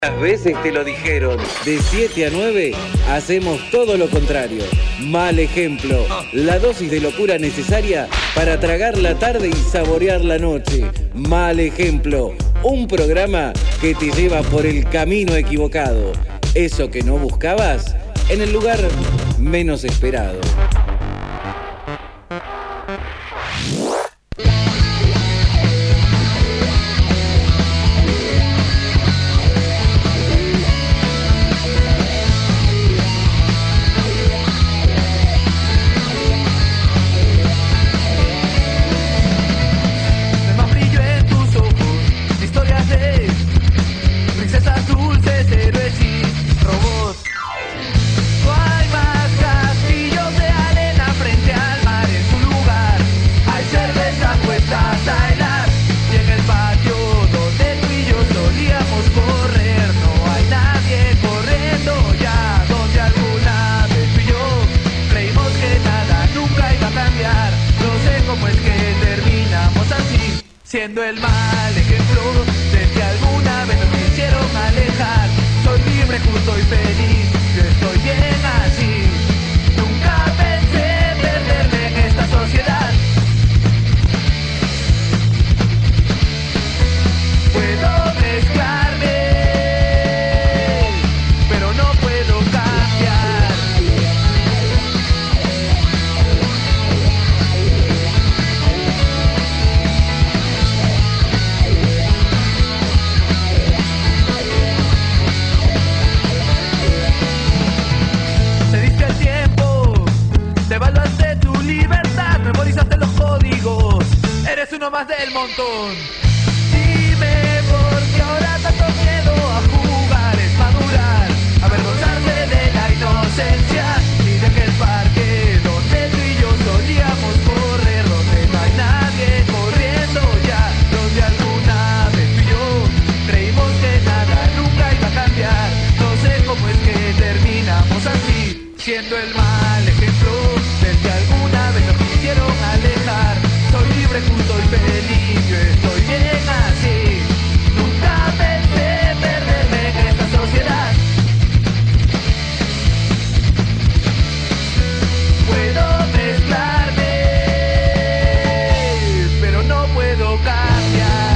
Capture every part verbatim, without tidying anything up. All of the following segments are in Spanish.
Las veces te lo dijeron, de siete a nueve hacemos todo lo contrario. Mal ejemplo, la dosis de locura necesaria para tragar la tarde y saborear la noche. Mal ejemplo, un programa que te lleva por el camino equivocado. Eso que no buscabas, en el lugar menos esperado. Siendo el mal ejemplo de que alguna vez nos quisieron alejar. Soy libre, justo y feliz, yo estoy bien así. Nunca pensé perderme en esta sociedad. Puedo mezclarme, pero no puedo cambiar. Devaluaste tu libertad, memorizaste los códigos. Eres uno más del montón. Dime por qué ahora tanto miedo a jugar es madurar, avergonzarse de la inocencia y de que el parque donde tú y yo solíamos correr, donde no hay nadie corriendo ya, donde alguna vez tú y yo creímos que nada nunca iba a cambiar. No sé cómo es que terminamos así, siendo el mal ejemplo del que alguna vez nos quisieron alejar. Soy libre, justo y feliz, yo estoy bien así. Nunca pensé perderme en esta sociedad. Puedo mezclarme, pero no puedo cambiar.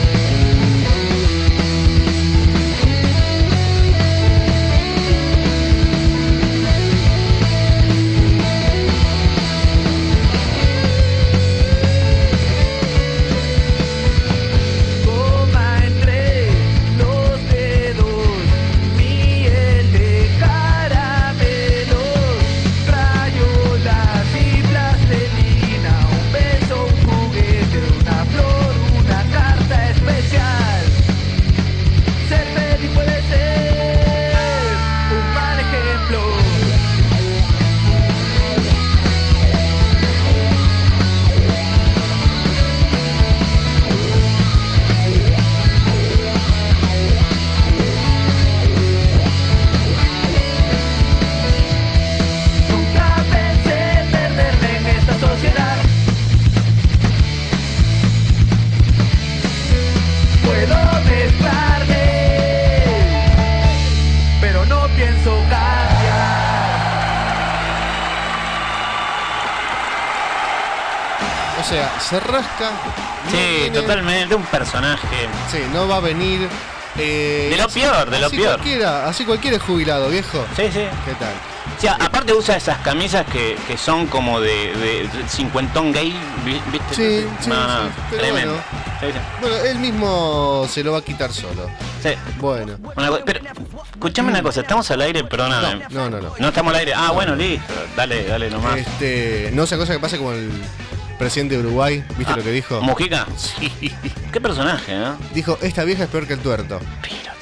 O sea, se rasca. Sí, no tiene... totalmente, un personaje. Sí, no va a venir. Eh, de lo peor, de lo así peor. Cualquiera, así cualquiera es jubilado, viejo. Sí, sí. ¿Qué tal? O sea, aparte usa esas camisas que, que son como de, de cincuentón gay, ¿viste? Sí, sí, no, no, sí, pero tremendo. bueno. Sí, sí. Bueno, él mismo se lo va a quitar solo. Sí. Bueno. Una co- pero, escuchame una cosa, ¿estamos al aire? Perdóname. No, no, no. No estamos al aire. Ah, bueno, listo. Dale, dale nomás. Este, no esa cosa que pasa con el presidente de Uruguay, ¿viste Ah, lo que dijo? ¿Mujica? Sí. Qué personaje, ¿eh? Dijo, esta vieja es peor que el tuerto. Pero,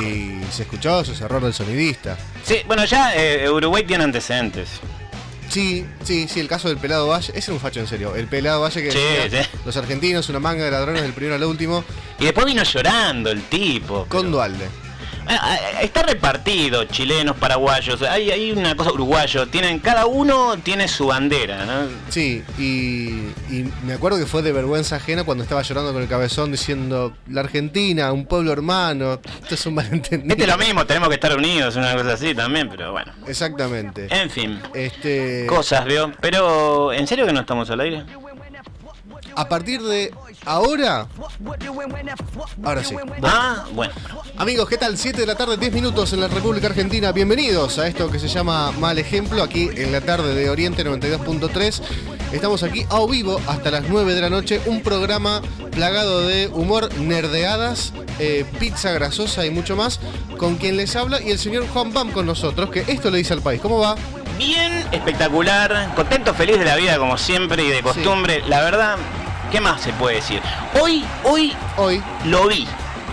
Y se escuchó, eso es error del sonidista. sí, bueno, ya eh, Uruguay tiene antecedentes. Sí, sí, sí, el caso del Pelado Valle, ese era un facho en serio. El Pelado Valle que Sí, decía, sí. los argentinos, una manga de ladrones del primero al último, Y después vino llorando el tipo. con pero- Dualde. Está repartido, chilenos, paraguayos, hay, hay una cosa uruguayo, tienen, cada uno tiene su bandera, ¿no? Sí, y, y me acuerdo que fue de vergüenza ajena cuando estaba llorando con el cabezón diciendo la Argentina, un pueblo hermano, esto es un malentendido. Este es lo mismo, tenemos que estar unidos, una cosa así también, pero bueno. Exactamente. En fin, este... cosas, veo, pero ¿en serio que no estamos al aire? A partir de ahora, ahora sí. Ah, bueno. Amigos, ¿qué tal? siete de la tarde, diez minutos en la República Argentina. Bienvenidos a esto que se llama Mal Ejemplo, aquí en la tarde de Oriente noventa y dos punto tres. Estamos aquí a vivo hasta las nueve de la noche. Un programa plagado de humor, nerdeadas, eh, pizza grasosa y mucho más. Con quien les habla y el señor Juan Bam con nosotros, que esto le dice al país. ¿Cómo va? Bien, espectacular, contento, feliz de la vida como siempre y de costumbre. Sí. La verdad, ¿qué más se puede decir? Hoy, hoy, hoy lo vi.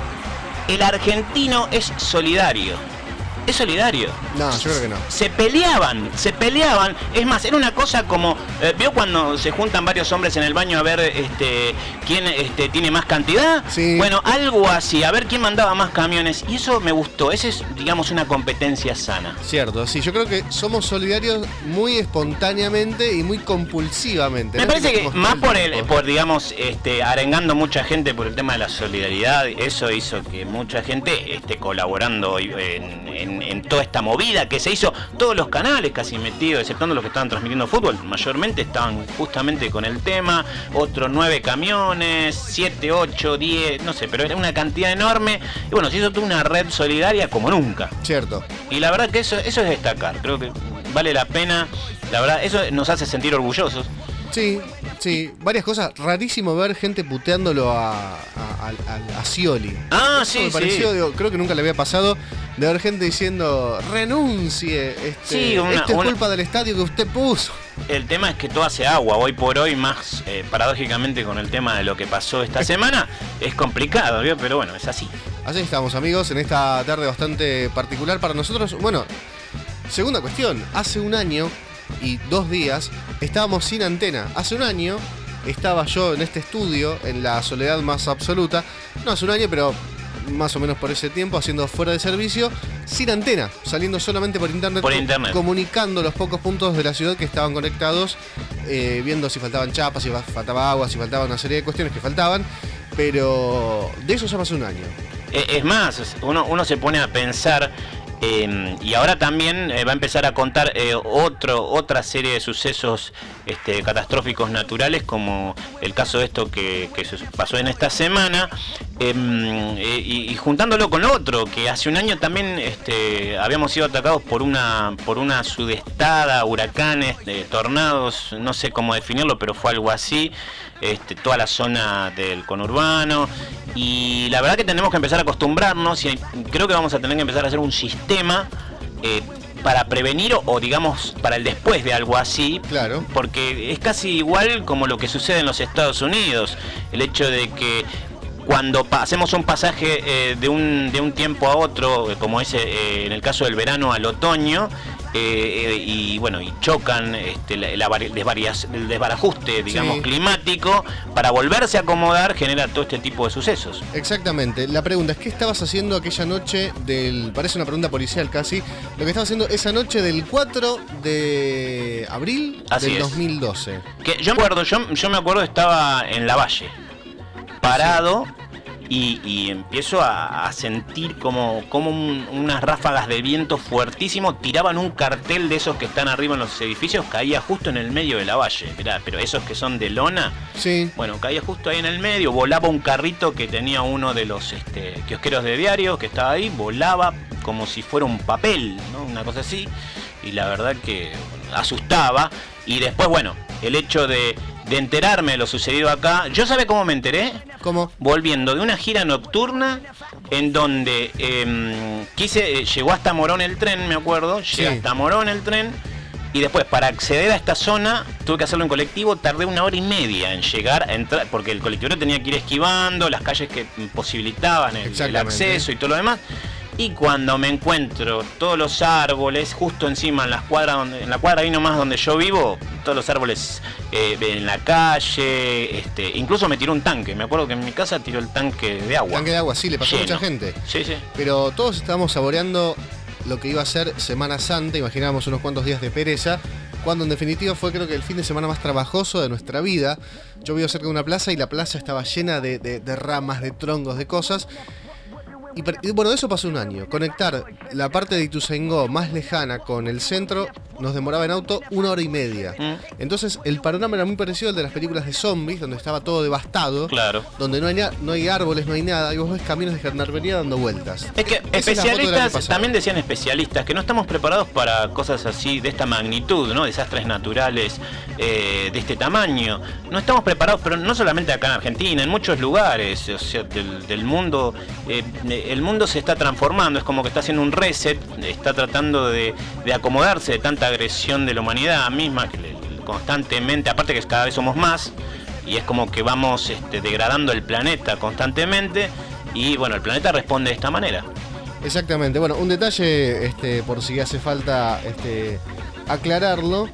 El argentino es solidario. ¿Es solidario? No, yo creo que no. Se peleaban, se peleaban. Es más, era una cosa como... Eh, ¿Vio cuando se juntan varios hombres en el baño a ver este, quién este, tiene más cantidad? Sí. Bueno, algo así, a ver quién mandaba más camiones. Y eso me gustó. Esa es, digamos, una competencia sana. Cierto, sí, yo creo que somos solidarios muy espontáneamente y muy compulsivamente. Me ¿no? parece que Como más por el, tiempo. por digamos, este, arengando mucha gente por el tema de la solidaridad, eso hizo que mucha gente esté colaborando en, en En, en toda esta movida que se hizo, todos los canales casi metidos, exceptando los que estaban transmitiendo fútbol, mayormente estaban justamente con el tema, otros nueve camiones, siete, ocho, diez, no sé, pero era una cantidad enorme, y bueno, se hizo toda una red solidaria como nunca. Cierto. Y la verdad que eso, eso es destacar, creo que vale la pena, la verdad, eso nos hace sentir orgullosos. Sí, sí, varias cosas. Rarísimo ver gente puteándolo a, a, a, a Scioli. Ah, Eso sí, me pareció, sí. Digo, creo que nunca le había pasado de ver gente diciendo renuncie, este, Sí, una- esto es una- culpa del estadio que usted puso. El tema es que todo hace agua, hoy por hoy, más eh, paradójicamente con el tema de lo que pasó esta semana, es complicado, ¿vio? Pero bueno, es así. Así estamos, amigos, en esta tarde bastante particular para nosotros. Bueno, segunda cuestión, hace un año y dos días estábamos sin antena. Hace un año estaba yo en este estudio, en la soledad más absoluta. No hace un año, pero más o menos por ese tiempo, haciendo fuera de servicio, sin antena, saliendo solamente por internet, Por internet. comunicando los pocos puntos de la ciudad que estaban conectados, eh, viendo si faltaban chapas, si faltaba agua, si faltaba una serie de cuestiones que faltaban. Pero de eso ya pasó un año. Es más, uno, uno se pone a pensar, eh, y ahora también eh, va a empezar a contar eh, otro, otra serie de sucesos este, catastróficos naturales, como el caso de esto que, que pasó en esta semana, eh, eh, y, y juntándolo con lo otro, que hace un año también este, habíamos sido atacados por una, por una sudestada, huracanes, eh, tornados, no sé cómo definirlo, pero fue algo así. Este, toda la zona del conurbano, y la verdad que tenemos que empezar a acostumbrarnos, y creo que vamos a tener que empezar a hacer un sistema eh, para prevenir o, o digamos para el después de algo así, Claro. porque es casi igual como lo que sucede en los Estados Unidos, el hecho de que cuando pa- hacemos un pasaje eh, de, un, de un tiempo a otro, eh, como es eh, en el caso del verano al otoño, eh, eh, y bueno, y chocan este, la, la vari- desvarias- el desbarajuste, digamos, Sí. climático, para volverse a acomodar genera todo este tipo de sucesos. Exactamente. La pregunta es, ¿qué estabas haciendo aquella noche del... Parece una pregunta policial casi. Lo que estabas haciendo esa noche del cuatro de abril Así del es. dos mil doce. Que yo me acuerdo, yo, yo me acuerdo estaba en la Valle, parado, y, y empiezo a, a sentir como, como un- unas ráfagas de viento fuertísimo tiraban un cartel de esos que están arriba en los edificios, caía justo en el medio de la Valle. Mirá, pero esos que son de lona, Sí. bueno, caía justo ahí en el medio, volaba un carrito que tenía uno de los este, kiosqueros de diario que estaba ahí, volaba como si fuera un papel, ¿no? Una cosa así, y la verdad que bueno, asustaba. Y después, bueno, el hecho de, de enterarme de lo sucedido acá, ¿yo sabe cómo me enteré? ¿Cómo? Volviendo de una gira nocturna en donde eh, quise, eh, llegó hasta Morón el tren, me acuerdo, llega Sí. hasta Morón el tren, y después para acceder a esta zona tuve que hacerlo en colectivo, tardé una hora y media en llegar a entrar, porque el colectivo tenía que ir esquivando las calles que posibilitaban el, el Exactamente. acceso y todo lo demás. Y cuando me encuentro todos los árboles justo encima en la cuadra donde, en la cuadra ahí nomás donde yo vivo, todos los árboles eh, en la calle, este, incluso me tiró un tanque. Me acuerdo que en mi casa tiró el tanque de agua. Tanque de agua, sí, le pasó a Lleno. mucha gente. Sí, sí. Pero todos estábamos saboreando lo que iba a ser Semana Santa, imaginábamos unos cuantos días de pereza, cuando en definitiva fue creo que el fin de semana más trabajoso de nuestra vida. Yo vivo cerca de una plaza y la plaza estaba llena de, de, de ramas, de troncos, de cosas. Y, y bueno, de eso pasó un año. Conectar la parte de Ituzaingó más lejana con el centro nos demoraba en auto una hora y media. Mm. Entonces el panorama era muy parecido al de las películas de zombies, donde estaba todo devastado, Claro. donde no hay, no hay árboles, no hay nada, y vos ves caminos de gendarmería dando vueltas. Es que Esa es la foto del año especialistas, pasado. también decían especialistas, que no estamos preparados para cosas así de esta magnitud, ¿no? Desastres naturales eh, de este tamaño. No estamos preparados, pero no solamente acá en Argentina, en muchos lugares, o sea, del, del mundo. Eh, el mundo se está transformando, es como que está haciendo un reset, está tratando de, de acomodarse de tanta agresión de la humanidad misma, que le, constantemente, aparte que cada vez somos más, y es como que vamos este, degradando el planeta constantemente, y bueno, el planeta responde de esta manera. Exactamente. Bueno, un detalle, este, por si hace falta este, aclararlo.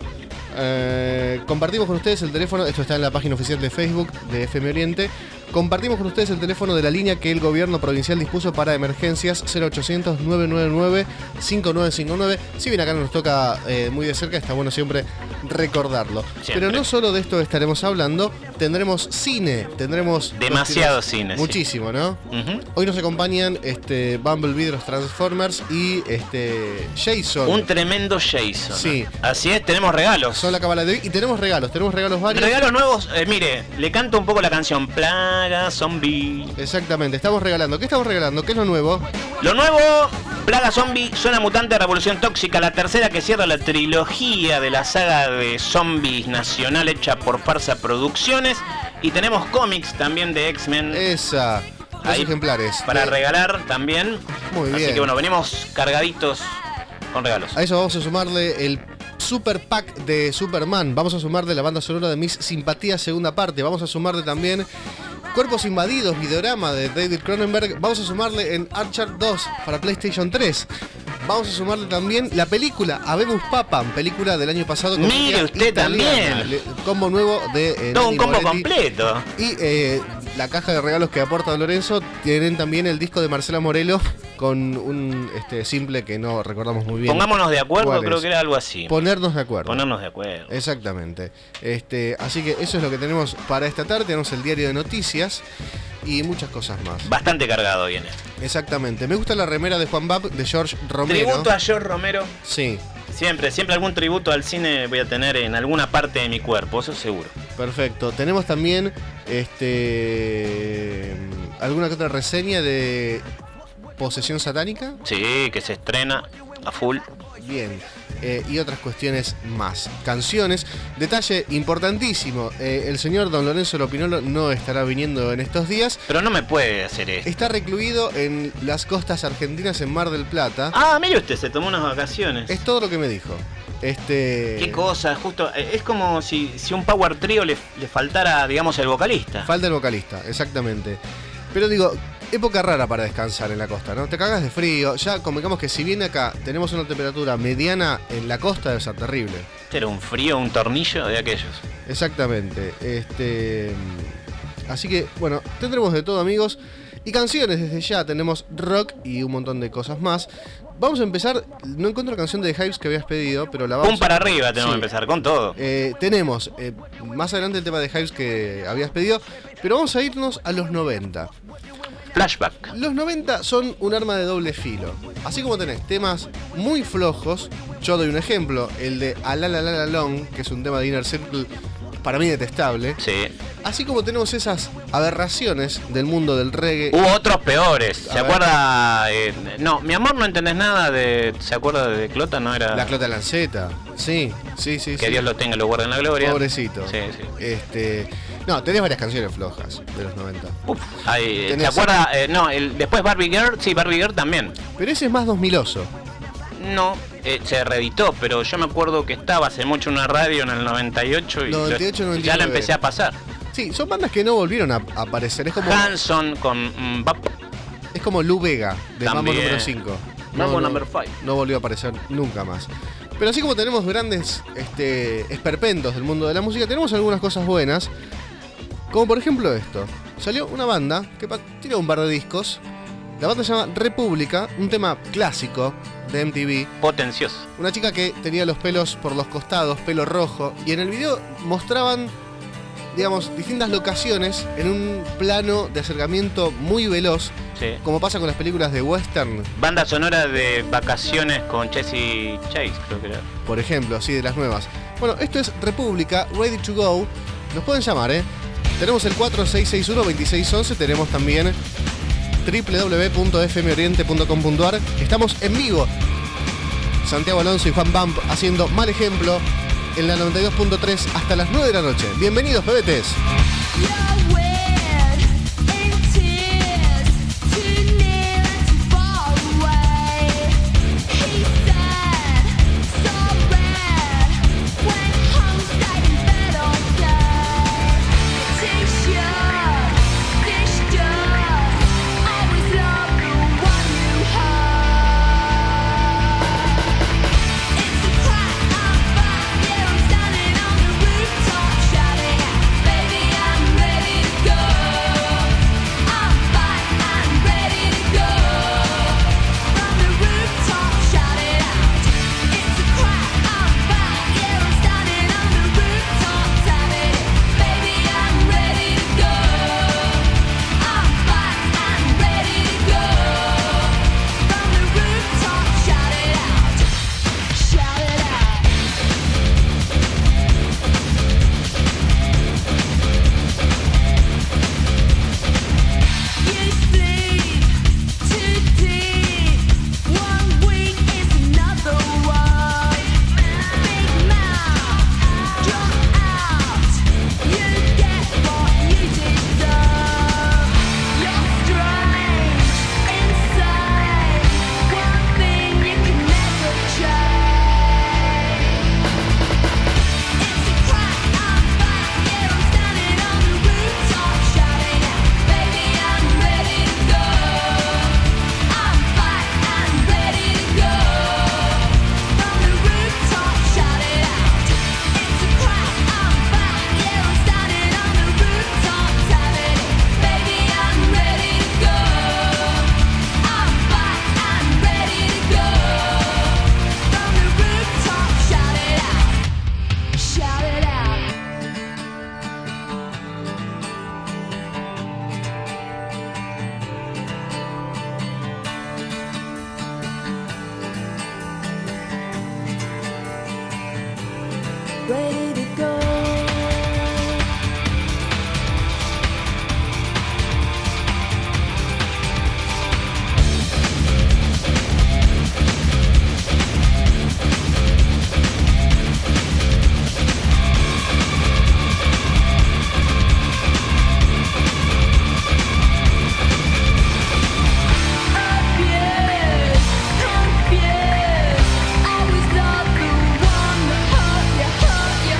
Eh, compartimos con ustedes el teléfono, esto está en la página oficial de Facebook de F M Oriente. Compartimos con ustedes el teléfono de la línea que el gobierno provincial dispuso para emergencias, cero ochocientos, nueve nueve nueve, cinco nueve cinco nueve. Si bien acá no nos toca eh, muy de cerca, está bueno siempre recordarlo. Siempre. Pero no solo de esto estaremos hablando, tendremos cine, tendremos... Demasiado cine, sí. Muchísimo, ¿no? Uh-huh. Hoy nos acompañan este, Bumblebee de los Transformers y este, Jason. Un tremendo Jason. Sí. Así es, tenemos regalos. Son la cábala de hoy y tenemos regalos, tenemos regalos varios. Regalos nuevos, eh, mire, le canto un poco la canción Plaga Zombie. Exactamente, estamos regalando. ¿Qué estamos regalando? ¿Qué es lo nuevo? Lo nuevo, Plaga Zombie, Zona Mutante, Revolución Tóxica, la tercera que cierra la trilogía de la saga de zombies nacional hecha por Farsa Producciones. Y tenemos cómics también de X-Men. Esa, dos Ahí, ejemplares. Para De- regalar también. Muy bien. Así que bueno, venimos cargaditos con regalos. A eso vamos a sumarle el Super Pack de Superman. Vamos a sumarle la banda sonora de Mis Simpatías, segunda parte. Vamos a sumarle también Cuerpos Invadidos, videorama de David Cronenberg. Vamos a sumarle en Archer dos para PlayStation tres. Vamos a sumarle también la película Habemus Papam, película del año pasado. Mire comedia usted italiana. también. Le- combo nuevo de eh, Todo Nanni un combo Moretti. completo. Y eh, la caja de regalos que aporta Lorenzo, tienen también el disco de Marcela Morelo con un este, simple que no recordamos muy bien. Pongámonos de acuerdo, ¿Cuál creo es? que era algo así. Ponernos de acuerdo. Ponernos de acuerdo. Exactamente. Este, así que eso es lo que tenemos para esta tarde. Tenemos el diario de noticias y muchas cosas más. Bastante cargado viene. Exactamente. Me gusta la remera de Juan Bab de George Romero. Tributo a George Romero. Sí, Siempre, siempre algún tributo al cine voy a tener en alguna parte de mi cuerpo, eso seguro. perfecto. Tenemos también este alguna que otra reseña de Posesión Satánica. Sí, que se estrena a full. Bien. Eh, y otras cuestiones más. Canciones. Detalle importantísimo. eh, el señor Don Lorenzo Lopinolo no estará viniendo en estos días. Pero no me puede hacer esto. Está recluido en las costas argentinas en Mar del Plata. Ah, mire usted, se tomó unas vacaciones. Es todo lo que me dijo. Este. Qué cosa, justo. eh, Es como si, si un power trio le, le faltara, digamos, el vocalista. Falta el vocalista, exactamente. Pero digo, época rara para descansar en la costa, ¿no? Te cagas de frío. Ya convengamos que si bien acá tenemos una temperatura mediana, en la costa debe ser terrible. Este era un frío, un tornillo de aquellos. Exactamente. Este. Así que, bueno, tendremos de todo, amigos. Y canciones desde ya, tenemos rock y un montón de cosas más. Vamos a empezar, no encuentro canción de The Hives que habías pedido, pero la vamos Pum para arriba, tenemos Sí. que empezar con todo. Eh, tenemos eh, más adelante el tema de Hives que habías pedido, pero vamos a irnos a los noventa. Flashback. Los noventa son un arma de doble filo. Así como tenés temas muy flojos, yo doy un ejemplo, el de Alalala Long, que es un tema de Inner Circle para mí detestable. Sí. Así como tenemos esas aberraciones del mundo del reggae. Hubo otros peores. ¿Se A ver. acuerda? eh, no, mi amor, no entendés nada de. ¿Se acuerda de Clota? No era. La Clota Lanceta. Sí, sí, sí. Que sí. Dios lo tenga y lo guarde en la gloria. Pobrecito. Sí, sí. Este. No, tenés varias canciones flojas de los noventa. Uf, ahí, ¿se Tenés- acuerda? Eh, no, el, después Barbie Girl, sí, Barbie Girl también. Pero ese es más dos miloso. No, eh, se reeditó, pero yo me acuerdo que estaba hace mucho en una radio en el noventa y ocho y noventa y ocho, lo- noventa y ya lo nueve. empecé a pasar. Sí, son bandas que no volvieron a a aparecer. Es como. Hanson con mm, Bap, Es como Lu Vega, de Mambo También. número cinco. Mambo number five. No volvió a aparecer nunca más. Pero así como tenemos grandes este, esperpentos del mundo de la música, tenemos algunas cosas buenas. Como por ejemplo esto. Salió una banda que tiene un par de discos. La banda se llama República, un tema clásico de M T V. Potencioso. Una chica que tenía los pelos por los costados, pelo rojo. Y en el video mostraban, digamos, distintas locaciones en un plano de acercamiento muy veloz. Sí. Como pasa con las películas de western. Banda sonora de Vacaciones con Jesse Chase, creo que era. Por ejemplo, así de las nuevas. Bueno, esto es República, Ready to Go. Nos pueden llamar, ¿eh? Tenemos el cuatro seis seis uno, dos seis uno uno. Tenemos también doble u doble u doble u punto f m oriente punto com punto a r. Estamos en vivo. Santiago Alonso y Juan Bump haciendo Mal Ejemplo en la noventa y dos punto tres hasta las nueve de la noche. Bienvenidos, pebetes. Ready to go. Confused, always love the one that hurt you, hurt you.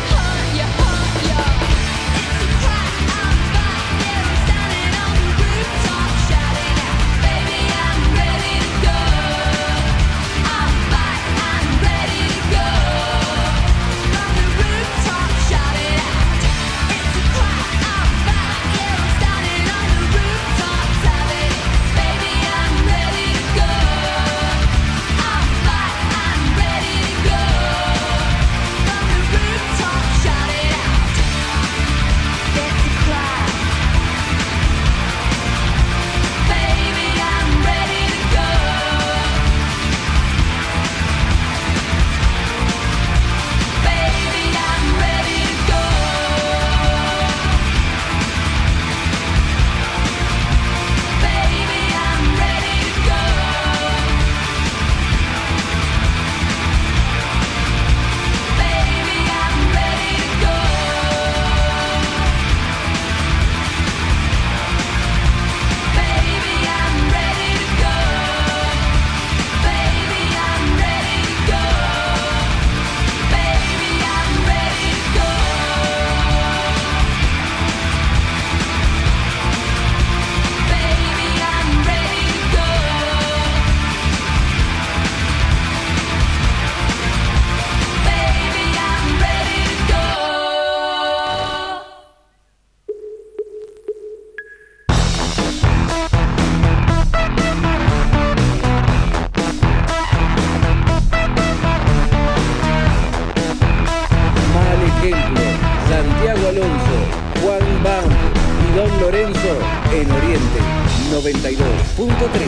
noventa y dos punto tres.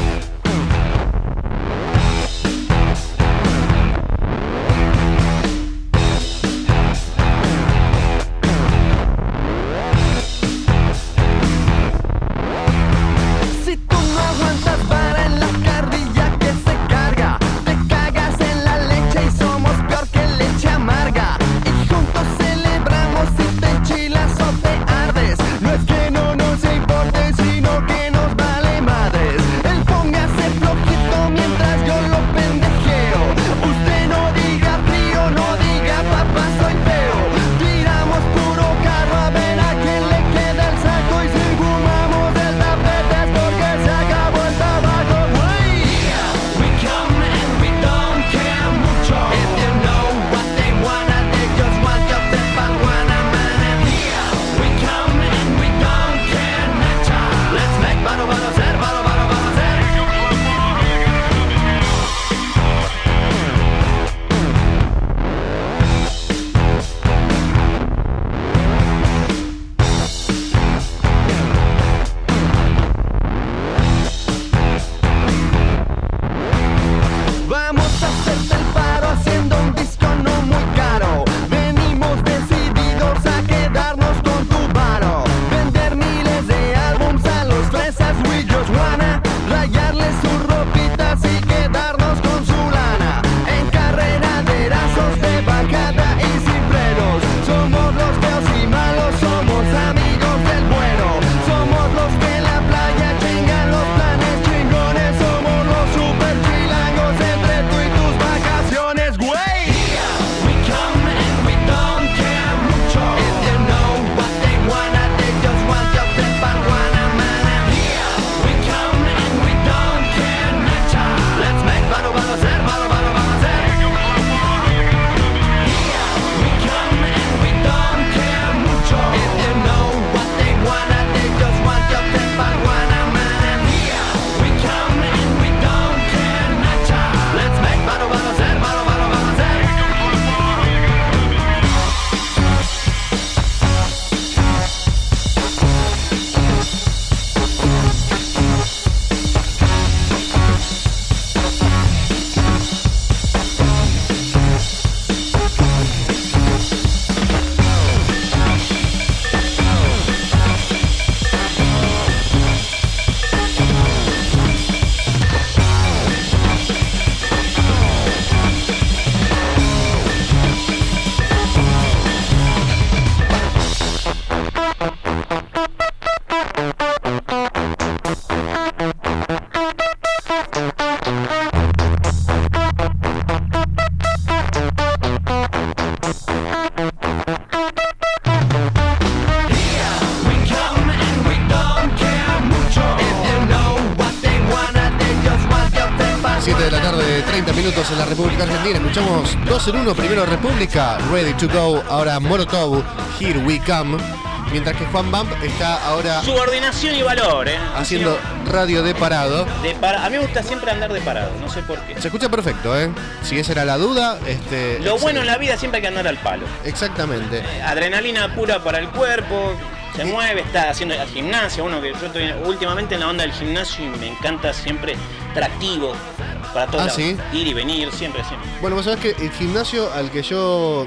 siete de la tarde, treinta minutos en la República Argentina. Escuchamos dos en uno, primero República, Ready to Go, ahora Molotov, Here We Come. Mientras que Juan Bump está ahora... Subordinación y valor, ¿eh? Haciendo radio de parado. De para... A mí me gusta siempre andar de parado, no sé por qué. Se escucha perfecto, ¿eh? Si esa era la duda, este... Lo excelente. bueno en la vida siempre hay que andar al palo. Exactamente. Eh, adrenalina pura para el cuerpo, se mueve, está haciendo gimnasia. Uno que yo estoy últimamente en la onda del gimnasio y me encanta siempre estar activo para todos Ah, lados. ¿sí? Ir y venir, siempre, siempre. Bueno, vos sabés que el gimnasio al que yo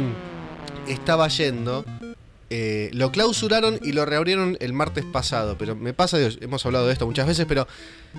estaba yendo... Eh, lo clausuraron y lo reabrieron el martes pasado. Pero me pasa, Dios, hemos hablado de esto muchas veces, pero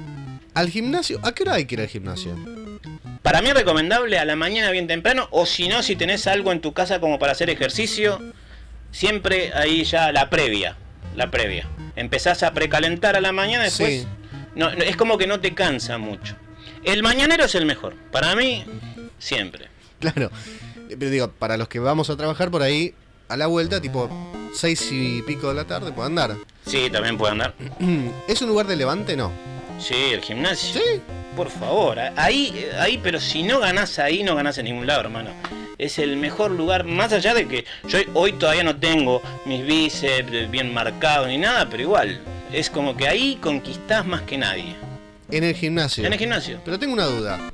al gimnasio, ¿a qué hora hay que ir al gimnasio? Para mí es recomendable a la mañana bien temprano, o si no, si tenés algo en tu casa como para hacer ejercicio, siempre ahí ya la previa, la previa. Empezás a precalentar a la mañana, después Sí. no, no, es como que no te cansa mucho. El mañanero es el mejor, para mí, siempre. Claro, pero digo, para los que vamos a trabajar por ahí, a la vuelta, tipo seis y pico de la tarde, puedo andar. Sí, también puede andar. ¿Es un lugar de levante? No. Sí, el gimnasio. ¿Sí? Por favor, ahí, ahí, pero si no ganás ahí, no ganás en ningún lado, hermano. Es el mejor lugar, más allá de que yo hoy todavía no tengo mis bíceps bien marcados ni nada, pero igual, es como que ahí conquistás más que nadie. En el gimnasio. En el gimnasio. Pero tengo una duda.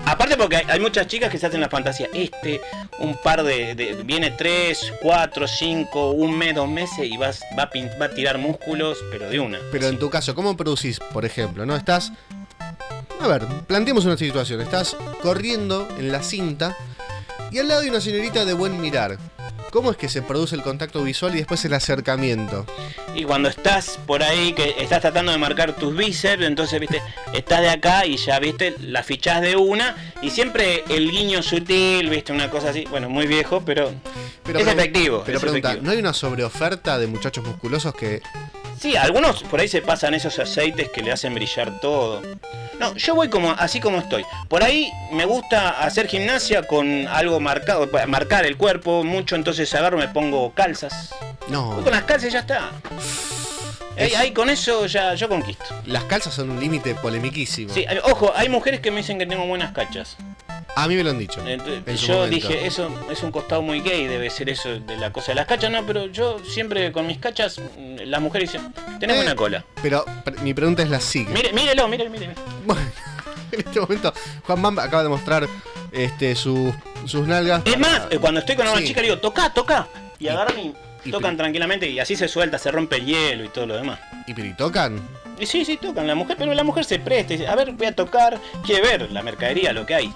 Aparte porque hay, hay muchas chicas que se hacen la fantasía. Este, un par de, de viene tres, cuatro, cinco, un mes, dos meses y vas, va, a pin, va a tirar músculos, pero de una. Pero así. En tu caso, ¿cómo producís, por ejemplo? ¿No? Estás. A ver, planteemos una situación. Estás corriendo en la cinta y al lado hay una señorita de buen mirar. ¿Cómo es que se produce el contacto visual y después el acercamiento? Y cuando estás por ahí, que estás tratando de marcar tus bíceps, entonces, viste, estás de acá y ya, viste, la fichás de una, y siempre el guiño sutil, viste, una cosa así, bueno, muy viejo, pero, pero es pregun- efectivo. Pero es pregunta, efectivo. ¿no hay una sobreoferta de muchachos musculosos que... Sí, algunos por ahí se pasan esos aceites que le hacen brillar todo. No, yo voy como así como estoy. Por ahí me gusta hacer gimnasia con algo marcado, marcar el cuerpo mucho, entonces agarro, me pongo calzas. No, Voy con las calzas y ya está. Es- Ahí, ahí con eso ya yo conquisto. las calzas son un límite polemiquísimo. Sí, ojo, hay mujeres que me dicen que tengo buenas cachas. A mí me lo han dicho. Entonces, en su yo momento. dije, eso es un costado muy gay, debe ser eso de la cosa de las cachas, no, pero yo siempre con mis cachas, las mujeres dicen, tenés Eh, buena cola. Pero pre- mi pregunta es la siguiente. Mire, mírelo, mire, mire. mire. Bueno, en este momento Juan Bamba acaba de mostrar este, sus, sus nalgas. Es para- más, eh, cuando estoy con una Sí. chica le digo, toca, toca. Y Y- agarran y, y tocan pri- tranquilamente y así se suelta, se rompe el hielo y todo lo demás. ¿Y pero, ¿y tocan? Y sí, sí, tocan la mujer, pero la mujer se presta. y dice, a ver, voy a tocar, quiere ver la mercadería, lo que hay.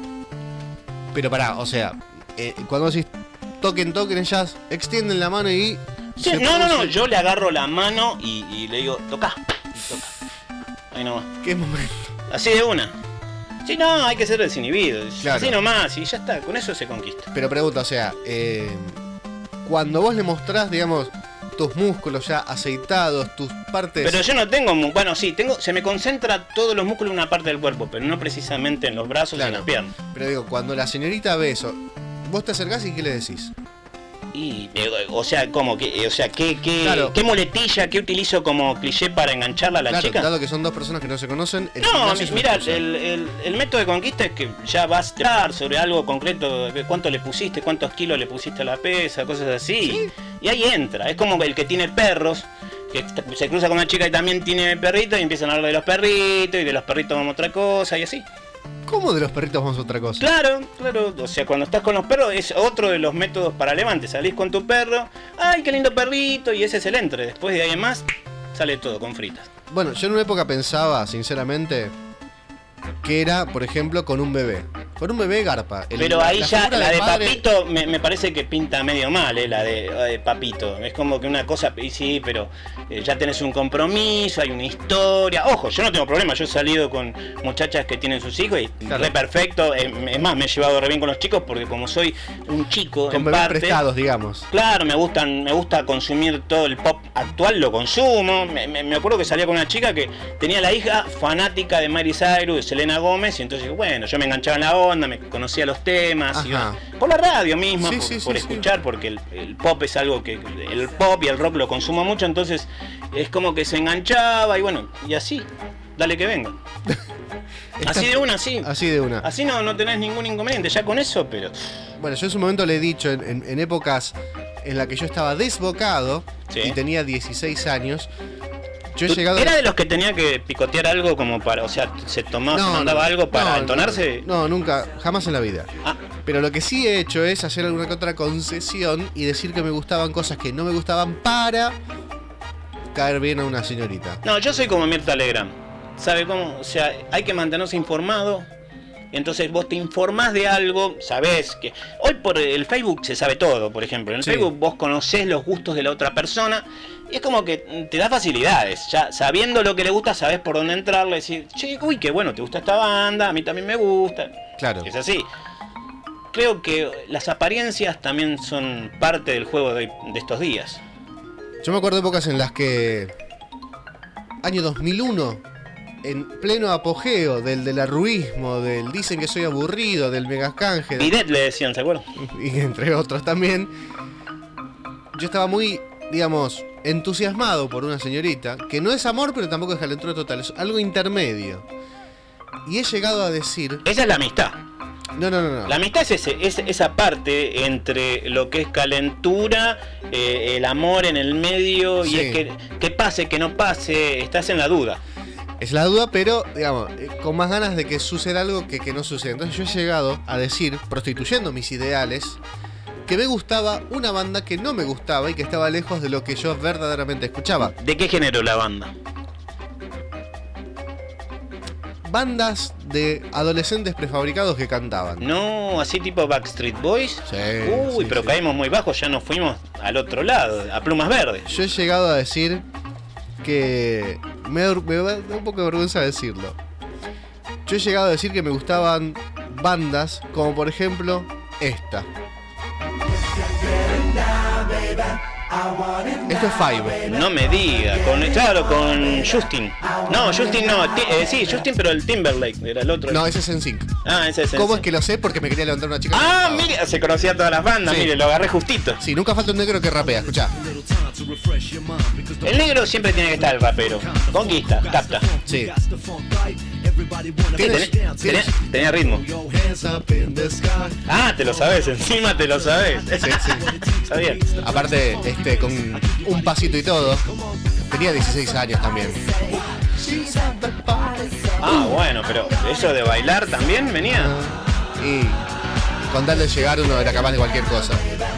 Pero pará, o sea, eh, cuando decís toquen, toquen, ellas extienden la mano y... Sí, se no, no, no, produce- yo le agarro la mano y, y le digo, toca. Y toca. Ahí nomás. ¿Qué momento? Así de una. Sí, no, hay que ser desinhibido. Claro. Así nomás, y ya está, con eso se conquista. Pero pregunta, o sea, eh, cuando vos le mostrás, digamos, tus músculos ya aceitados, tus partes... Pero yo no tengo, mu- bueno, sí, tengo, se me concentra todos los músculos en una parte del cuerpo, pero no precisamente en los brazos y en Claro. las piernas. Pero digo, cuando la señorita ve eso, vos te acercás y ¿qué le decís? Y, eh, o sea, ¿cómo? ¿Qué, o sea, ¿qué, qué, Claro. qué muletilla, qué utilizo como cliché para engancharla a la Claro, chica? dado que son dos personas que no se conocen, el No, gimnasio es una mira, excusa. el, el, el método de conquista es que ya vas a tratar sobre algo concreto, de cuánto le pusiste, cuántos kilos le pusiste a la pesa, cosas así. Y ahí entra, es como el que tiene perros, que se cruza con una chica y también tiene perritos y empiezan a hablar de los perritos y de los perritos vamos a otra cosa y así. ¿Cómo de los perritos vamos a otra cosa? Claro, claro, o sea, cuando estás con los perros es otro de los métodos para levante, salís con tu perro, ay, qué lindo perrito, y ese es el entre, después de ahí en más sale todo con fritas. Bueno, yo en una época pensaba, sinceramente, que era, por ejemplo, con un bebé. Con un bebé garpa. El- Pero ahí ya, figura la del de padre- Papito me, me parece que pinta medio mal, eh, la de, la de Papito. Es como que una cosa, y sí, pero eh, ya tenés un compromiso, hay una historia. Ojo, yo no tengo problema, yo he salido con muchachas que tienen sus hijos y Claro. re perfecto. eh, es más, me he llevado re bien con los chicos porque como soy un chico, Con en bebés parte, prestados, digamos. claro, me gustan, me gusta consumir todo el pop actual, lo consumo. Me, me- me acuerdo que salía con una chica que tenía la hija fanática de Miley Cyrus, de Selena Gómez, y entonces bueno, yo me enganchaba en la onda, me conocía los temas, Ajá. iba por la radio misma, Sí, por, sí, por sí, sí. escuchar, porque el, el pop es algo que, el pop y el rock lo consumo mucho, entonces es como que se enganchaba y bueno, y así, dale que venga. Así de una, sí. Así de una. Así no, no tenés ningún inconveniente, ya con eso, pero... Bueno, yo en su momento le he dicho, en, en- en épocas en las que yo estaba desbocado Sí. y tenía dieciséis años, yo he ¿Tú- llegado... ¿Era de los que tenía que picotear algo como para, o sea, se tomaba, se mandaba algo para no, entonarse? No, nunca, jamás en la vida. Ah, Pero lo que sí he hecho es hacer alguna que otra concesión y decir que me gustaban cosas que no me gustaban para caer bien a una señorita. no, yo soy como Mirta Legrand. ¿Sabe cómo? O sea, hay que mantenerse informado. Y entonces vos te informás de algo, sabés que... Hoy por el Facebook se sabe todo, por ejemplo. En el Sí. Facebook vos conocés los gustos de la otra persona y es como que te da facilidades. Ya sabiendo lo que le gusta, sabés por dónde entrarle. Decir, che, uy, qué bueno, te gusta esta banda, a mí también me gusta. Claro. Es así. Creo que las apariencias también son parte del juego de, de estos días. Yo me acuerdo de épocas en las que... Año dos mil uno, en pleno apogeo del del arruismo, del dicen que soy aburrido, del megascanje, del- Bidet le decían, ¿se acuerdan? y entre otros también, yo estaba muy, digamos, entusiasmado por una señorita, que no es amor, pero tampoco es calentura total, es algo intermedio. Y he llegado a decir... Esa es la amistad. No, no, no, no. La amistad es, ese, es esa parte entre lo que es calentura, eh, el amor en el medio, Sí. y es que, que pase, que no pase, estás en la duda. Es la duda, pero, digamos, eh, con más ganas de que suceda algo que que no suceda. Entonces yo he llegado a decir, prostituyendo mis ideales, que me gustaba una banda que no me gustaba y que estaba lejos de lo que yo verdaderamente escuchaba. ¿De qué género la banda? Bandas de adolescentes prefabricados que cantaban. No, así tipo Backstreet Boys. Sí, Uy, sí, pero sí. caímos muy bajo, ya nos fuimos al otro lado, a Plumas Verdes. Yo he llegado a decir que... Me, da- me da un poco de vergüenza decirlo. Yo he llegado a decir que me gustaban bandas como por ejemplo esta. Esto es Five. No me diga, con, claro, con Justin. No, Justin no, ti- eh, sí, Justin, pero el Timberlake era el otro. No, ese es NSYNC. Ah, ese es ¿Cómo ese. es que lo sé? Porque me quería levantar una chica. Ah, que me gustaba. mire, se conocía todas las bandas, Sí. mire, lo agarré justito. Sí, nunca falta un negro que rapea, escuchá. El negro siempre tiene que estar el rapero. Conquista, capta. Sí. Sí, ¿Tienes- tenía, tienes- tenía- tenía ritmo. Ah, te lo sabes, encima te lo sabes. Sí, sí. Está bien. Aparte, este, con un pasito y todo. Tenía dieciséis años también. Ah, bueno, pero eso de bailar también venía. Y con tal de llegar uno era capaz de cualquier cosa.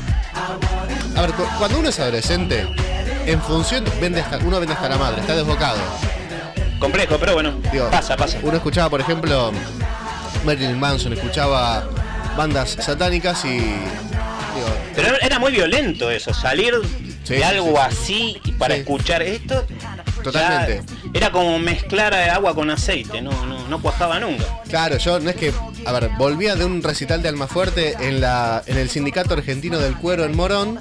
A ver, cu- cuando uno es adolescente, en función, vende hasta, uno vende hasta la madre, está desbocado. Complejo, pero bueno, Digo, pasa, pasa. Uno escuchaba, por ejemplo, Marilyn Manson, escuchaba bandas satánicas y... Digo, Pero era muy violento eso, salir Sí, de sí, algo sí. así para Sí. escuchar esto. Totalmente. ya era como mezclar agua con aceite, no, no, no cuajaba nunca. claro, yo no es que... A ver, volvía de un recital de Almafuerte en, la, en el Sindicato Argentino del Cuero en Morón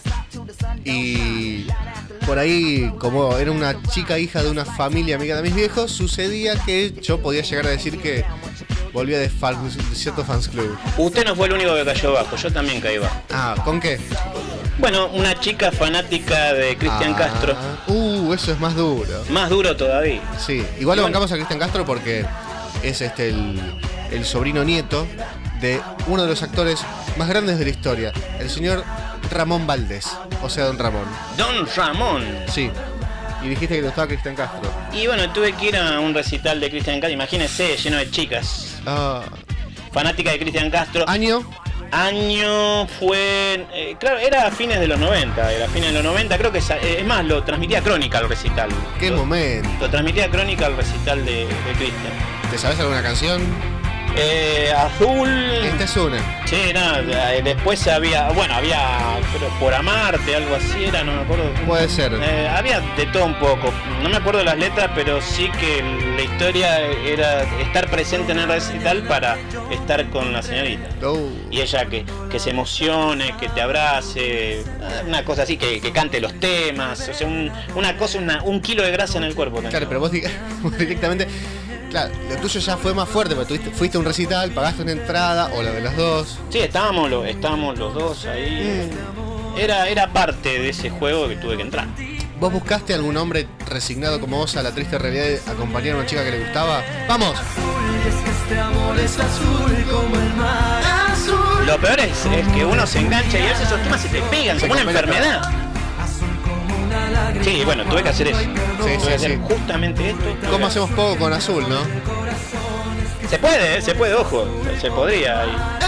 y... Por ahí, como era una chica hija de una familia amiga de mis viejos, sucedía que yo podía llegar a decir que volvía de, fan- de cierto fans club. Usted no fue el único que cayó bajo, yo también caí bajo. Ah, ¿con qué? Bueno, una chica fanática de Cristian Ah, Castro, Uh, eso es más duro. más duro todavía. Sí, igual lo Bueno. bancamos a Cristian Castro porque es este el, el sobrino nieto de uno de los actores más grandes de la historia, el señor Ramón Valdés, o sea, don Ramón. Don Ramón. Sí. Y dijiste que te gustaba Cristian Castro. Y bueno, tuve que ir a un recital de Cristian Castro, imagínese, lleno de chicas. Ah, Fanática de Cristian Castro. año. Año fue, eh, claro, era a fines de los noventa, era a fines de los noventa, creo que, sa- eh, es más, lo transmitía Crónica al recital. Qué lo, momento. Lo transmitía Crónica al recital de, de Cristian. ¿Te sabes alguna canción? Eh, azul. Esta es una. Sí, no, eh, después había, bueno, había, pero por amarte, algo así era, no me acuerdo. Puede ser. Eh, había de todo un poco, no me acuerdo las letras, pero sí que la historia era estar presente en el recital para estar con la señorita. Oh. Y ella que, que se emocione, que te abrace, una cosa así, que, que cante los temas, o sea, un- una cosa, una- un kilo de grasa en el cuerpo. también. Claro, pero vos, di- vos directamente. Claro, lo tuyo ya fue más fuerte, porque tuviste- fuiste a un recital, pagaste una entrada, o la de las dos. Sí, estábamos, lo- estábamos los dos ahí. Mm. Era, era parte de ese juego que tuve que entrar. ¿Vos buscaste algún hombre resignado como vos a la triste realidad de acompañar a una chica que le gustaba? ¡Vamos! Lo peor es, es que uno se engancha y a veces esos temas se te pegan Se como una come la enfermedad. Sí, bueno, tuve que hacer eso. tuve sí, que hacer sí. justamente esto. tuve ¿Cómo que- hacemos poco con azul, no? Se puede, eh, se puede, ojo, se podría. y-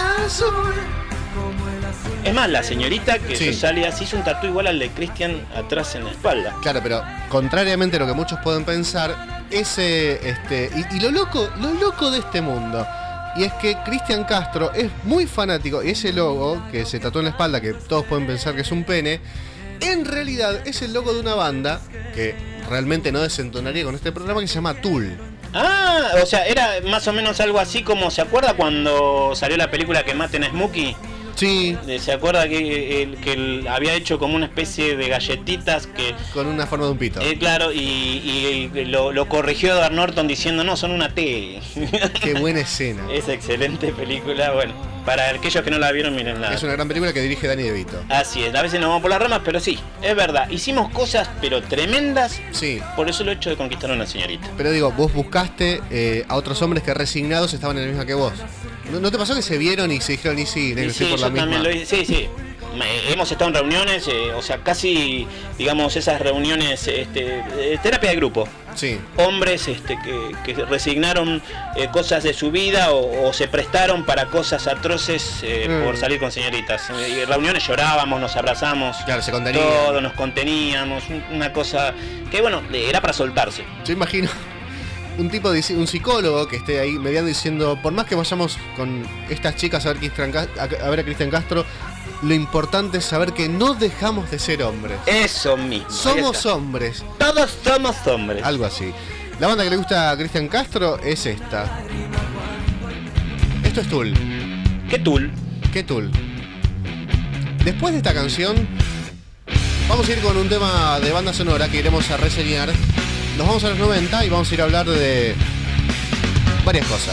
Es más, la señorita que Sí. yo salía se hizo un tatu igual al de Christian atrás en la espalda. Claro, pero contrariamente a lo que muchos pueden pensar, ese, este, y, y lo loco, lo loco de este mundo, y es que Cristian Castro es muy fanático, y ese logo que se tatuó en la espalda, que todos pueden pensar que es un pene, en realidad es el logo de una banda que realmente no desentonaría con este programa, que se llama Tool. Ah, o sea, era más o menos algo así como, ¿se acuerda cuando salió la película Que maten a Smokey? Sí, Eh, ¿Se acuerda que, el, que el- había hecho como una especie de galletitas que... con una forma de un pito. Eh, claro, y, y- y lo, lo corrigió Edward Norton diciendo, no, son una T. Qué buena escena. Esa excelente película, bueno, para aquellos que no la vieron, mírenla. Es una gran película que dirige Danny DeVito. Así es, a veces nos vamos por las ramas, pero sí, es verdad, hicimos cosas pero tremendas Sí, por eso lo hecho de conquistar a una señorita. pero digo, vos buscaste eh, a otros hombres que resignados estaban en la misma que vos. ¿No, no te pasó que se vieron y se dijeron, y sí, negro, Y estoy sí, por yo la misma? también lo hice, sí, sí. eh, hemos estado en reuniones, eh, o sea, casi, digamos, esas reuniones, este, de terapia de grupo. Sí. Hombres este, que, que resignaron eh, cosas de su vida o, o se prestaron para cosas atroces eh, mm. por salir con señoritas. Y en reuniones llorábamos, nos abrazamos, claro, se contenían. Todo, nos conteníamos, una cosa que, bueno, era para soltarse. Yo imagino un tipo, de, un psicólogo que esté ahí mediando diciendo, por más que vayamos con estas chicas a ver, a ver a Cristian Castro, lo importante es saber que no dejamos de ser hombres. Eso mismo. Somos hombres. Todos somos hombres. Algo así. La banda que le gusta a Cristian Castro es esta. Esto es Tool. ¿Qué Tool? ¿Qué Tool? Después de esta canción, vamos a ir con un tema de banda sonora que iremos a reseñar. Nos vamos a los noventa y vamos a ir a hablar de varias cosas.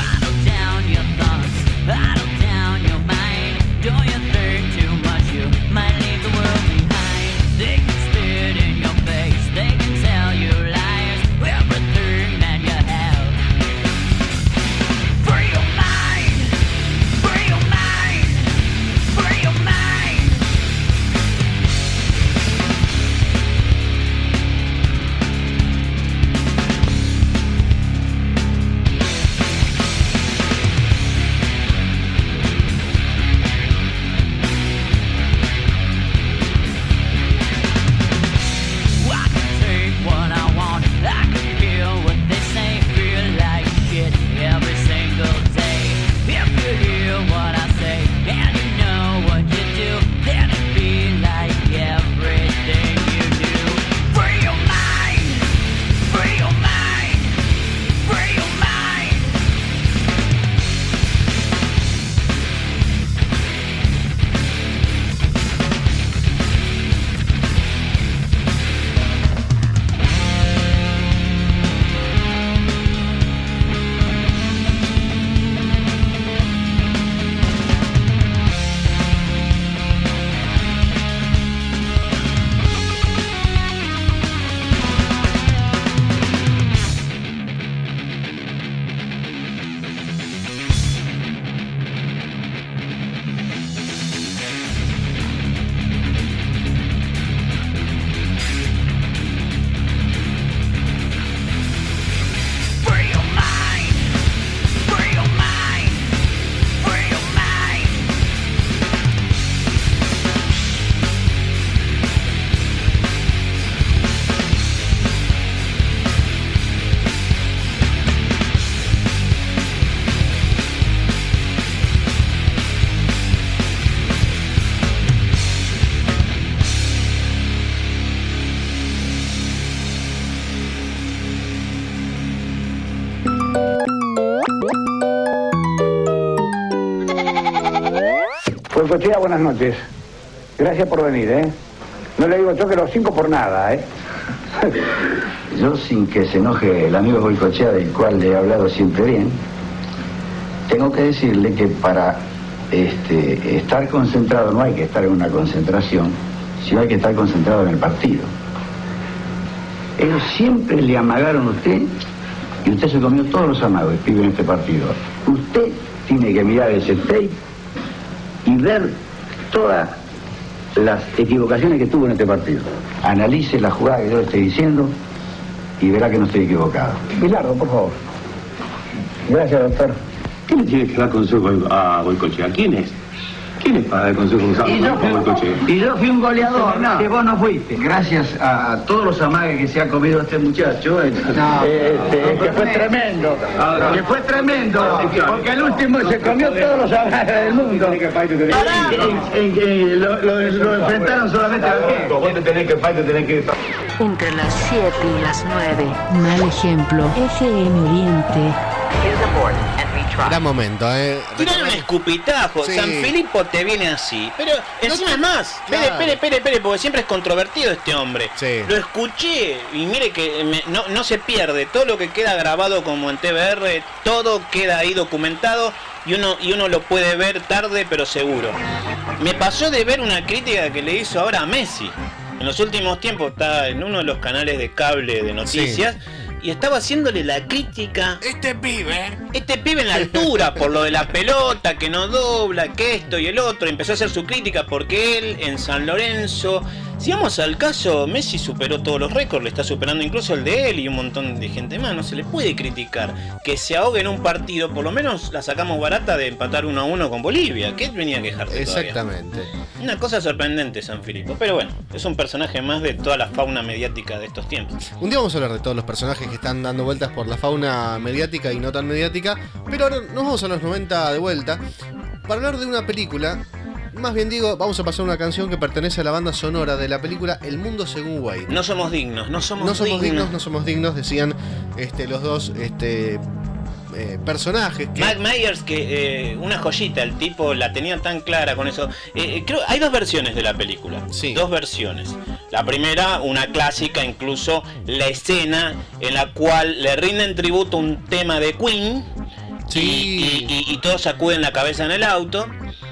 Cochea, buenas noches. Gracias por venir, ¿eh? No le digo choque los cinco por nada, ¿eh? Yo, sin que se enoje el amigo Boicochea, del cual le he hablado siempre bien, tengo que decirle que para este, estar concentrado no hay que estar en una concentración, sino hay que estar concentrado en el partido. Ellos siempre le amagaron a usted y usted se comió todos los amagos, pibe, en este partido. Usted tiene que mirar ese tape y ver todas las equivocaciones que tuvo en este partido. Analice la jugada que yo le estoy diciendo y verá que no estoy equivocado. Bilardo, por favor. Gracias, doctor. ¿Qué le tiene que dar consejo a Boicochea? ¿Quién es? ¿Quién es para dar consejo a Boicochea? Y yo fui un goleador, no, que vos no fuiste. Gracias a todos los amagues que se ha comido este muchacho. No, este, que fue tremendo. Ahora, que fue tremendo, porque el último se comió todos los amagues del mundo. En que lo, lo, lo enfrentaron solamente a qué. Vos te tenés que fight, te tenés que... Entre las siete y las nueve. Mal ejemplo. F M Oriente. Gran momento, eh. Tirar un escupitajo. Sí. San Filipo te viene así. Pero encima es más. Claro. Espere, espere, espere, porque siempre es controvertido este hombre. Sí. Lo escuché y mire que me- no, no se pierde. Todo lo que queda grabado como en T V R, todo queda ahí documentado y uno, y uno lo puede ver tarde pero seguro. Me pasó de ver una crítica que le hizo ahora a Messi. En los últimos tiempos está en uno de los canales de cable de noticias. y estaba haciéndole la crítica. Este pibe. Este pibe en la altura, por lo de la pelota, que no dobla, que esto y el otro. Empezó a hacer su crítica porque él en San Lorenzo. Si vamos al caso, Messi superó todos los récords, le está superando incluso el de él y un montón de gente más. No se le puede criticar que se ahogue en un partido. Por lo menos la sacamos barata de empatar uno a uno con Bolivia. ¿Qué venía a quejarse? Exactamente. Todavía? Una cosa sorprendente, San Filipo. Pero bueno, es un personaje más de toda la fauna mediática de estos tiempos. Un día vamos a hablar de todos los personajes que están dando vueltas por la fauna mediática y no tan mediática. Pero ahora nos vamos a los noventa de vuelta para hablar de una película. Más bien digo, vamos a pasar una canción que pertenece a la banda sonora de la película El Mundo Según Wayne. No somos dignos, no somos, no somos dignos. dignos. No somos dignos, decían este, los dos este, eh, personajes. Que... Mike Myers, que eh, una joyita, el tipo la tenía tan clara con eso. Eh, creo hay dos versiones de la película. Sí. Dos versiones. La primera, una clásica, incluso la escena en la cual le rinden tributo un tema de Queen. Sí. Y, y, y, y todos sacuden la cabeza en el auto.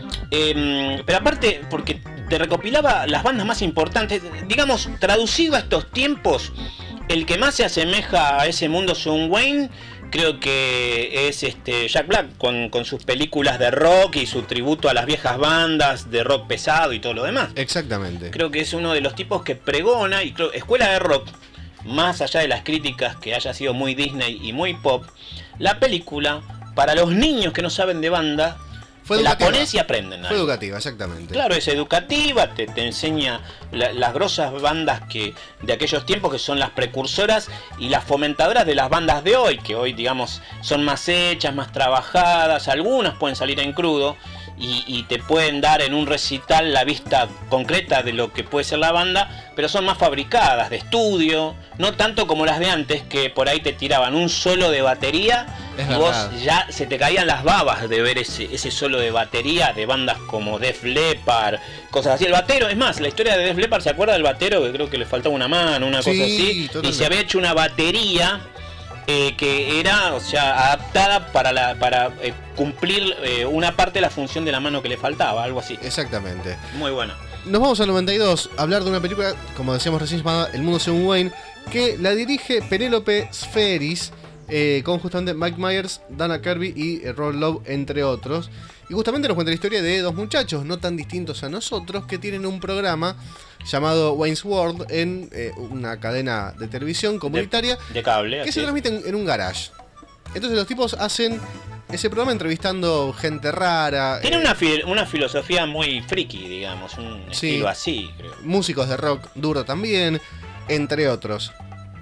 Eh, pero aparte, porque te recopilaba las bandas más importantes, digamos, traducido a estos tiempos, el que más se asemeja a ese mundo según Wayne, creo que es este Jack Black, con, con sus películas de rock y su tributo a las viejas bandas de rock pesado y todo lo demás. Exactamente. Creo que es uno de los tipos que pregona, y creo, escuela de rock, más allá de las críticas que haya sido muy Disney y muy pop, la película, para los niños que no saben de banda, Fue la educativa. pones y aprenden. Fue educativa, exactamente. Claro, es educativa, te, te enseña la, las grosas bandas que de aquellos tiempos, que son las precursoras y las fomentadoras de las bandas de hoy, que hoy, digamos, son más hechas, más trabajadas, algunas pueden salir en crudo y, y te pueden dar en un recital la vista concreta de lo que puede ser la banda, pero son más fabricadas, de estudio, no tanto como las de antes, que por ahí te tiraban un solo de batería. Es y vos verdad. ya se te caían las babas de ver ese, ese solo de batería de bandas como Def Leppard, cosas así. El batero, es más, la historia de Def Leppard, ¿se acuerda del batero? Que creo que le faltaba una mano, una Sí, cosa así. totalmente. Y se había hecho una batería eh, que era, o sea, adaptada para la para eh, cumplir eh, una parte de la función de la mano que le faltaba, algo así. Exactamente. Muy bueno. Nos vamos al noventa y dos a hablar de una película, como decíamos recién, llamada El Mundo Según Wayne, que la dirige Penélope Spheeris, eh, con justamente Mike Myers, Dana Kirby y eh, Rob Lowe, entre otros. Y justamente nos cuenta la historia de dos muchachos no tan distintos a nosotros que tienen un programa llamado Wayne's World en eh, una cadena de televisión comunitaria De, de cable. que así se es. transmite en, en un garage. Entonces los tipos hacen ese programa entrevistando gente rara. Tiene eh, una, fi- una filosofía muy friki, digamos, un Sí. estilo así, creo. músicos de rock duro también, entre otros.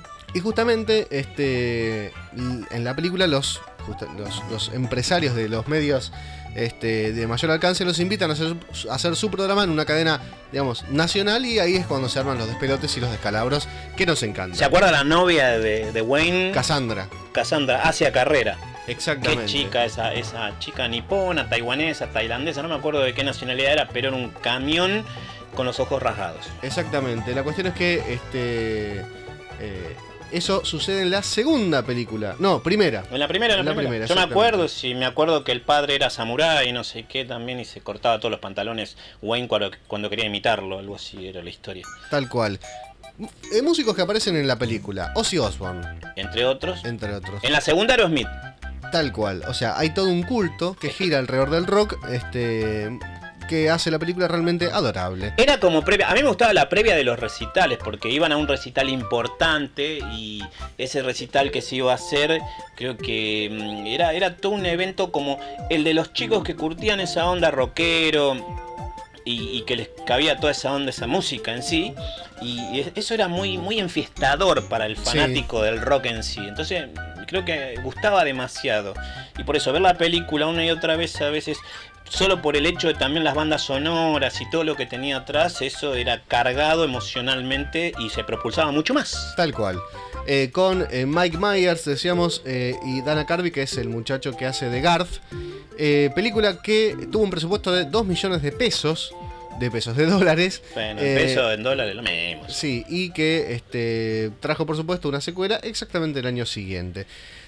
Y justamente este l- en la película los, justa- los, los empresarios de los medios este, de mayor alcance los invitan a hacer, a hacer su programa en una cadena, digamos, nacional, y ahí es cuando se arman los despelotes y los descalabros que nos encantan. ¿Se acuerda la novia de, de Wayne? Cassandra. Cassandra, Asia Carrera. Exactamente. Qué chica esa, esa chica nipona, taiwanesa, tailandesa, no me acuerdo de qué nacionalidad era, pero era un camión con los ojos rasgados. Exactamente. La cuestión es que este eh, eso sucede en la segunda película. No, primera. En la primera, en la, En la primera. primera, Yo me exactamente. acuerdo, sí, me acuerdo que el padre era samurái y no sé qué también, y se cortaba todos los pantalones Wayne cuando, cuando quería imitarlo, algo así era la historia. Tal cual. M- eh, músicos que aparecen en la película. Ozzy Osbourne, Entre otros. entre otros. En la segunda, Aerosmith. Tal cual. O sea, hay todo un culto que gira alrededor del rock, este, que hace la película realmente adorable. Era como previa, a mí me gustaba la previa de los recitales, porque iban a un recital importante y ese recital que se iba a hacer, creo que mm, era, era todo un evento como el de los chicos que curtían esa onda rockero y, y que les cabía toda esa onda, esa música en sí, y eso era muy, muy enfiestador para el fanático del rock en sí. Entonces creo que gustaba demasiado, y por eso ver la película una y otra vez, a veces solo por el hecho de también las bandas sonoras y todo lo que tenía atrás, eso era cargado emocionalmente y se propulsaba mucho más. Tal cual. Eh, con eh, Mike Myers, decíamos, eh, y Dana Carvey, que es el muchacho que hace de Garth. Eh, película que tuvo un presupuesto de dos millones de pesos, de pesos, de dólares. Bueno, en Eh, peso, en dólares, lo mismo. Sí, y que este, trajo por supuesto una secuela exactamente el año siguiente.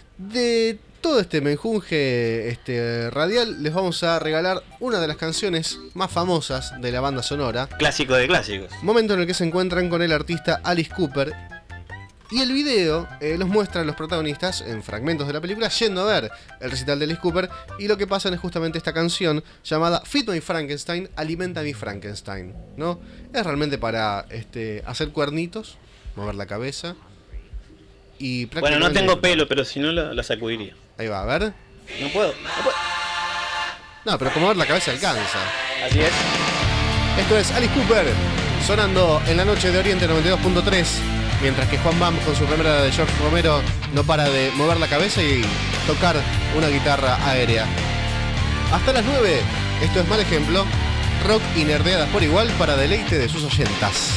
De todo este menjunje este, radial, les vamos a regalar una de las canciones más famosas de la banda sonora. Clásico de clásicos. Momento en el que se encuentran con el artista Alice Cooper Y el video eh, los muestra a los protagonistas en fragmentos de la película yendo a ver el recital de Alice Cooper, y lo que pasa es justamente esta canción llamada Feed My Frankenstein, alimenta mi Frankenstein, ¿no? Es realmente para este, hacer cuernitos, mover la cabeza y Bueno, no tengo pelo, pero si no la, la sacudiría. Ahí va, a ver. No puedo, no puedo. No, pero con mover la cabeza alcanza. Así es. Esto es Alice Cooper sonando en la noche de Oriente noventa y dos punto tres. Mientras que Juan Bam con su remera de George Romero no para de mover la cabeza y tocar una guitarra aérea. Hasta las nueve, esto es Mal Ejemplo, rock y nerdeadas por igual para deleite de sus oyentas.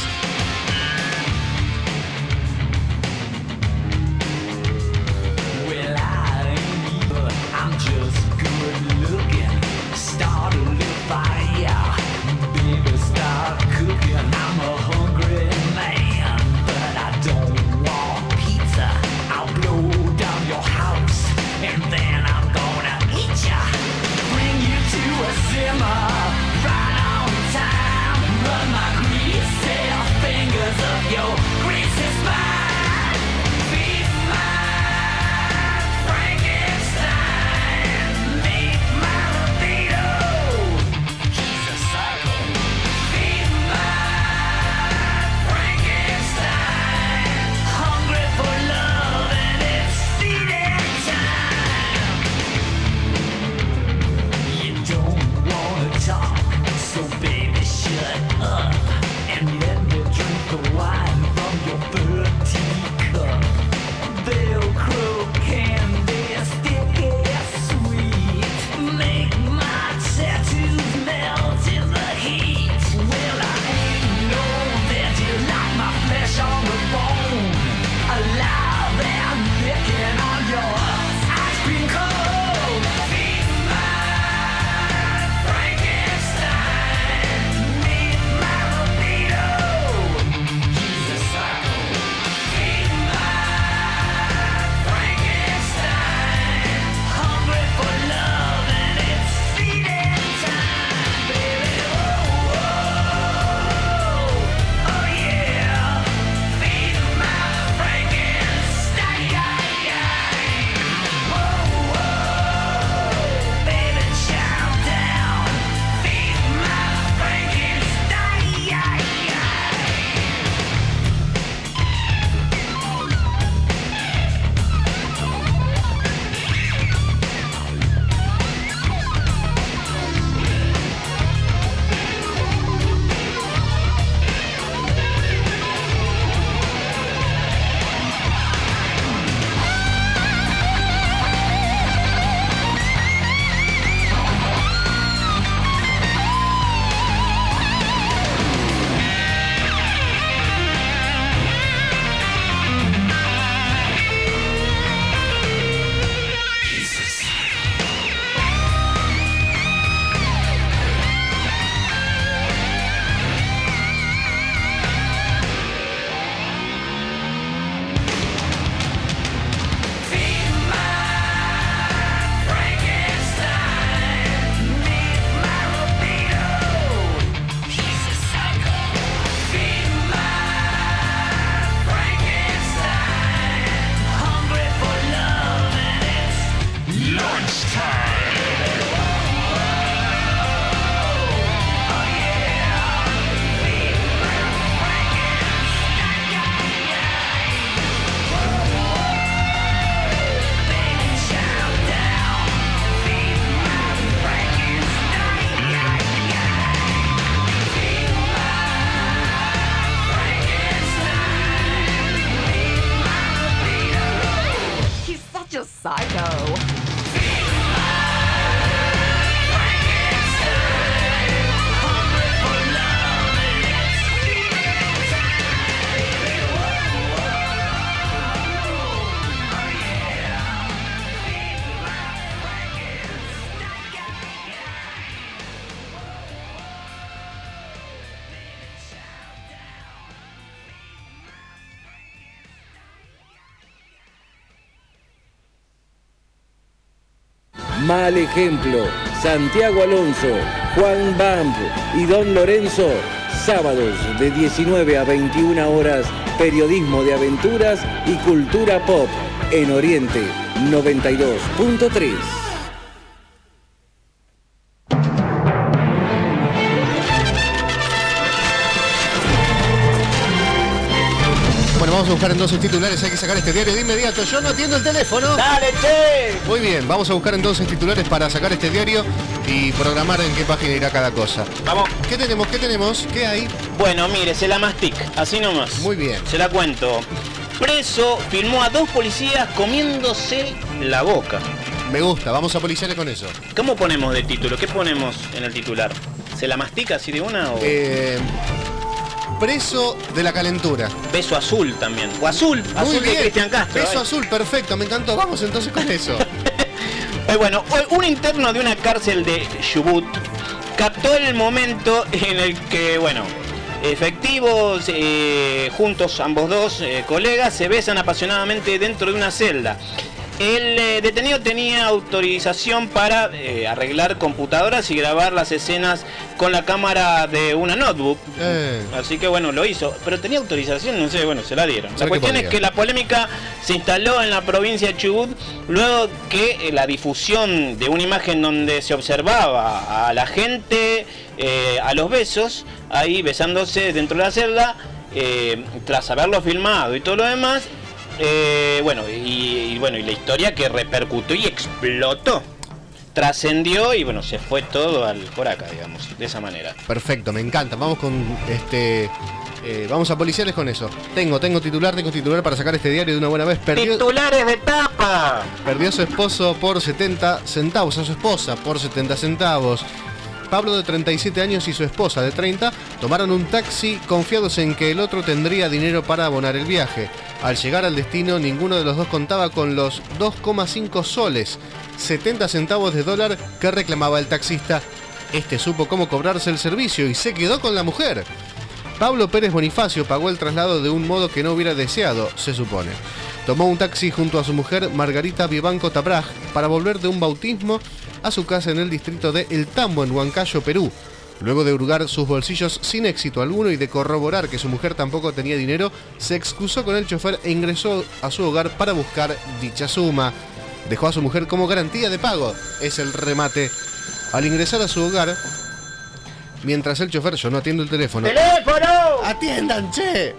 Mal Ejemplo, Santiago Alonso, Juan Bam y Don Lorenzo, sábados de diecinueve a veintiuna horas periodismo de aventuras y cultura pop en Oriente noventa y dos punto tres. Bueno, vamos a buscar entonces titulares, hay que sacar este diario de inmediato. Yo no atiendo el teléfono. ¡Dale, che! Muy bien, vamos a buscar entonces titulares para sacar este diario y programar en qué página irá cada cosa. Vamos. ¿Qué tenemos? ¿Qué tenemos? ¿Qué hay? Bueno, mire, se la mastic, así nomás. Muy bien. Se la cuento. Preso filmó a dos policías comiéndose la boca. Me gusta, vamos a policiales con eso. ¿Cómo ponemos de título? ¿Qué ponemos en el titular? ¿Se la mastica así de una o...? Eh, preso de la calentura. Beso azul también. O azul, Muy azul bien. de Cristian Castro. Beso Ay. azul, perfecto, me encantó. Vamos entonces con eso. Eh, bueno, un interno de una cárcel de Chubut captó el momento en el que, bueno, efectivos, eh, juntos ambos dos eh, colegas, se besan apasionadamente dentro de una celda. El eh, detenido tenía autorización para eh, arreglar computadoras y grabar las escenas con la cámara de una notebook. Eh. Así que bueno, lo hizo. Pero tenía autorización, no sé, bueno, se la dieron. La que cuestión podía. es que la polémica se instaló en la provincia de Chubut luego que eh, la difusión de una imagen donde se observaba a la gente eh, a los besos, ahí besándose dentro de la celda, eh, tras haberlo filmado y todo lo demás. Eh, bueno, y, y bueno, y la historia que repercutió y explotó, trascendió y bueno, se fue todo al por acá, digamos, de esa manera. Perfecto, me encanta. Vamos con este. Eh, vamos a policiales con eso. Tengo, tengo titular, tengo titular para sacar este diario de una buena vez. Perdió, ¡Titulares de tapa! perdió a su esposo por setenta centavos, a su esposa por setenta centavos. Pablo, de treinta y siete años, y su esposa, de treinta, tomaron un taxi confiados en que el otro tendría dinero para abonar el viaje. Al llegar al destino, ninguno de los dos contaba con los dos coma cinco soles, setenta centavos de dólar que reclamaba el taxista. Este supo cómo cobrarse el servicio y se quedó con la mujer. Pablo Pérez Bonifacio pagó el traslado de un modo que no hubiera deseado, se supone. Tomó un taxi junto a su mujer, Margarita Vivanco Tabraj, para volver de un bautismo a su casa en el distrito de El Tambo, en Huancayo, Perú. Luego de hurgar sus bolsillos sin éxito alguno y de corroborar que su mujer tampoco tenía dinero, se excusó con el chofer e ingresó a su hogar para buscar dicha suma. Dejó a su mujer como garantía de pago, es el remate. Al ingresar a su hogar, mientras el chofer, yo no atiendo el teléfono. ¡Teléfono! ¡Atiendan, che!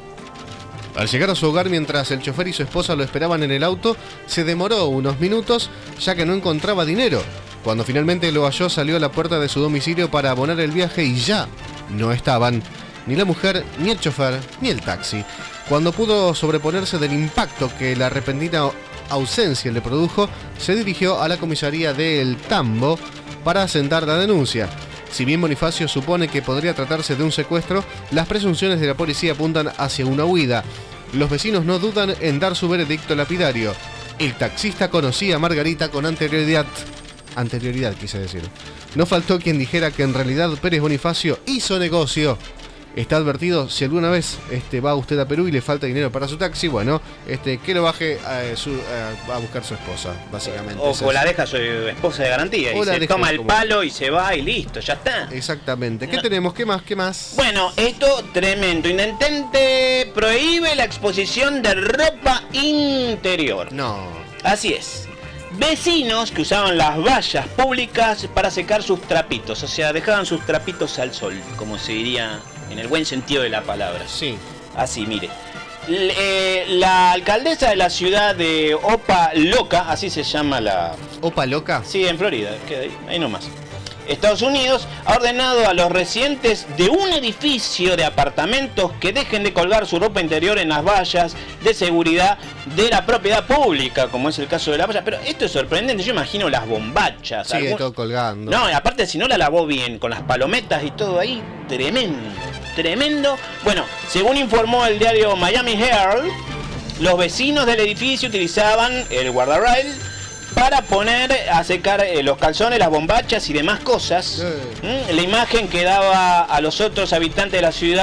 Al llegar a su hogar mientras el chofer y su esposa lo esperaban en el auto, se demoró unos minutos ya que no encontraba dinero. Cuando finalmente lo halló, salió a la puerta de su domicilio para abonar el viaje y ya no estaban ni la mujer, ni el chofer, ni el taxi. Cuando pudo sobreponerse del impacto que la repentina ausencia le produjo, se dirigió a la comisaría de El Tambo para asentar la denuncia. Si bien Bonifacio supone que podría tratarse de un secuestro, las presunciones de la policía apuntan hacia una huida. Los vecinos no dudan en dar su veredicto lapidario. El taxista conocía a Margarita con anterioridad. Anterioridad, quise decir. No faltó quien dijera que en realidad Pérez Bonifacio hizo negocio. Está advertido, si alguna vez este, va usted a Perú y le falta dinero para su taxi, bueno, este, que lo baje a, su, a, a buscar su esposa, básicamente. O, Esa o es. la deja su esposa de garantía O y la se deja toma el como- palo y se va y listo, ya está. Exactamente. ¿Qué No. tenemos? ¿Qué más? ¿Qué más? Bueno, esto tremendo. Intendente prohíbe la exposición de ropa interior. No. Así es. Vecinos que usaban las vallas públicas para secar sus trapitos, o sea, dejaban sus trapitos al sol, como se diría en el buen sentido de la palabra. Sí. Así, mire. L- eh, la alcaldesa de la ciudad de Opa Loca, así se llama la... ¿Opa loca? Sí, en Florida, queda ahí, ahí nomás. Estados Unidos ha ordenado a los residentes de un edificio de apartamentos que dejen de colgar su ropa interior en las vallas de seguridad de la propiedad pública, como es el caso de la valla. Pero esto es sorprendente, yo imagino las bombachas. Sigue algún- todo colgando. No, y aparte si no la lavó bien, con las palometas y todo ahí, tremendo, tremendo. Bueno, según informó el diario Miami Herald, los vecinos del edificio utilizaban el guardarrail para poner a secar eh, los calzones, las bombachas y demás cosas. Eh. ¿Mm? La imagen que daba a los otros habitantes de la ciudad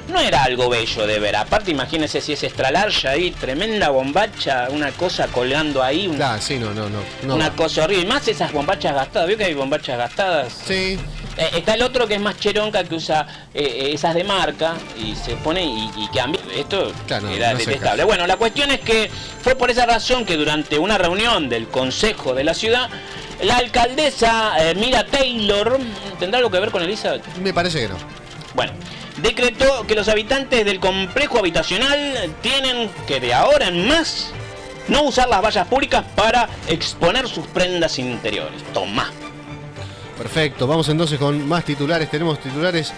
no era algo bello de ver. Aparte, imagínense si es extra large ahí, tremenda bombacha, una cosa colgando ahí. Una, Claro, sí, no, no, no. no una va. cosa horrible. Y más esas bombachas gastadas. ¿Vio que hay bombachas gastadas? Sí. Eh, está el otro que es más cheronca, que usa eh, esas de marca y se pone y, y cambia. Esto Claro, era no hace detestable. caso. Bueno, la cuestión es que fue por esa razón que durante una reunión del Consejo de la Ciudad, la alcaldesa eh, Mira Taylor, ¿tendrá algo que ver con Elizabeth? Me parece que no. Bueno, decretó que los habitantes del complejo habitacional tienen que de ahora en más no usar las vallas públicas para exponer sus prendas interiores. Tomá. Perfecto, vamos entonces con más titulares. Tenemos titulares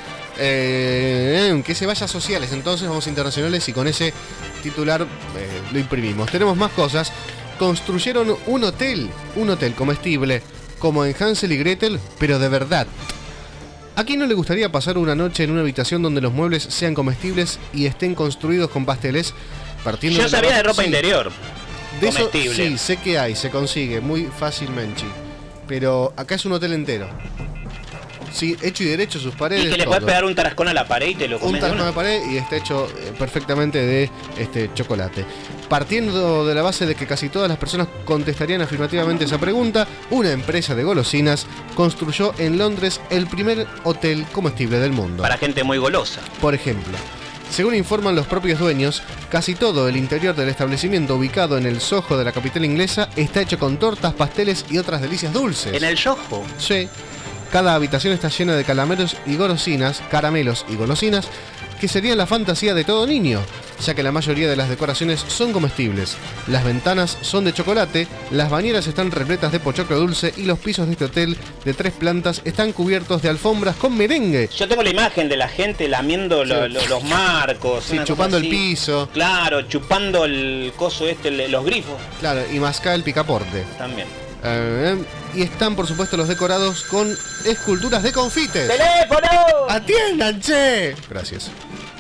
eh, que se vaya sociales, entonces vamos internacionales y con ese titular eh, lo imprimimos. Tenemos más cosas. Construyeron un hotel, un hotel comestible, como en Hansel y Gretel, pero de verdad. ¿A quién no le gustaría pasar una noche en una habitación donde los muebles sean comestibles y estén construidos con pasteles? Partiendo Yo de la sabía de base- ropa sí. interior. De eso, comestible. sí, sé que hay, se consigue muy fácilmente. Pero acá es un hotel entero. Sí, hecho y derecho, sus paredes. Y que le todo. puedes pegar un tarascón a la pared y te lo Un comes de tarjón una. de pared y está hecho eh, perfectamente de este chocolate. Partiendo de la base de que casi todas las personas contestarían afirmativamente esa pregunta, una empresa de golosinas construyó en Londres el primer hotel comestible del mundo. Para gente muy golosa. Por ejemplo, según informan los propios dueños, casi todo el interior del establecimiento ubicado en el Soho de la capital inglesa está hecho con tortas, pasteles y otras delicias dulces. En el Soho. Sí. Cada habitación está llena de caramelos y golosinas, caramelos y golosinas, que serían la fantasía de todo niño, ya que la mayoría de las decoraciones son comestibles. Las ventanas son de chocolate, las bañeras están repletas de pochoclo dulce y los pisos de este hotel de tres plantas están cubiertos de alfombras con merengue. Yo tengo la imagen de la gente lamiendo lo- Sí. lo- los marcos. Sí, una cosa chupando el así. piso. Claro, chupando el coso este, el- los grifos Claro, y mascar el picaporte. también. Eh, y están, por supuesto, los decorados con esculturas de confites. ¡Teléfono! ¡Atiendan, che! Gracias.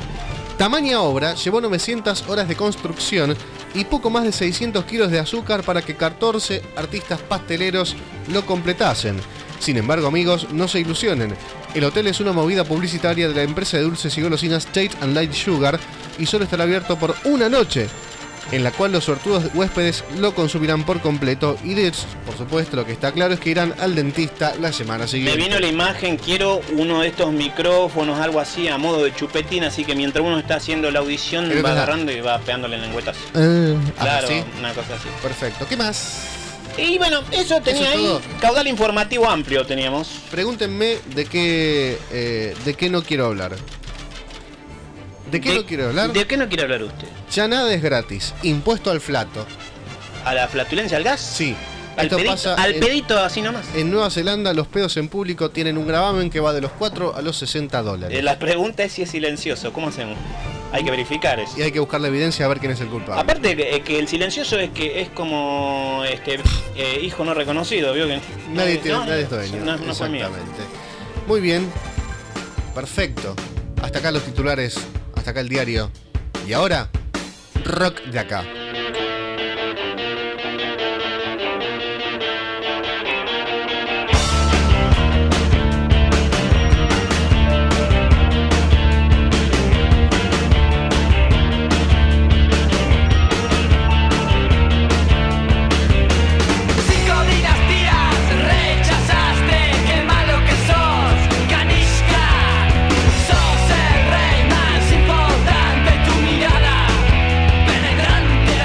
Tamaña obra llevó novecientas horas de construcción y poco más de seiscientos kilos de azúcar para que catorce artistas pasteleros lo completasen. Sin embargo, amigos, no se ilusionen. El hotel es una movida publicitaria de la empresa de dulces y golosinas Tate and Light Sugar y solo estará abierto por una noche, en la cual los suertudos huéspedes lo consumirán por completo y, de, por supuesto, lo que está claro es que irán al dentista la semana Me siguiente. vino la imagen, quiero uno de estos micrófonos, algo así, a modo de chupetín, así que mientras uno está haciendo la audición Pero va que- agarrando y va pegándole en lengüetas. Eh, ah, Claro, ¿sí? una cosa así. Perfecto. ¿Qué más? Y bueno, eso tenía Eso es ahí, todo. caudal informativo amplio teníamos. Pregúntenme de qué eh, de qué no quiero hablar. ¿De qué no quiero hablar? ¿De qué no quiere hablar usted? Ya nada es gratis. Impuesto al flato. ¿A la flatulencia, al gas? Sí. Al, Esto pedito, pasa al en- pedito así nomás. En Nueva Zelanda los pedos en público tienen un gravamen que va de los cuatro a los sesenta dólares. Eh, la pregunta es si es silencioso, ¿cómo hacemos? Hay que verificar eso. Y hay que buscar la evidencia a ver quién es el culpable. Aparte que, eh, que el silencioso es que es como este eh, hijo no reconocido, ¿vio? Que Nadie, no, tiene, no, nadie es dueño. no, no fue mío. Exactamente. Muy bien. Perfecto. Hasta acá los titulares. Hasta acá el diario. Y ahora, rock de acá. Cinco dinastías rechazaste, qué malo que sos, Kanishka. Sos el rey más importante, tu mirada penetrante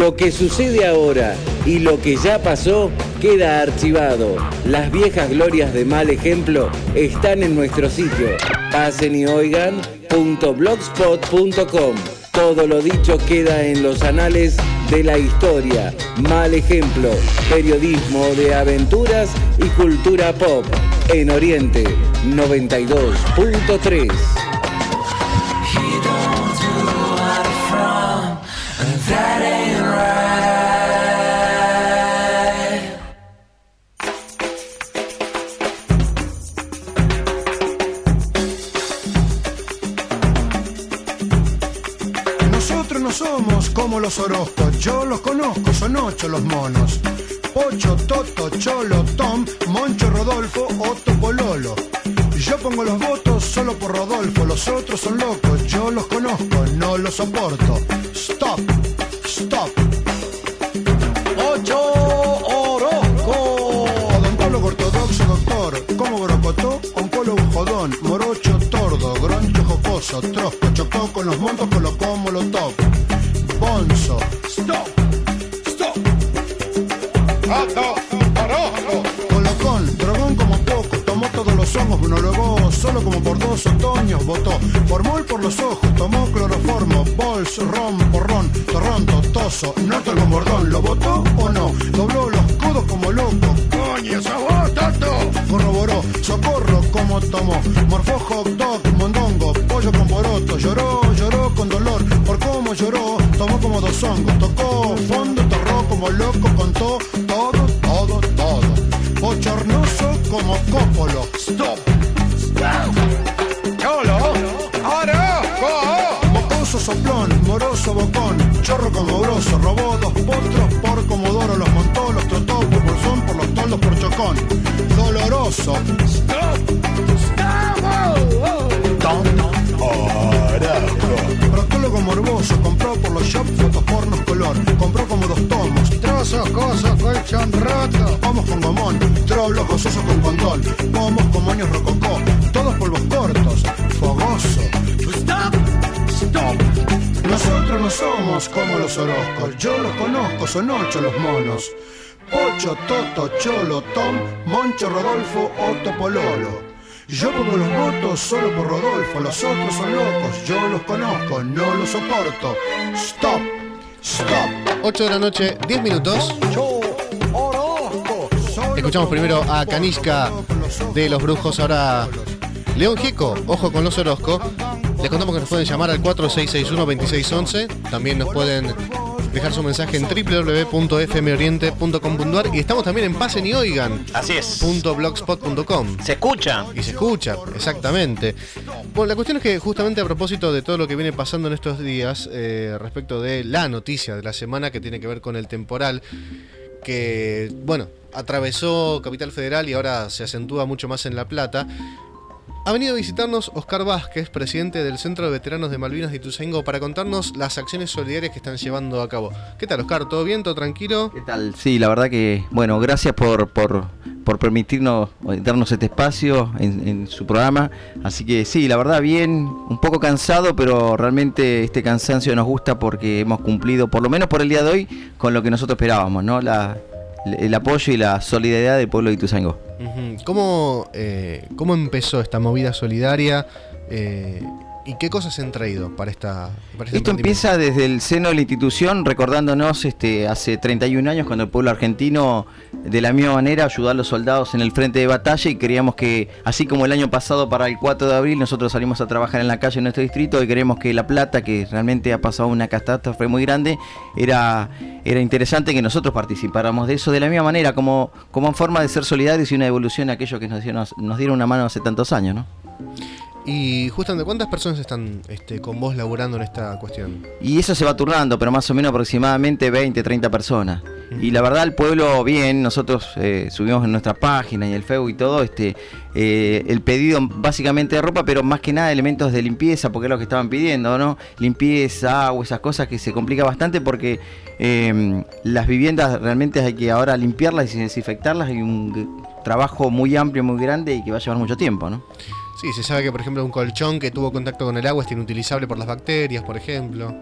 Lo que sucede ahora y lo que ya pasó queda archivado. Las viejas glorias de Mal Ejemplo están en nuestro sitio. Pasen y oigan punto blogspot punto com. Todo lo dicho queda en los anales de la historia. Mal Ejemplo, periodismo de aventuras y cultura pop. En Oriente noventa y dos punto tres. Nosotros no somos como los Orozcos, yo los conozco, son ocho los monos. Pocho, Toto, Cholo, Tom, Moncho, Rodolfo, Otto, Pololo. Yo pongo los votos solo por Rodolfo, los otros son locos, yo los conozco, no los soporto. Stop, stop. Ocho Orozco, odontólogo ortodoxo, doctor, como brocotó, oncólogo jodón, morocho tordo, groncho jocoso, trosco, chocó con los montos, colocó molotov. Bonzo, stop, stop. Ocho Orozco, colocón, drogón como poco, tomó todos los hongos, monologó solo como por dos otoños, votó, formol por los ojos, tomó cloroformo, bols, ron, porrón, torrón, totoso, noto con bordón, ¿lo votó o no? Dobló los codos como loco, coño, esa vos, tato, corroboró, socorro como tomó, morfó hot dog, mondongo, pollo con poroto, lloró, lloró con dolor, por cómo lloró, tomó como dos hongos, tocó fondo, torró como loco, contó todo, todo, todo, bochornoso como cópolo, stop, stop, cholo, Orozco, mocoso soplón, moroso bocón, chorro como broso, robó dos potros por comodoro, los montó, los trotó por bolsón, por los toldos por chocón, doloroso, stop, stop, Tom Orozco, proctólogo morboso, compró por los shops fotos pornos color, compró como dos tomos, trozos, cosos, colchón roto, pomos con gomón, trollos gozosos con condón, pomos con moños rococó, todos polvos cortos, fogoso, stop, stop. Nosotros no somos como los Orozcos, yo los conozco, son ocho los monos. Ocho, Toto, Cholo, Tom, Moncho, Rodolfo, Otto, Pololo. Yo pongo los votos solo por Rodolfo, los otros son locos, yo los conozco, no los soporto. Stop, stop. ocho de la noche, diez minutos. Escuchamos primero a Kanishka de Los Brujos, ahora León Gieco, ojo con los Orozco. Les contamos que nos pueden llamar al cuatro seis seis uno, dos seis uno uno. También nos pueden dejar su mensaje en doble u doble u doble u punto f m oriente punto com punto a r y estamos también en Pasen y Oigan. Así es. Punto blogspot punto com. Se escucha. Y se escucha, exactamente. Bueno, la cuestión es que justamente a propósito de todo lo que viene pasando en estos días, eh, respecto de la noticia de la semana que tiene que ver con el temporal, que, bueno, atravesó Capital Federal y ahora se acentúa mucho más en La Plata. Ha venido a visitarnos Oscar Vázquez, presidente del Centro de Veteranos de Malvinas de Ituzaingó, para contarnos las acciones solidarias que están llevando a cabo. ¿Qué tal, Oscar? ¿Todo bien? ¿Todo tranquilo? ¿Qué tal? Sí, la verdad que, bueno, gracias por, por, por permitirnos, darnos este espacio en, en su programa. Así que sí, la verdad bien, un poco cansado, pero realmente este cansancio nos gusta porque hemos cumplido, por lo menos por el día de hoy, con lo que nosotros esperábamos, ¿no? La, el apoyo y la solidaridad del pueblo de Ituzaingó. ¿Cómo, eh, ¿Cómo empezó esta movida solidaria eh, y qué cosas se han traído para esta para este Esto empieza desde el seno de la institución, recordándonos este, hace treinta y un años cuando el pueblo argentino de la misma manera ayudó a los soldados en el frente de batalla, y queríamos que, así como el año pasado para el cuatro de abril nosotros salimos a trabajar en la calle en nuestro distrito, y queremos que La Plata, que realmente ha pasado una catástrofe muy grande, era, era interesante que nosotros participáramos de eso de la misma manera, como, como en forma de ser solidarios y una evolución a aquellos que nos, nos, nos dieron una mano hace tantos años, ¿no? Y justamente, ¿cuántas personas están este, con vos laburando en esta cuestión? Y eso se va turnando, pero más o menos aproximadamente veinte, treinta personas. Uh-huh. Y la verdad el pueblo bien, nosotros eh, subimos en nuestra página y el Facebook y todo, este eh, el pedido básicamente de ropa, pero más que nada elementos de limpieza, porque es lo que estaban pidiendo, ¿no? Limpieza, agua, esas cosas que se complica bastante porque eh, las viviendas realmente hay que ahora limpiarlas y desinfectarlas, hay un trabajo muy amplio, muy grande y que va a llevar mucho tiempo, ¿no? Sí, se sabe que, por ejemplo, un colchón que tuvo contacto con el agua es inutilizable por las bacterias, por ejemplo.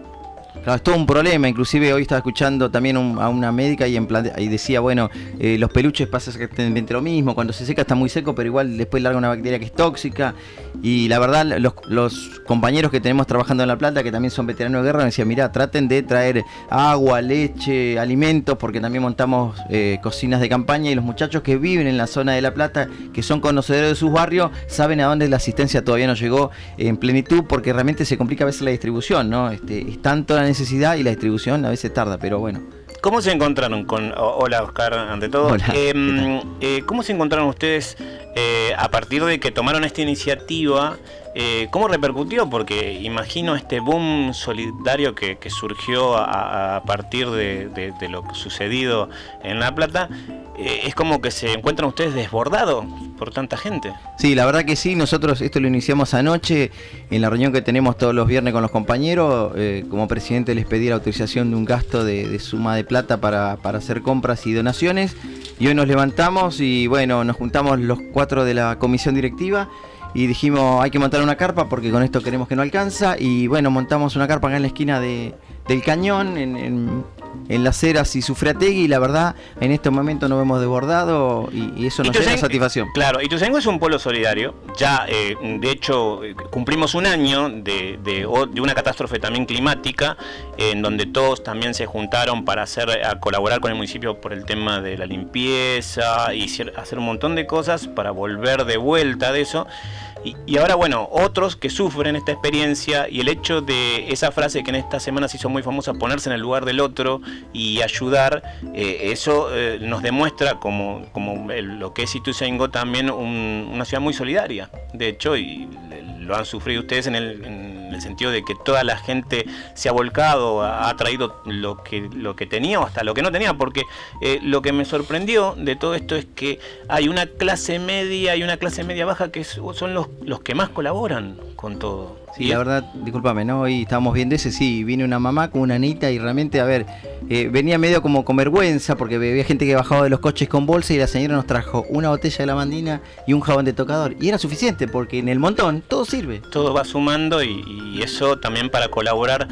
Claro, es todo un problema. Inclusive hoy estaba escuchando también un, a una médica y, en plan, y decía, bueno, eh, los peluches pasa exactamente lo mismo, cuando se seca está muy seco, pero igual después larga una bacteria que es tóxica. Y la verdad, los, los compañeros que tenemos trabajando en La Plata, que también son veteranos de guerra, me decían, mirá, traten de traer agua, leche, alimentos, porque también montamos eh, cocinas de campaña, y los muchachos que viven en la zona de La Plata, que son conocedores de sus barrios, saben a dónde la asistencia todavía no llegó en plenitud, porque realmente se complica a veces la distribución, ¿no? Este, es tanto la necesidad y la distribución a veces tarda, pero bueno. ¿Cómo se encontraron con... Hola, Oscar, ante todo. Hola, eh, eh, ¿Cómo se encontraron ustedes eh, a partir de que tomaron esta iniciativa? Eh, ¿Cómo repercutió? Porque imagino este boom solidario que, que surgió a, a partir de, de, de lo sucedido en La Plata. Eh, es como que se encuentran ustedes desbordados por tanta gente. Sí, la verdad que sí. Nosotros esto lo iniciamos anoche en la reunión que tenemos todos los viernes con los compañeros. Eh, como presidente les pedí la autorización de un gasto de, de suma de plata para, para hacer compras y donaciones. Y hoy nos levantamos y bueno, nos juntamos los cuatro de la comisión directiva y dijimos, hay que montar una carpa porque con esto queremos que no alcanza. Y bueno, montamos una carpa acá en la esquina de, del Cañón, en, en, en Las Heras y Sufrategui, y la verdad, en este momento nos hemos desbordado y, y eso nos llena de satisfacción. Claro, Ituzaingó es un pueblo solidario. Ya, eh, de hecho, cumplimos un año de, de, de una catástrofe también climática, eh, en donde todos también se juntaron para hacer, a colaborar con el municipio por el tema de la limpieza y hacer un montón de cosas para volver de vuelta de eso. Y, y ahora, bueno, otros que sufren esta experiencia, y el hecho de esa frase que en esta semana se hizo muy famosa, ponerse en el lugar del otro y ayudar, eh, eso eh, nos demuestra como, como el, lo que es Ituzaingó también un, una ciudad muy solidaria. De hecho, y lo han sufrido ustedes en el, en el sentido de que toda la gente se ha volcado, ha, ha traído lo que, lo que tenía o hasta lo que no tenía, porque eh, lo que me sorprendió de todo esto es que hay una clase media y una clase media baja que son los los que más colaboran con todo. Sí, la verdad, discúlpame, ¿no? Hoy estábamos viendo ese, sí, vino una mamá con una nita y realmente, a ver, eh, venía medio como con vergüenza porque había gente que bajaba de los coches con bolsa y la señora nos trajo una botella de lavandina y un jabón de tocador. Y era suficiente porque en el montón todo sirve. Todo va sumando y, y eso también para colaborar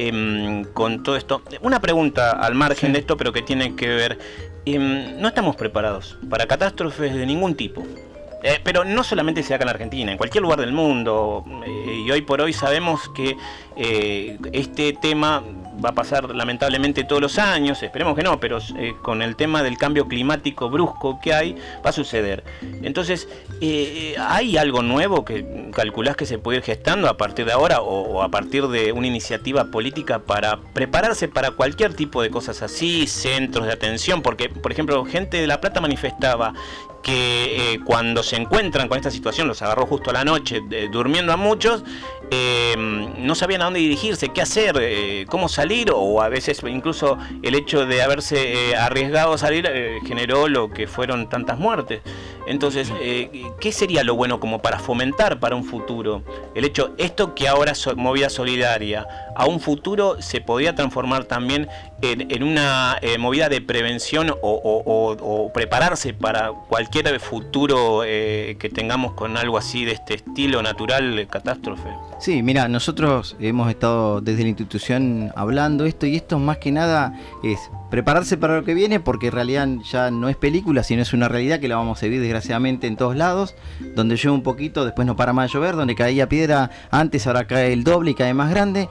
eh, con todo esto. Una pregunta al margen sí. de esto, pero que tiene que ver, eh, no estamos preparados para catástrofes de ningún tipo. Eh, pero no solamente se da acá en la Argentina, en cualquier lugar del mundo, eh, y hoy por hoy sabemos que eh, este tema va a pasar lamentablemente todos los años, esperemos que no, pero eh, con el tema del cambio climático brusco que hay, va a suceder. Entonces, eh, ¿hay algo nuevo que calculás que se puede ir gestando a partir de ahora o, o a partir de una iniciativa política para prepararse para cualquier tipo de cosas así, centros de atención? Porque, por ejemplo, gente de La Plata manifestaba que eh, cuando se encuentran con esta situación, los agarró justo a la noche, eh, durmiendo a muchos, eh, no sabían a dónde dirigirse, qué hacer, eh, cómo salir, o a veces incluso el hecho de haberse eh, arriesgado a salir eh, generó lo que fueron tantas muertes. Entonces, eh, ¿qué sería lo bueno como para fomentar para un futuro? El hecho, esto que ahora es movida solidaria, a un futuro se podría transformar también en, en una eh, movida de prevención o, o, o, o prepararse para cualquier futuro eh, que tengamos con algo así de este estilo natural, catástrofe. Sí, mira, nosotros hemos estado desde la institución hablando esto, y esto más que nada es prepararse para lo que viene, porque en realidad ya no es película, sino es una realidad que la vamos a vivir desgraciadamente en todos lados. Donde llueve un poquito, después no para más de llover, donde caía piedra antes, ahora cae el doble y cae más grande.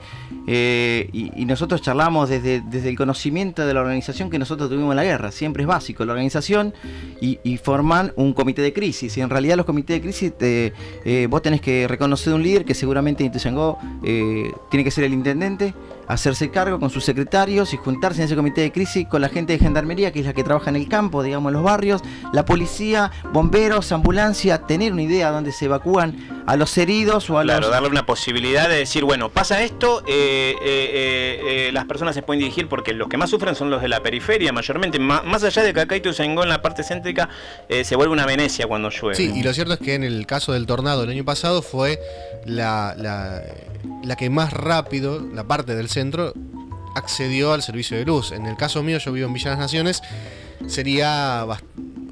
Eh, y, y nosotros charlamos desde, desde el conocimiento de la organización que nosotros tuvimos en la guerra. Siempre es básico la organización y, y forman un comité de crisis. Y en realidad los comités de crisis, te, eh, vos tenés que reconocer un líder que seguramente en Ituzaingó eh, tiene que ser el intendente, hacerse cargo con sus secretarios y juntarse en ese comité de crisis con la gente de gendarmería, que es la que trabaja en el campo, digamos, en los barrios, la policía, bomberos, ambulancia, tener una idea de dónde se evacúan a los heridos o a claro, los... darle una posibilidad de decir, bueno, pasa esto, eh, eh, eh, eh, las personas se pueden dirigir, porque los que más sufren son los de la periferia, mayormente, más, más allá de que acá Ituzaingó en la parte céntrica eh, se vuelve una Venecia cuando llueve. Sí, y lo cierto es que en el caso del tornado del año pasado fue la, la, la que más rápido, la parte del centro, accedió al servicio de luz. En el caso mío, yo vivo en Villa Las Naciones, sería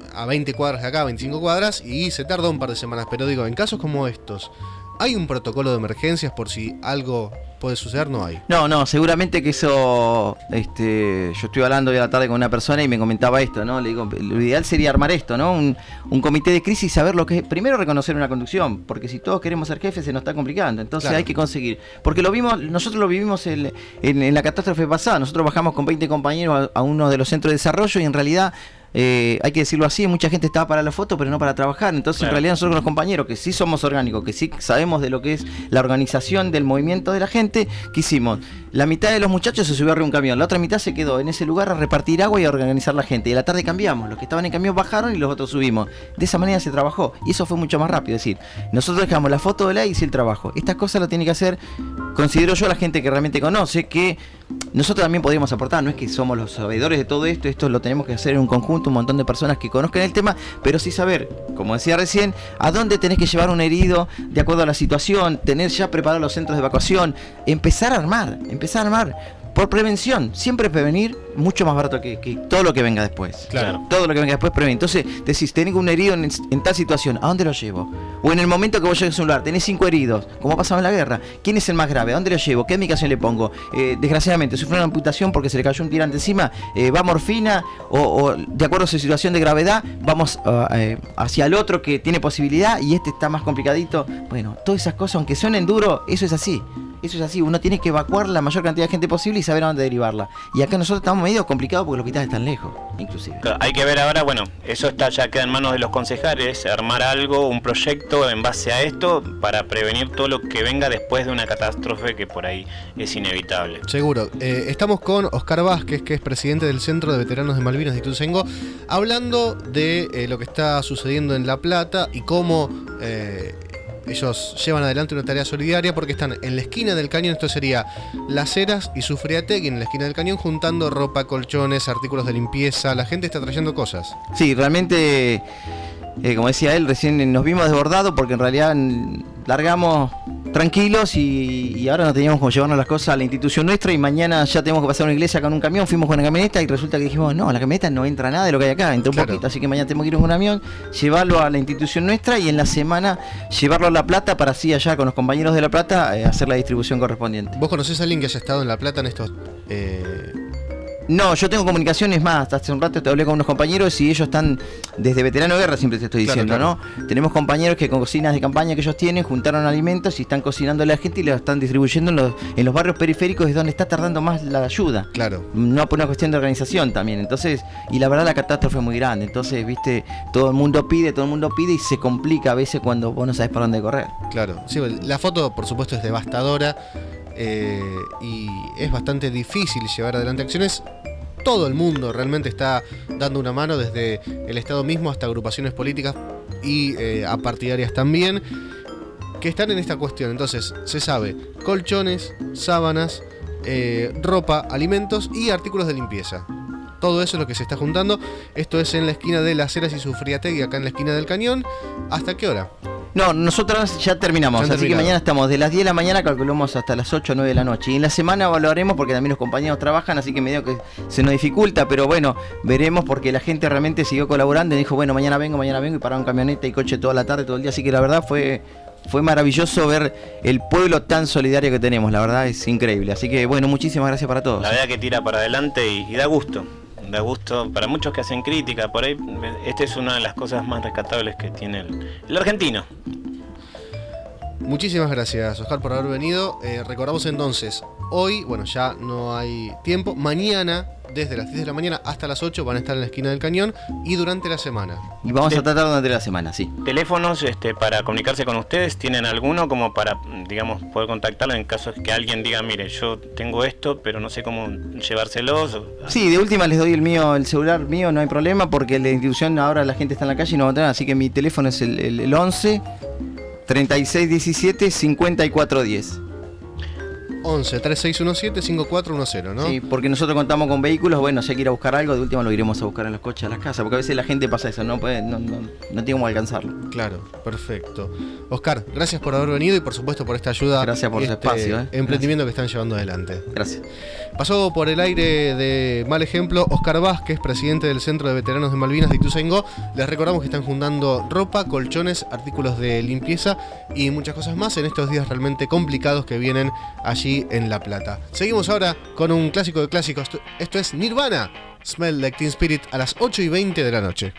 a veinte cuadras de acá, veinticinco cuadras, y se tardó un par de semanas. Pero digo, en casos como estos, ¿hay un protocolo de emergencias por si algo puede suceder? No hay. No, no, seguramente que eso, este, yo estoy hablando hoy a la tarde con una persona y me comentaba esto, ¿no? Le digo, lo ideal sería armar esto, ¿no? Un, un comité de crisis y saber lo que es, primero reconocer una conducción, porque si todos queremos ser jefes se nos está complicando, entonces claro. hay que conseguir, porque lo vimos, nosotros lo vivimos en, en, en la catástrofe pasada, nosotros bajamos con veinte compañeros a, a uno de los centros de desarrollo y en realidad... Eh, hay que decirlo así, mucha gente estaba para la foto pero no para trabajar, entonces claro. en realidad nosotros los compañeros que sí somos orgánicos, que sí sabemos de lo que es la organización del movimiento de la gente, ¿qué hicimos? La mitad de los muchachos se subió arriba un camión, la otra mitad se quedó en ese lugar a repartir agua y a organizar la gente, y a la tarde cambiamos, los que estaban en camión bajaron y los otros subimos, de esa manera se trabajó y eso fue mucho más rápido, es decir, nosotros dejamos la foto de la y hice el trabajo, estas cosas las tiene que hacer, considero yo, la gente que realmente conoce, que nosotros también podríamos aportar, no es que somos los sabedores de todo esto, esto lo tenemos que hacer en un conjunto, un montón de personas que conozcan el tema, pero sí saber, como decía recién, a dónde tenés que llevar un herido de acuerdo a la situación, tener ya preparados los centros de evacuación, empezar a armar, empezar a armar. Por prevención, siempre prevenir, mucho más barato que, que todo lo que venga después. Claro. Todo lo que venga después, prevenir. Entonces, decís, tenés un herido en, en tal situación, ¿a dónde lo llevo? O en el momento que vos llegues a un lugar, tenés cinco heridos, como ha pasado en la guerra, ¿quién es el más grave? ¿A dónde lo llevo? ¿Qué medicación le pongo? Eh, desgraciadamente, sufrió una amputación porque se le cayó un tirante encima, eh, ¿va morfina? O, o de acuerdo a su situación de gravedad, vamos uh, eh, hacia el otro que tiene posibilidad y este está más complicadito. Bueno, todas esas cosas, aunque suenen duro, eso es así. Eso es así, uno tiene que evacuar la mayor cantidad de gente posible y saber a dónde derivarla. Y acá nosotros estamos medio complicados porque los hospitales están lejos, inclusive. Claro, hay que ver ahora, bueno, eso está ya queda en manos de los concejales, armar algo, un proyecto en base a esto para prevenir todo lo que venga después de una catástrofe que por ahí es inevitable. Seguro. Eh, estamos con Oscar Vázquez, que es presidente del Centro de Veteranos de Malvinas de Ituzaingó, hablando de eh, lo que está sucediendo en La Plata y cómo... Eh, ellos llevan adelante una tarea solidaria porque están en la esquina del cañón, esto sería Las Heras y Sufriategui, en la esquina del cañón, juntando ropa, colchones, artículos de limpieza. La gente está trayendo cosas. Sí, realmente, eh, como decía él, recién nos vimos desbordados porque en realidad largamos tranquilos y, y ahora no teníamos cómo llevarnos las cosas a la institución nuestra y mañana ya tenemos que pasar a una iglesia con un camión, fuimos con una camioneta y resulta que dijimos, no, la camioneta no entra nada de lo que hay acá, entra un claro. poquito, así que mañana tenemos que ir con un avión, llevarlo a la institución nuestra y en la semana llevarlo a La Plata para así allá con los compañeros de La Plata eh, hacer la distribución correspondiente. ¿Vos conocés a alguien que haya estado en La Plata en estos... Eh... No, yo tengo comunicaciones más, hace un rato te hablé con unos compañeros y ellos están desde veterano de guerra, siempre te estoy diciendo, claro, claro. ¿no? Tenemos compañeros que con cocinas de campaña que ellos tienen, juntaron alimentos y están cocinando a la gente y los están distribuyendo en los, en los barrios periféricos, es donde está tardando más la ayuda. Claro. No por una cuestión de organización también, entonces, y la verdad la catástrofe es muy grande, entonces, viste, todo el mundo pide, todo el mundo pide y se complica a veces cuando vos no sabés para dónde correr. Claro, sí, la foto por supuesto es devastadora eh, y es bastante difícil llevar adelante acciones. Todo el mundo realmente está dando una mano, desde el Estado mismo hasta agrupaciones políticas y eh, apartidarias también, que están en esta cuestión. Entonces, se sabe, colchones, sábanas, eh, ropa, alimentos y artículos de limpieza. Todo eso es lo que se está juntando. Esto es en la esquina de Las Heras y Sufriategui, acá en la esquina del cañón. ¿Hasta qué hora? No, nosotros ya terminamos, ya así terminado. Que mañana estamos de las diez de la mañana, calculamos hasta las ocho o nueve de la noche. Y en la semana evaluaremos porque también los compañeros trabajan, así que medio que se nos dificulta, pero bueno, veremos porque la gente realmente siguió colaborando y dijo, bueno, mañana vengo, mañana vengo y pararon camioneta y coche toda la tarde, todo el día, así que la verdad fue... Fue maravilloso ver el pueblo tan solidario que tenemos, la verdad es increíble. Así que bueno, muchísimas gracias para todos. La verdad que tira para adelante y, y da gusto. Da gusto para muchos que hacen crítica, por ahí esta es una de las cosas más rescatables que tiene el, el argentino. Muchísimas gracias, Oscar, por haber venido. Eh, recordamos entonces, hoy, bueno, ya no hay tiempo, mañana desde las diez de la mañana hasta las ocho van a estar en la esquina del cañón y durante la semana. Y vamos a tratar durante la semana, sí. ¿Teléfonos este, para comunicarse con ustedes? ¿Tienen alguno como para, digamos, poder contactarlo en caso de que alguien diga, mire, yo tengo esto, pero no sé cómo llevárselos? Sí, de última les doy el mío, el celular mío, no hay problema, porque el de la institución ahora la gente está en la calle y no va a tener, así que mi teléfono es el, el, el once, treinta y seis diecisiete, cincuenta y cuatro diez. once treinta y seis diecisiete cincuenta y cuatro diez, ¿no? Sí, porque nosotros contamos con vehículos, bueno, si hay que ir a buscar algo, de última lo iremos a buscar en los coches a las casas, porque a veces la gente pasa eso, no puede, no, no, no tiene cómo alcanzarlo. Claro, perfecto. Oscar, gracias por haber venido y por supuesto por esta ayuda. Gracias por este su espacio, ¿eh? emprendimiento gracias. que están llevando adelante. Gracias. Pasó por el aire de Mal Ejemplo Oscar Vázquez, presidente del Centro de Veteranos de Malvinas de Ituzaingó. Les recordamos que están juntando ropa, colchones, artículos de limpieza y muchas cosas más en estos días realmente complicados que vienen allí en La Plata. Seguimos ahora con un clásico de clásicos. Esto es Nirvana, Smell Like Teen Spirit, a las ocho y veinte de la noche.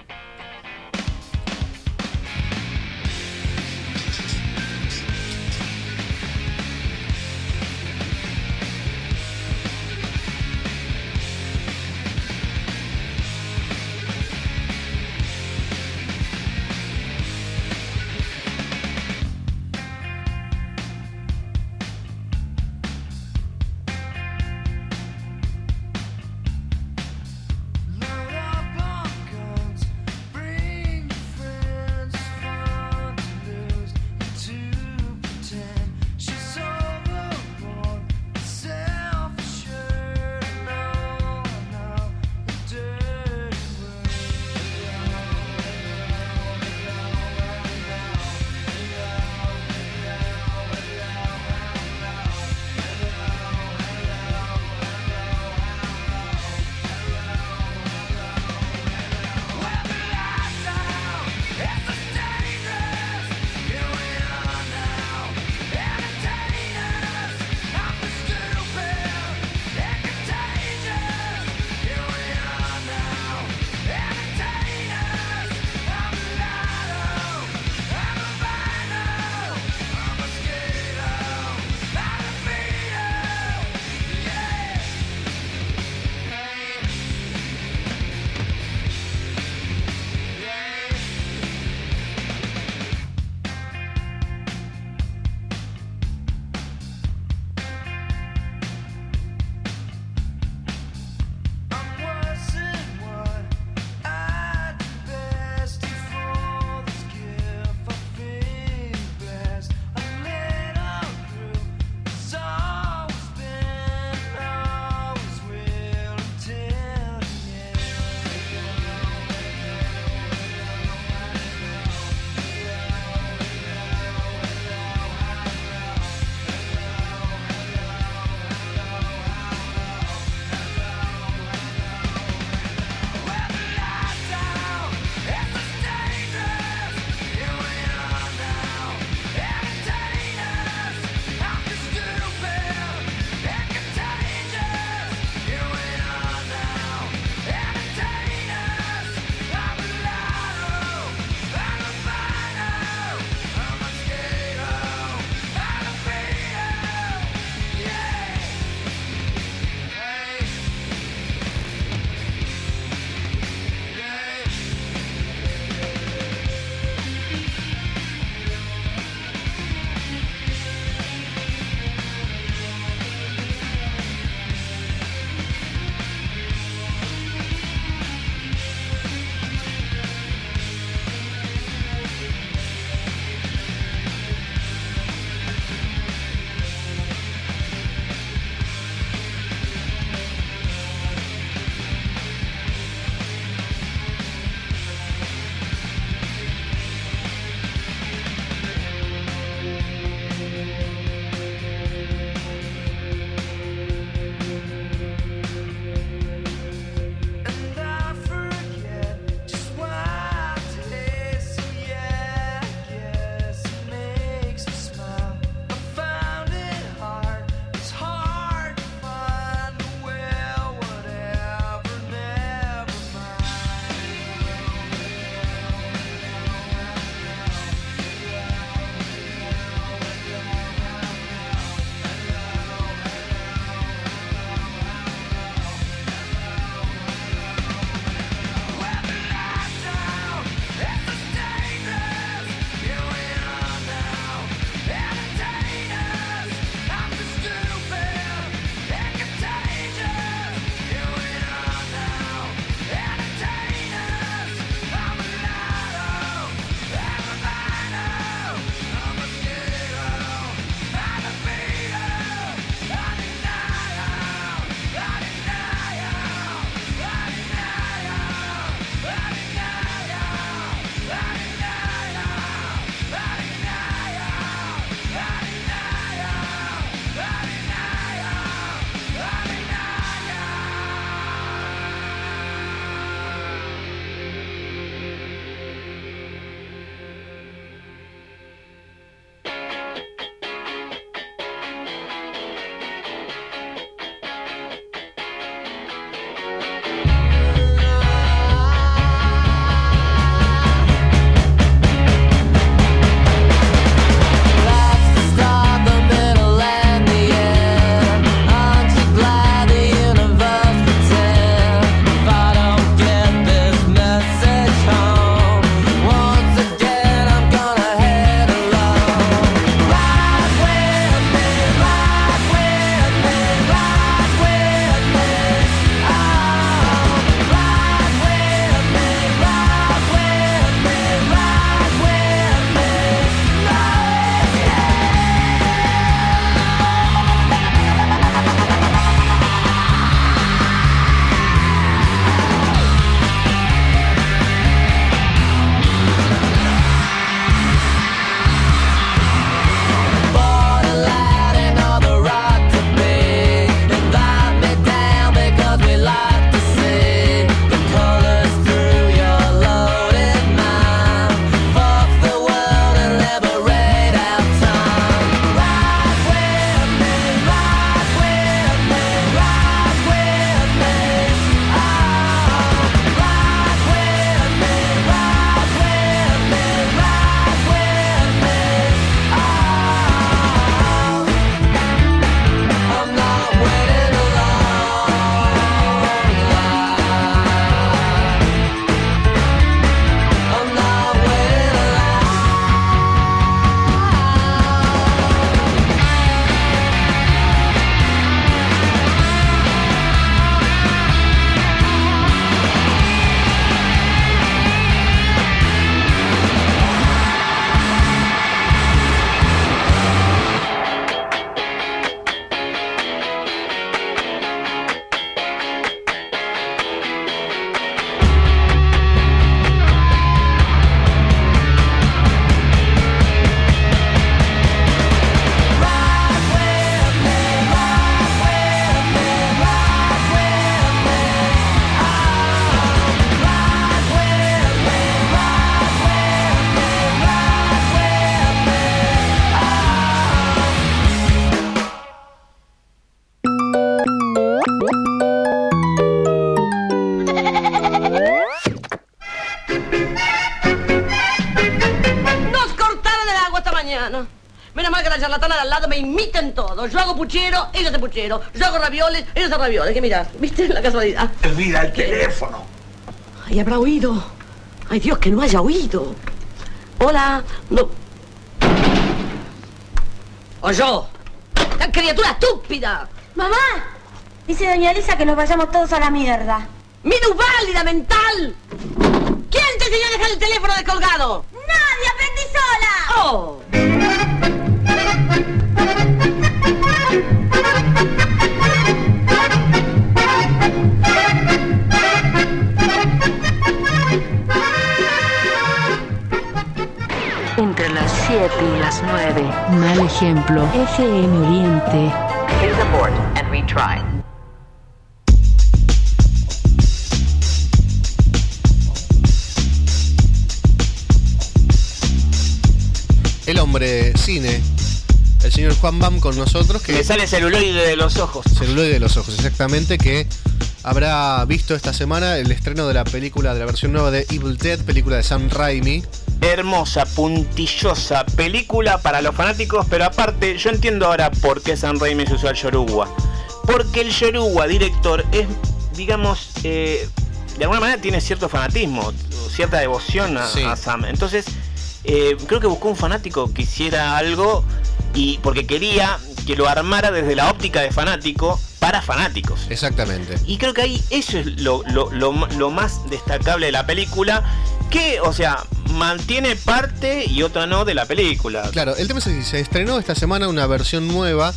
mañana. Menos mal que la charlatana de al lado me imiten todo. Yo hago puchero, ella hace puchero. Yo hago ravioles, ella hace ravioles. ¿Qué mirás? ¿Viste la casualidad? Mira el teléfono. Ay, habrá oído. Ay, Dios, que no haya oído. Hola. No. O yo. ¡La criatura estúpida! ¡Mamá! Dice doña Elisa que nos vayamos todos a la mierda. ¡Minusválida mental! ¿Quién te enseñó a dejar el teléfono descolgado? ¡Nadie! ¡Aprendí sola! ¡Oh! Entre las siete y las nueve. Mal ejemplo. F M Oriente. Please abort and retry. El hombre cine, el señor Juan Bam con nosotros. Que me sale celuloide de los ojos. Celuloide de los ojos, exactamente, que habrá visto esta semana el estreno de la película, de la versión nueva de Evil Dead, película de Sam Raimi. Hermosa, puntillosa película para los fanáticos, pero aparte yo entiendo ahora por qué Sam Raimi se usó al Yoruba. Porque el Yoruba, director, es, digamos, eh, de alguna manera tiene cierto fanatismo, cierta devoción a, sí. a Sam. Entonces, eh, creo que buscó un fanático que hiciera algo, y porque quería que lo armara desde la óptica de fanático para fanáticos. Exactamente. Y creo que ahí eso es lo, lo, lo, lo más destacable de la película, que, o sea, mantiene parte y otra no de la película. Claro, el tema es que se estrenó esta semana una versión nueva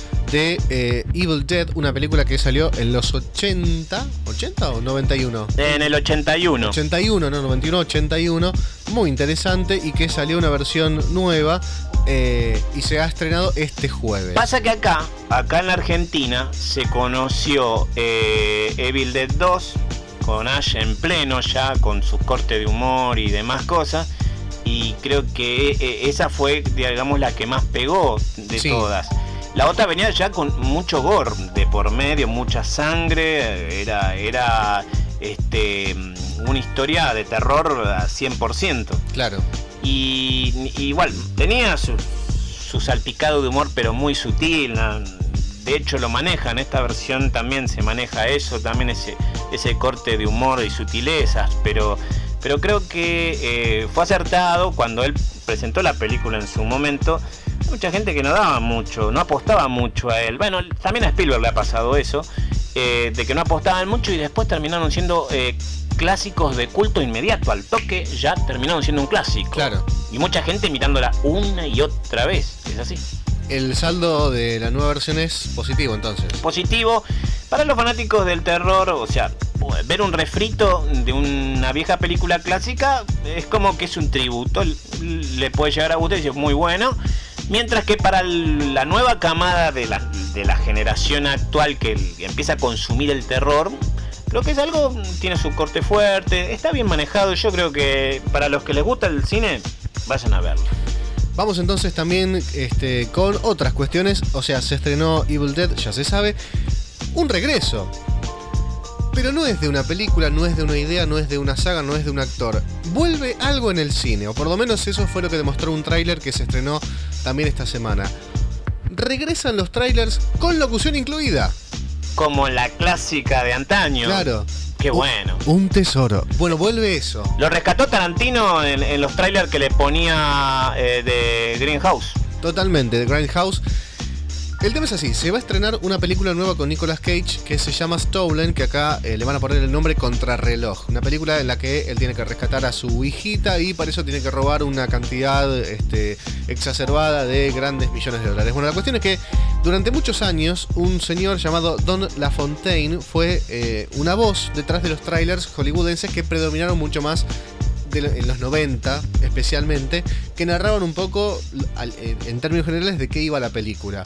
de eh, Evil Dead, una película que salió en los ochenta, ¿ochenta o noventa y uno? En el ochenta y uno. ochenta y uno, no, noventa y uno, ochenta y uno. Muy interesante, y que salió una versión nueva eh, y se ha estrenado este jueves. Pasa que acá, acá en la Argentina, se conoció eh, Evil Dead dos, con Ash en pleno ya, con su corte de humor y demás cosas. Y creo que eh, esa fue, digamos, la que más pegó de sí. todas. La otra venía ya con mucho gore de por medio, mucha sangre, era, era este, una historia de terror a cien por ciento. Claro. Y, y igual, tenía su, su salpicado de humor, pero muy sutil, ¿no? De hecho lo maneja, en esta versión también se maneja eso, también ese, ese corte de humor y sutilezas, pero, pero creo que eh, fue acertado cuando él presentó la película en su momento. Mucha gente que no daba mucho, no apostaba mucho a él. Bueno, también a Spielberg le ha pasado eso, eh, de que no apostaban mucho y después terminaron siendo eh, clásicos de culto inmediato. Al toque ya terminaron siendo un clásico. Claro. Y mucha gente mirándola una y otra vez, es así. El saldo de la nueva versión es positivo, entonces. Positivo para los fanáticos del terror, o sea, ver un refrito de una vieja película clásica es como que es un tributo, le puede llegar a gustar y es muy bueno. Mientras que para la nueva camada de la, de la generación actual que empieza a consumir el terror, creo que es algo, tiene su corte fuerte, está bien manejado. Yo creo que para los que les gusta el cine, vayan a verlo. Vamos entonces también este, con otras cuestiones. O sea, se estrenó Evil Dead, ya se sabe, un regreso. Pero no es de una película, no es de una idea, no es de una saga, no es de un actor. Vuelve algo en el cine, o por lo menos eso fue lo que demostró un tráiler que se estrenó también esta semana. Regresan los trailers con locución incluida. Como la clásica de antaño. Claro. Qué bueno. Un tesoro. Bueno, vuelve eso. Lo rescató Tarantino en, en los trailers que le ponía eh, de Greenhouse. Totalmente, de Grindhouse. El tema es así, se va a estrenar una película nueva con Nicolas Cage que se llama Stolen, que acá eh, le van a poner el nombre Contrarreloj. Una película en la que él tiene que rescatar a su hijita y para eso tiene que robar una cantidad este, exacerbada de grandes millones de dólares. Bueno, la cuestión es que durante muchos años un señor llamado Don LaFontaine fue eh, una voz detrás de los trailers hollywoodenses que predominaron mucho más de, en los noventa especialmente, que narraban un poco en términos generales de qué iba la película.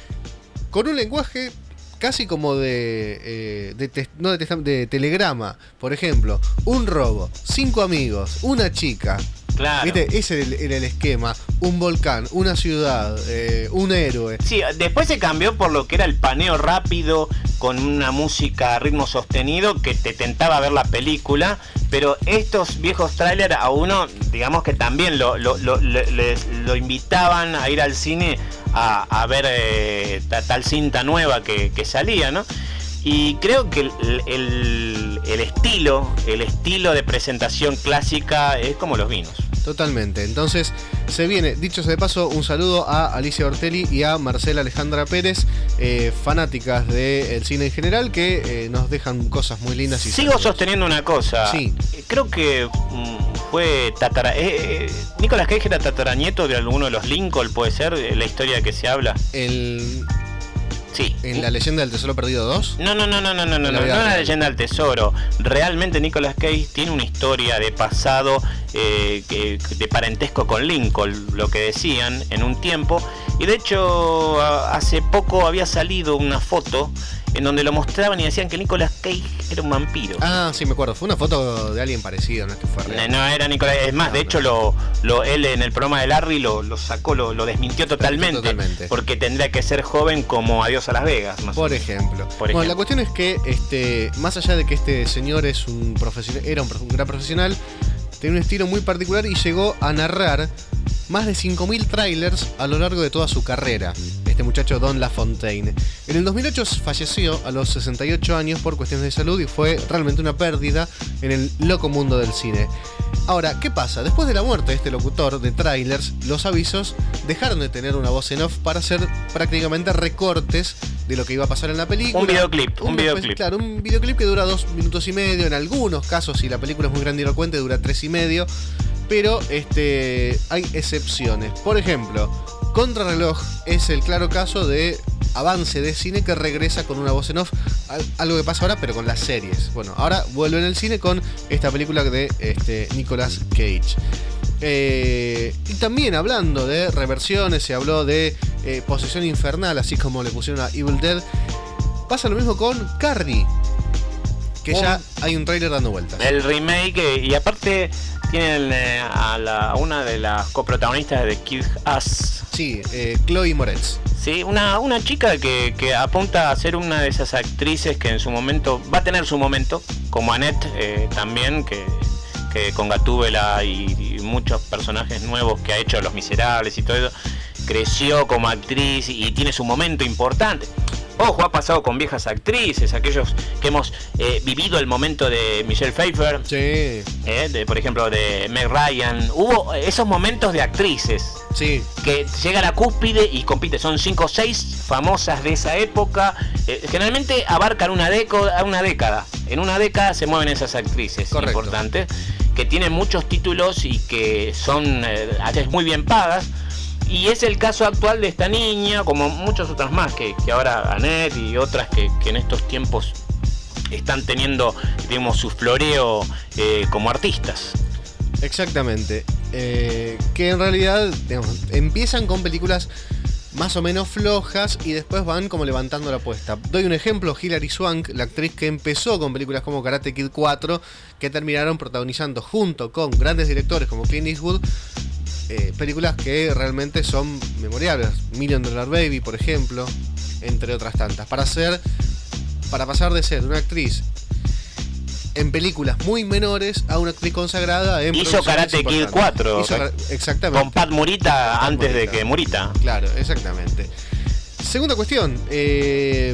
Con un lenguaje casi como de, eh, de, te, no de, de telegrama. Por ejemplo, un robo, cinco amigos, una chica. Claro. ¿Viste? Ese era el, era el esquema. Un volcán, una ciudad, eh, un héroe. Sí, después se cambió por lo que era el paneo rápido con una música a ritmo sostenido que te tentaba ver la película, pero estos viejos trailers a uno, digamos que también lo, lo, lo, les, lo invitaban a ir al cine a, a ver eh, tal cinta nueva que, que salía, ¿no? Y creo que el, el, el estilo, el estilo de presentación clásica es como los vinos. Totalmente. Entonces, se viene, dicho sea de paso, un saludo a Alicia Ortelli y a Marcela Alejandra Pérez, eh, fanáticas del cine en general, que eh, nos dejan cosas muy lindas. Y sigo saludos. Sosteniendo una cosa. Sí. Creo que mm, fue tatara... Eh, eh, Nicolas Cage era tataranieto de alguno de los Lincoln, puede ser, la historia que se habla. El... Sí. ¿En La Leyenda del Tesoro Perdido dos? No, no, no, no, no, no, no, no, no La Leyenda del Tesoro. Realmente Nicolas Cage tiene una historia de pasado, eh, que, de parentesco con Lincoln, lo que decían en un tiempo. Y de hecho, hace poco había salido una foto en donde lo mostraban y decían que Nicolas Cage era un vampiro. Ah, sí, me acuerdo. Fue una foto de alguien parecido, no es que fue real. No, era Nicolas. Es más, no, de hecho, lo, lo, él en el programa de Larry lo, lo sacó, lo, lo desmintió totalmente, totalmente. Porque tendría que ser joven como Adiós a Las Vegas. Más Por ejemplo. Por bueno, ejemplo. La cuestión es que, este, más allá de que este señor es un profesional, era un, un gran profesional, tenía un estilo muy particular y llegó a narrar más de cinco mil trailers a lo largo de toda su carrera, este muchacho Don LaFontaine. En el dos mil ocho falleció a los sesenta y ocho años por cuestiones de salud y fue realmente una pérdida en el loco mundo del cine. Ahora, ¿qué pasa? Después de la muerte de este locutor de trailers, los avisos dejaron de tener una voz en off para hacer prácticamente recortes de lo que iba a pasar en la película. Un videoclip, un, un videoclip. Claro, un videoclip que dura dos minutos y medio. En algunos casos, si la película es muy grandilocuente, dura tres y medio. Pero este, hay excepciones. Por ejemplo, Contrarreloj es el claro caso de avance de cine que regresa con una voz en off. Algo que pasa ahora, pero con las series. Bueno, ahora vuelve en el cine con esta película de este, Nicolas Cage. Eh, y también hablando de reversiones, se habló de eh, Posesión Infernal, así como le pusieron a Evil Dead. Pasa lo mismo con Carrie, que oh. ya hay un trailer dando vueltas. El remake, y aparte tienen eh, a, la, a una de las coprotagonistas de Kick-Ass. Sí, eh, Chloe Moretz. Sí, una, una chica que, que apunta a ser una de esas actrices que en su momento va a tener su momento, como Annette eh, también, que, que con Gatúbela y, y muchos personajes nuevos que ha hecho, Los Miserables y todo eso, creció como actriz y, y tiene su momento importante. Ojo, ha pasado con viejas actrices, aquellos que hemos eh, vivido el momento de Michelle Pfeiffer, sí. eh, de, por ejemplo de Meg Ryan. Hubo esos momentos de actrices, sí, que llega a la cúspide y compite. Son cinco o seis famosas de esa época. Eh, generalmente abarcan una, deco, una década. En una década se mueven esas actrices. Correcto. Importantes, que tienen muchos títulos y que son eh, actrices muy bien pagas. Y es el caso actual de esta niña, como muchas otras más, que, que ahora Annette y otras que, que en estos tiempos están teniendo, digamos, su floreo eh, como artistas. Exactamente. Eh, que en realidad, digamos, empiezan con películas más o menos flojas y después van como levantando la apuesta. Doy un ejemplo, Hilary Swank, la actriz que empezó con películas como Karate Kid cuatro, que terminaron protagonizando junto con grandes directores como Clint Eastwood, Eh, películas que realmente son memorables. Million Dollar Baby, por ejemplo, entre otras tantas. Para ser, para pasar de ser una actriz en películas muy menores a una actriz consagrada en hizo Karate Kid cuatro. Hizo, exactamente. Con Pat Morita Pat antes Morita. de que Morita. Claro, exactamente. Segunda cuestión. Eh,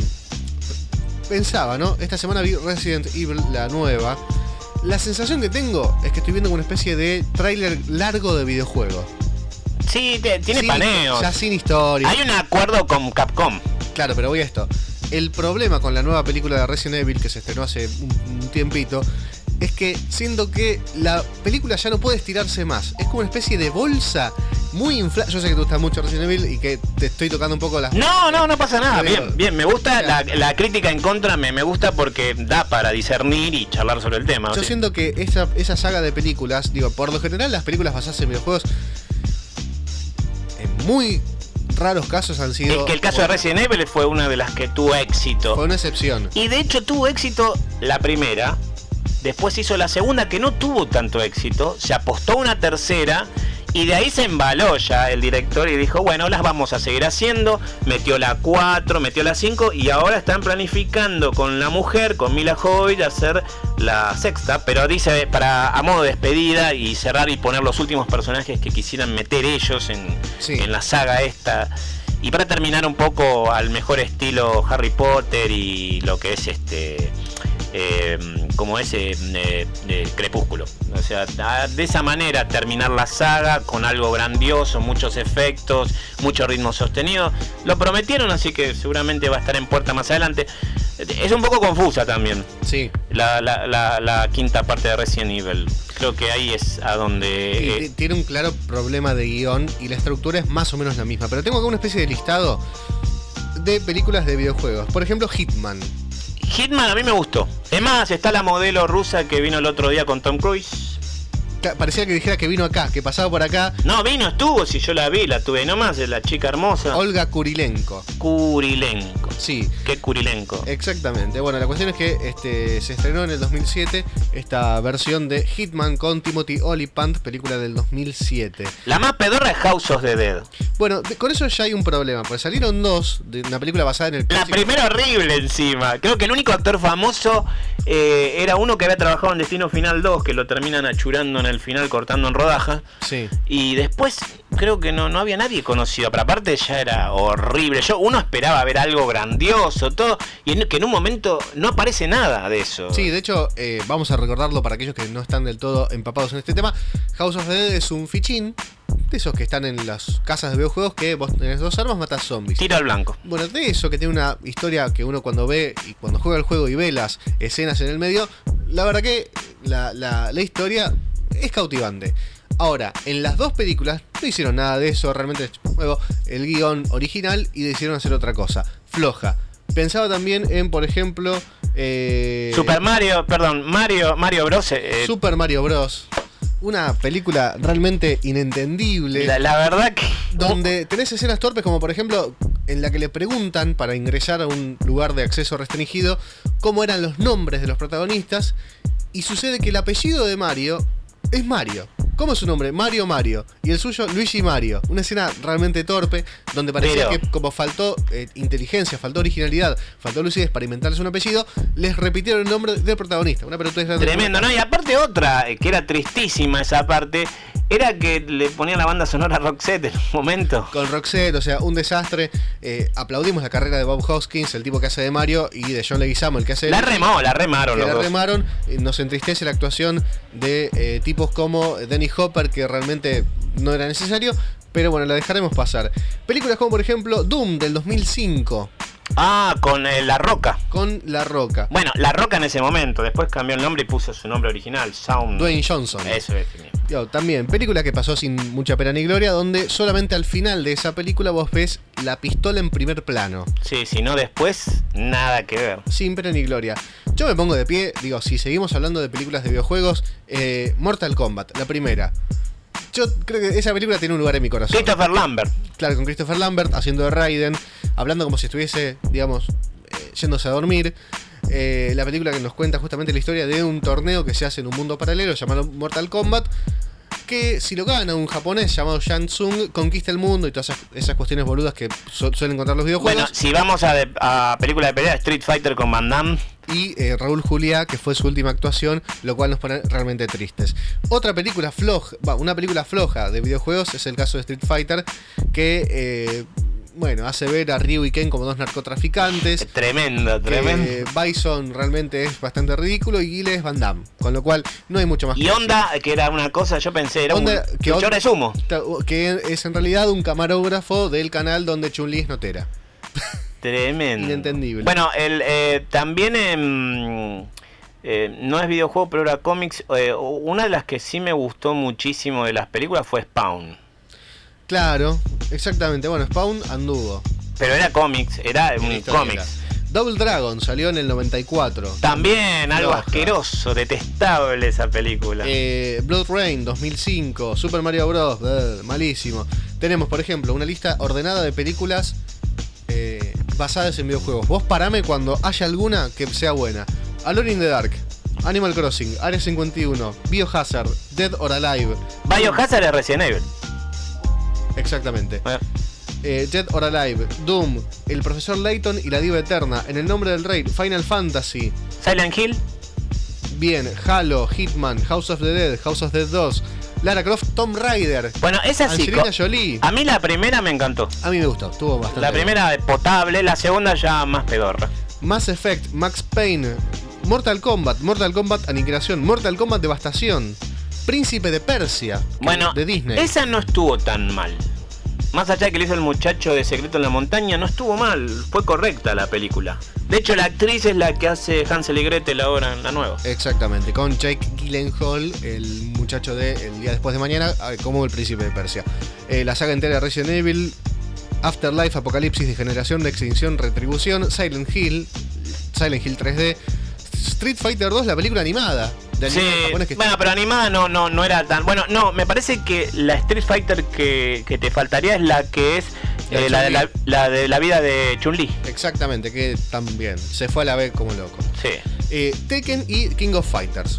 pensaba, ¿no? Esta semana vi Resident Evil, la nueva. La sensación que tengo es que estoy viendo una especie de tráiler largo de videojuego. Sí, te, tiene sin, paneos. Ya sin historia. Hay un acuerdo con Capcom. Claro, pero voy a esto. El problema con la nueva película de Resident Evil, que se estrenó hace un, un tiempito, es que siento que la película ya no puede estirarse más. Es como una especie de bolsa muy inflada. Yo sé que te gusta mucho Resident Evil y que te estoy tocando un poco las... No, no, no pasa nada. Bien, bien. Me gusta la, la crítica en contra, me, me gusta porque da para discernir y charlar sobre el tema. Yo ¿sí? siento que esa, esa saga de películas, digo, por lo general las películas basadas en videojuegos, en muy raros casos han sido... Es que el caso de Resident Evil fue una de las que tuvo éxito. Fue una excepción. Y de hecho tuvo éxito la primera. Después hizo la segunda, que no tuvo tanto éxito. Se apostó a una tercera Y de ahí se embaló ya el director y dijo, bueno, las vamos a seguir haciendo. Metió la cuatro, metió la cinco y ahora están planificando con la mujer, con Mila Jovovich, hacer la sexta. Pero dice, para a modo de despedida y cerrar y poner los últimos personajes que quisieran meter ellos en, sí. en la saga esta. Y para terminar un poco al mejor estilo Harry Potter y lo que es este... Eh, como ese eh, eh, Crepúsculo, o sea, de esa manera terminar la saga con algo grandioso, muchos efectos, mucho ritmo sostenido. Lo prometieron, así que seguramente va a estar en puerta más adelante. Es un poco confusa también. Sí. La, la, la, la quinta parte de Resident Evil. Creo que ahí es a donde... Sí, eh, tiene un claro problema de guión y la estructura es más o menos la misma. Pero tengo acá una especie de listado de películas de videojuegos. Por ejemplo, Hitman. Hitman a mí me gustó. Es más, está la modelo rusa que vino el otro día con Tom Cruise. Parecía que dijera que vino acá, que pasaba por acá. No, vino, estuvo, si yo la vi, la tuve nomás, la chica hermosa. Olga Kurilenko. Kurilenko. Sí. ¿Qué Kurilenko? Exactamente. Bueno, la cuestión es que este, se estrenó en el dos mil siete esta versión de Hitman con Timothy Olyphant, película del dos mil siete. La más pedorra es House of the Dead. Bueno, de, con eso ya hay un problema, porque salieron dos de una película basada en el clásico. La primera horrible encima. Creo que el único actor famoso eh, era uno que había trabajado en Destino Final dos, que lo terminan achurando en el final, cortando en rodaja. Sí. Y después creo que no, no había nadie conocido, pero aparte ya era horrible. Yo uno esperaba ver algo grandioso, todo, y en, que en un momento no aparece nada de eso. Sí, de hecho, eh, vamos a recordarlo para aquellos que no están del todo empapados en este tema. House of the Dead es un fichín de esos que están en las casas de videojuegos que vos tenés dos armas, matás zombies. Tiro al blanco. Bueno, de eso que tiene una historia que uno cuando ve y cuando juega el juego y ve las escenas en el medio, la verdad que la, la, la historia es cautivante. Ahora, en las dos películas no hicieron nada de eso, realmente luego el guión original y decidieron hacer otra cosa, floja. Pensaba también en, por ejemplo, eh, Super Mario, perdón, Mario, Mario Bros. Eh, Super Mario Bros. Una película realmente inentendible. La, la verdad que... Donde tenés escenas torpes como por ejemplo en la que le preguntan para ingresar a un lugar de acceso restringido cómo eran los nombres de los protagonistas y sucede que el apellido de Mario es Mario. ¿Cómo es su nombre? Mario Mario. Y el suyo, Luigi Mario. Una escena realmente torpe, donde parecía Pero... que como faltó eh, inteligencia, faltó originalidad, faltó lucidez para inventarles un apellido, les repitieron el nombre del protagonista. Una pelotudez tremendo, ¿no? Y aparte otra, que era tristísima esa parte, era que le ponían la banda sonora a Roxette en un momento. Con Roxette, o sea, un desastre. Eh, aplaudimos la carrera de Bob Hoskins, el tipo que hace de Mario, y de John Leguizamo, el que hace de La Luigi, remó, la remaron los La dos. remaron. Nos entristece la actuación de eh, tipos como Dennis Hopper, que realmente no era necesario, pero bueno, la dejaremos pasar. Películas como por ejemplo Doom del dos mil cinco. Ah, con eh, La Roca. Con La Roca. Bueno, La Roca en ese momento, después cambió el nombre y puso su nombre original, Sound. Dwayne Johnson. Eso es. Yo, también, película que pasó sin mucha pena ni gloria, donde solamente al final de esa película vos ves la pistola en primer plano. Sí, si no después, nada que ver. Sin pena ni gloria. Yo me pongo de pie, digo, si seguimos hablando de películas de videojuegos, eh, Mortal Kombat, la primera. Yo creo que esa película tiene un lugar en mi corazón. Christopher Lambert. Claro, con Christopher Lambert haciendo de Raiden, hablando como si estuviese, digamos, eh, yéndose a dormir. Eh, la película que nos cuenta justamente la historia de un torneo que se hace en un mundo paralelo llamado Mortal Kombat, que si lo gana un japonés llamado Shang Tsung, conquista el mundo y todas esas, esas cuestiones boludas que su suelen contar los videojuegos. Bueno, si vamos a, de, a película de pelea, Street Fighter con Van Damme. Y eh, Raúl Juliá, que fue su última actuación, lo cual nos pone realmente tristes. Otra película floja, bah, una película floja de videojuegos es el caso de Street Fighter, que eh, bueno, hace ver a Ryu y Ken como dos narcotraficantes. Tremendo, tremendo. Eh, Bison realmente es bastante ridículo y Guile es Van Damme, con lo cual no hay mucho más. Y Honda, que era una cosa, yo pensé, era Honda, un luchador de sumo. Que es en realidad un camarógrafo del canal donde Chun-Li es notera. Tremendo. Inentendible. Bueno, el, eh, también eh, eh, no es videojuego, pero era cómics. Eh, una de las que sí me gustó muchísimo de las películas fue Spawn. Claro, exactamente. Bueno, Spawn anduvo. Pero era cómics, era un cómics. Double Dragon salió en el noventa y cuatro. También, algo Loja. asqueroso, detestable esa película. Eh, Blood Rain dos mil cinco, Super Mario Bros. Eh, malísimo. Tenemos, por ejemplo, una lista ordenada de películas eh, basadas en videojuegos. Vos parame cuando haya alguna que sea buena. Alone in the Dark, Animal Crossing, Área cincuenta y uno, Biohazard, Dead or Alive. Biohazard es Resident Evil. Exactamente. Eh, Dead or Alive, Doom, El Profesor Layton y la Diva Eterna, En el Nombre del Rey, Final Fantasy, Silent Hill. Bien, Halo, Hitman, House of the Dead, House of the Dead dos, Lara Croft, Tomb Raider. Bueno, esa sí. Angelina Jolie. A mí la primera me encantó. A mí me gustó, estuvo bastante. La primera bien. Potable, la segunda ya más pedorra. Mass Effect, Max Payne, Mortal Kombat, Mortal Kombat Aniquilación, Mortal Kombat Devastación, Príncipe de Persia, bueno, de Disney. Esa no estuvo tan mal. Más allá de que le hizo el muchacho de Secreto en la Montaña, no estuvo mal, fue correcta la película. De hecho, la actriz es la que hace Hansel y Gretel ahora en la nueva. Exactamente, con Jake Gyllenhaal, el muchacho de El Día Después de Mañana, como el Príncipe de Persia. Eh, la saga entera de Resident Evil, Afterlife, Apocalipsis, Degeneración, de Extinción, Retribución, Silent Hill, Silent Hill tres D, Street Fighter dos, la película animada. De sí, que bueno, pero animada no, no, no era tan... Bueno, no, me parece que la Street Fighter que, que te faltaría es la que es eh, la, de la, la de la vida de Chun-Li. Exactamente, que también se fue a la vez como loco. Sí. Eh, Tekken y King of Fighters.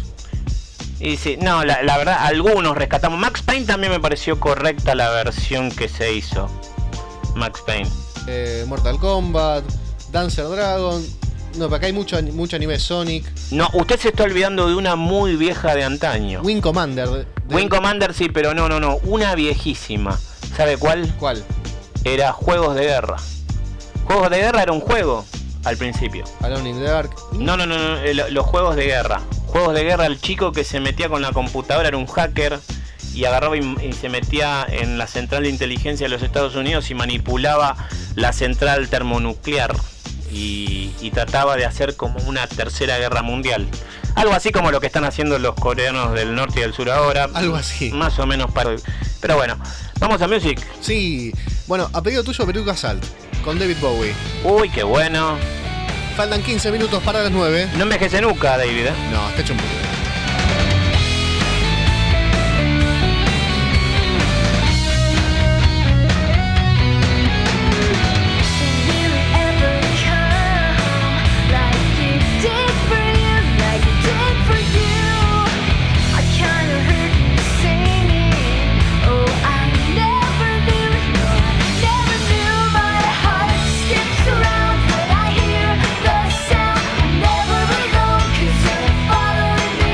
Y sí, no, la, la verdad, algunos rescatamos. Max Payne también me pareció correcta la versión que se hizo. Max Payne. Eh, Mortal Kombat, Dancer Dragon... No, pero acá hay mucho, mucho anime Sonic. No, usted se está olvidando de una muy vieja de antaño. Wing Commander. De, de... Wing Commander sí, pero no, no, no. Una viejísima. ¿Sabe cuál? ¿Cuál? Era Juegos de Guerra. Juegos de Guerra era un juego al principio. Alone in the Dark. No, no, no, no. Los Juegos de Guerra. Juegos de Guerra, el chico que se metía con la computadora era un hacker y agarraba y, y se metía en la central de inteligencia de los Estados Unidos y manipulaba la central termonuclear. Y, y trataba de hacer como una tercera guerra mundial. Algo así como lo que están haciendo los coreanos del norte y del sur ahora. Algo así. Más o menos para... Pero bueno, vamos a music. Sí. Bueno, a pedido tuyo, Peruca Salt, con David Bowie. Uy, qué bueno. Faltan quince minutos para las nueve. No envejece nunca, David, ¿eh? No, está hecho un poquito. Around, but I hear the sound. Never alone, 'cause you're following me.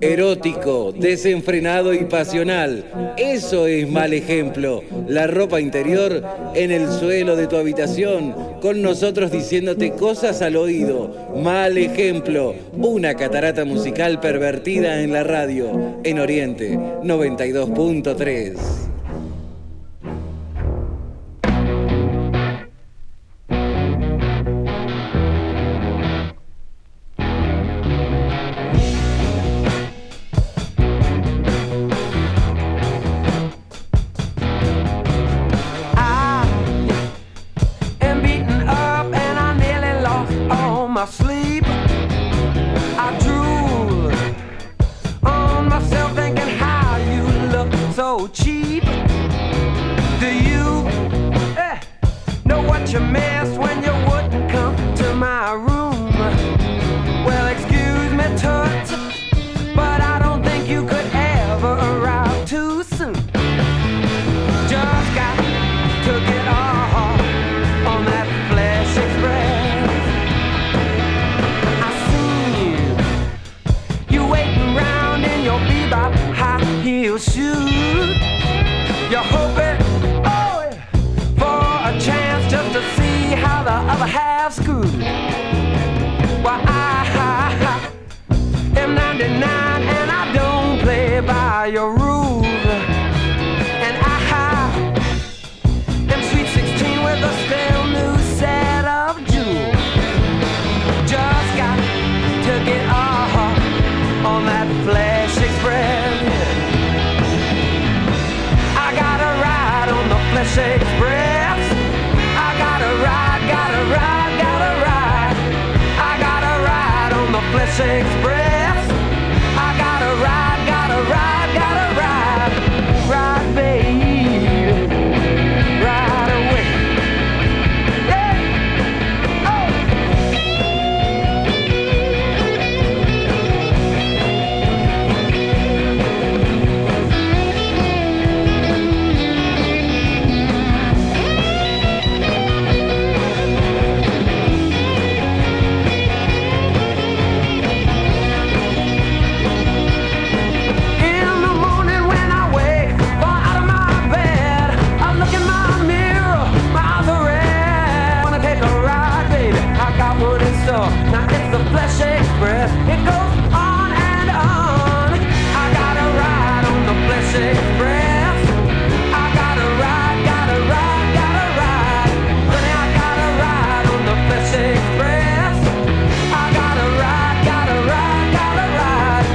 Erótico, desenfrenado y pasional. Eso es Mal Ejemplo. La ropa interior en el suelo de tu habitación, con nosotros diciéndote cosas al oído. Mal Ejemplo. Una catarata musical pervertida en la radio. En Oriente noventa y dos punto tres. Sleep, I drool on myself thinking how you look so cheap. Do you eh, know what you missed when you wouldn't come to my room? Well, excuse me, toots, but I don't think you could ever arrive too soon. Just got to get off on that Flesh Express. High heel shoes. You're hoping, oh, for a chance just to see how the other half screwed. Well, I, I, I am ninety-nine and I don't play by your rules. And I, I am sweet sixteen with a still new set of jewels. Just got to get off on that Flesh Express. I gotta ride on the Flesh Express. I gotta ride, gotta ride, gotta ride. I gotta ride on the Flesh Express. I gotta ride, gotta ride, gotta ride. Ride, babe, ride away. Yeah. Oh. Now it's the Flesh Express. It goes on and on. I gotta ride on the Flesh Express. I gotta ride, gotta ride, gotta ride. Honey, I gotta ride on the Flesh Express. I gotta ride, gotta ride, gotta ride.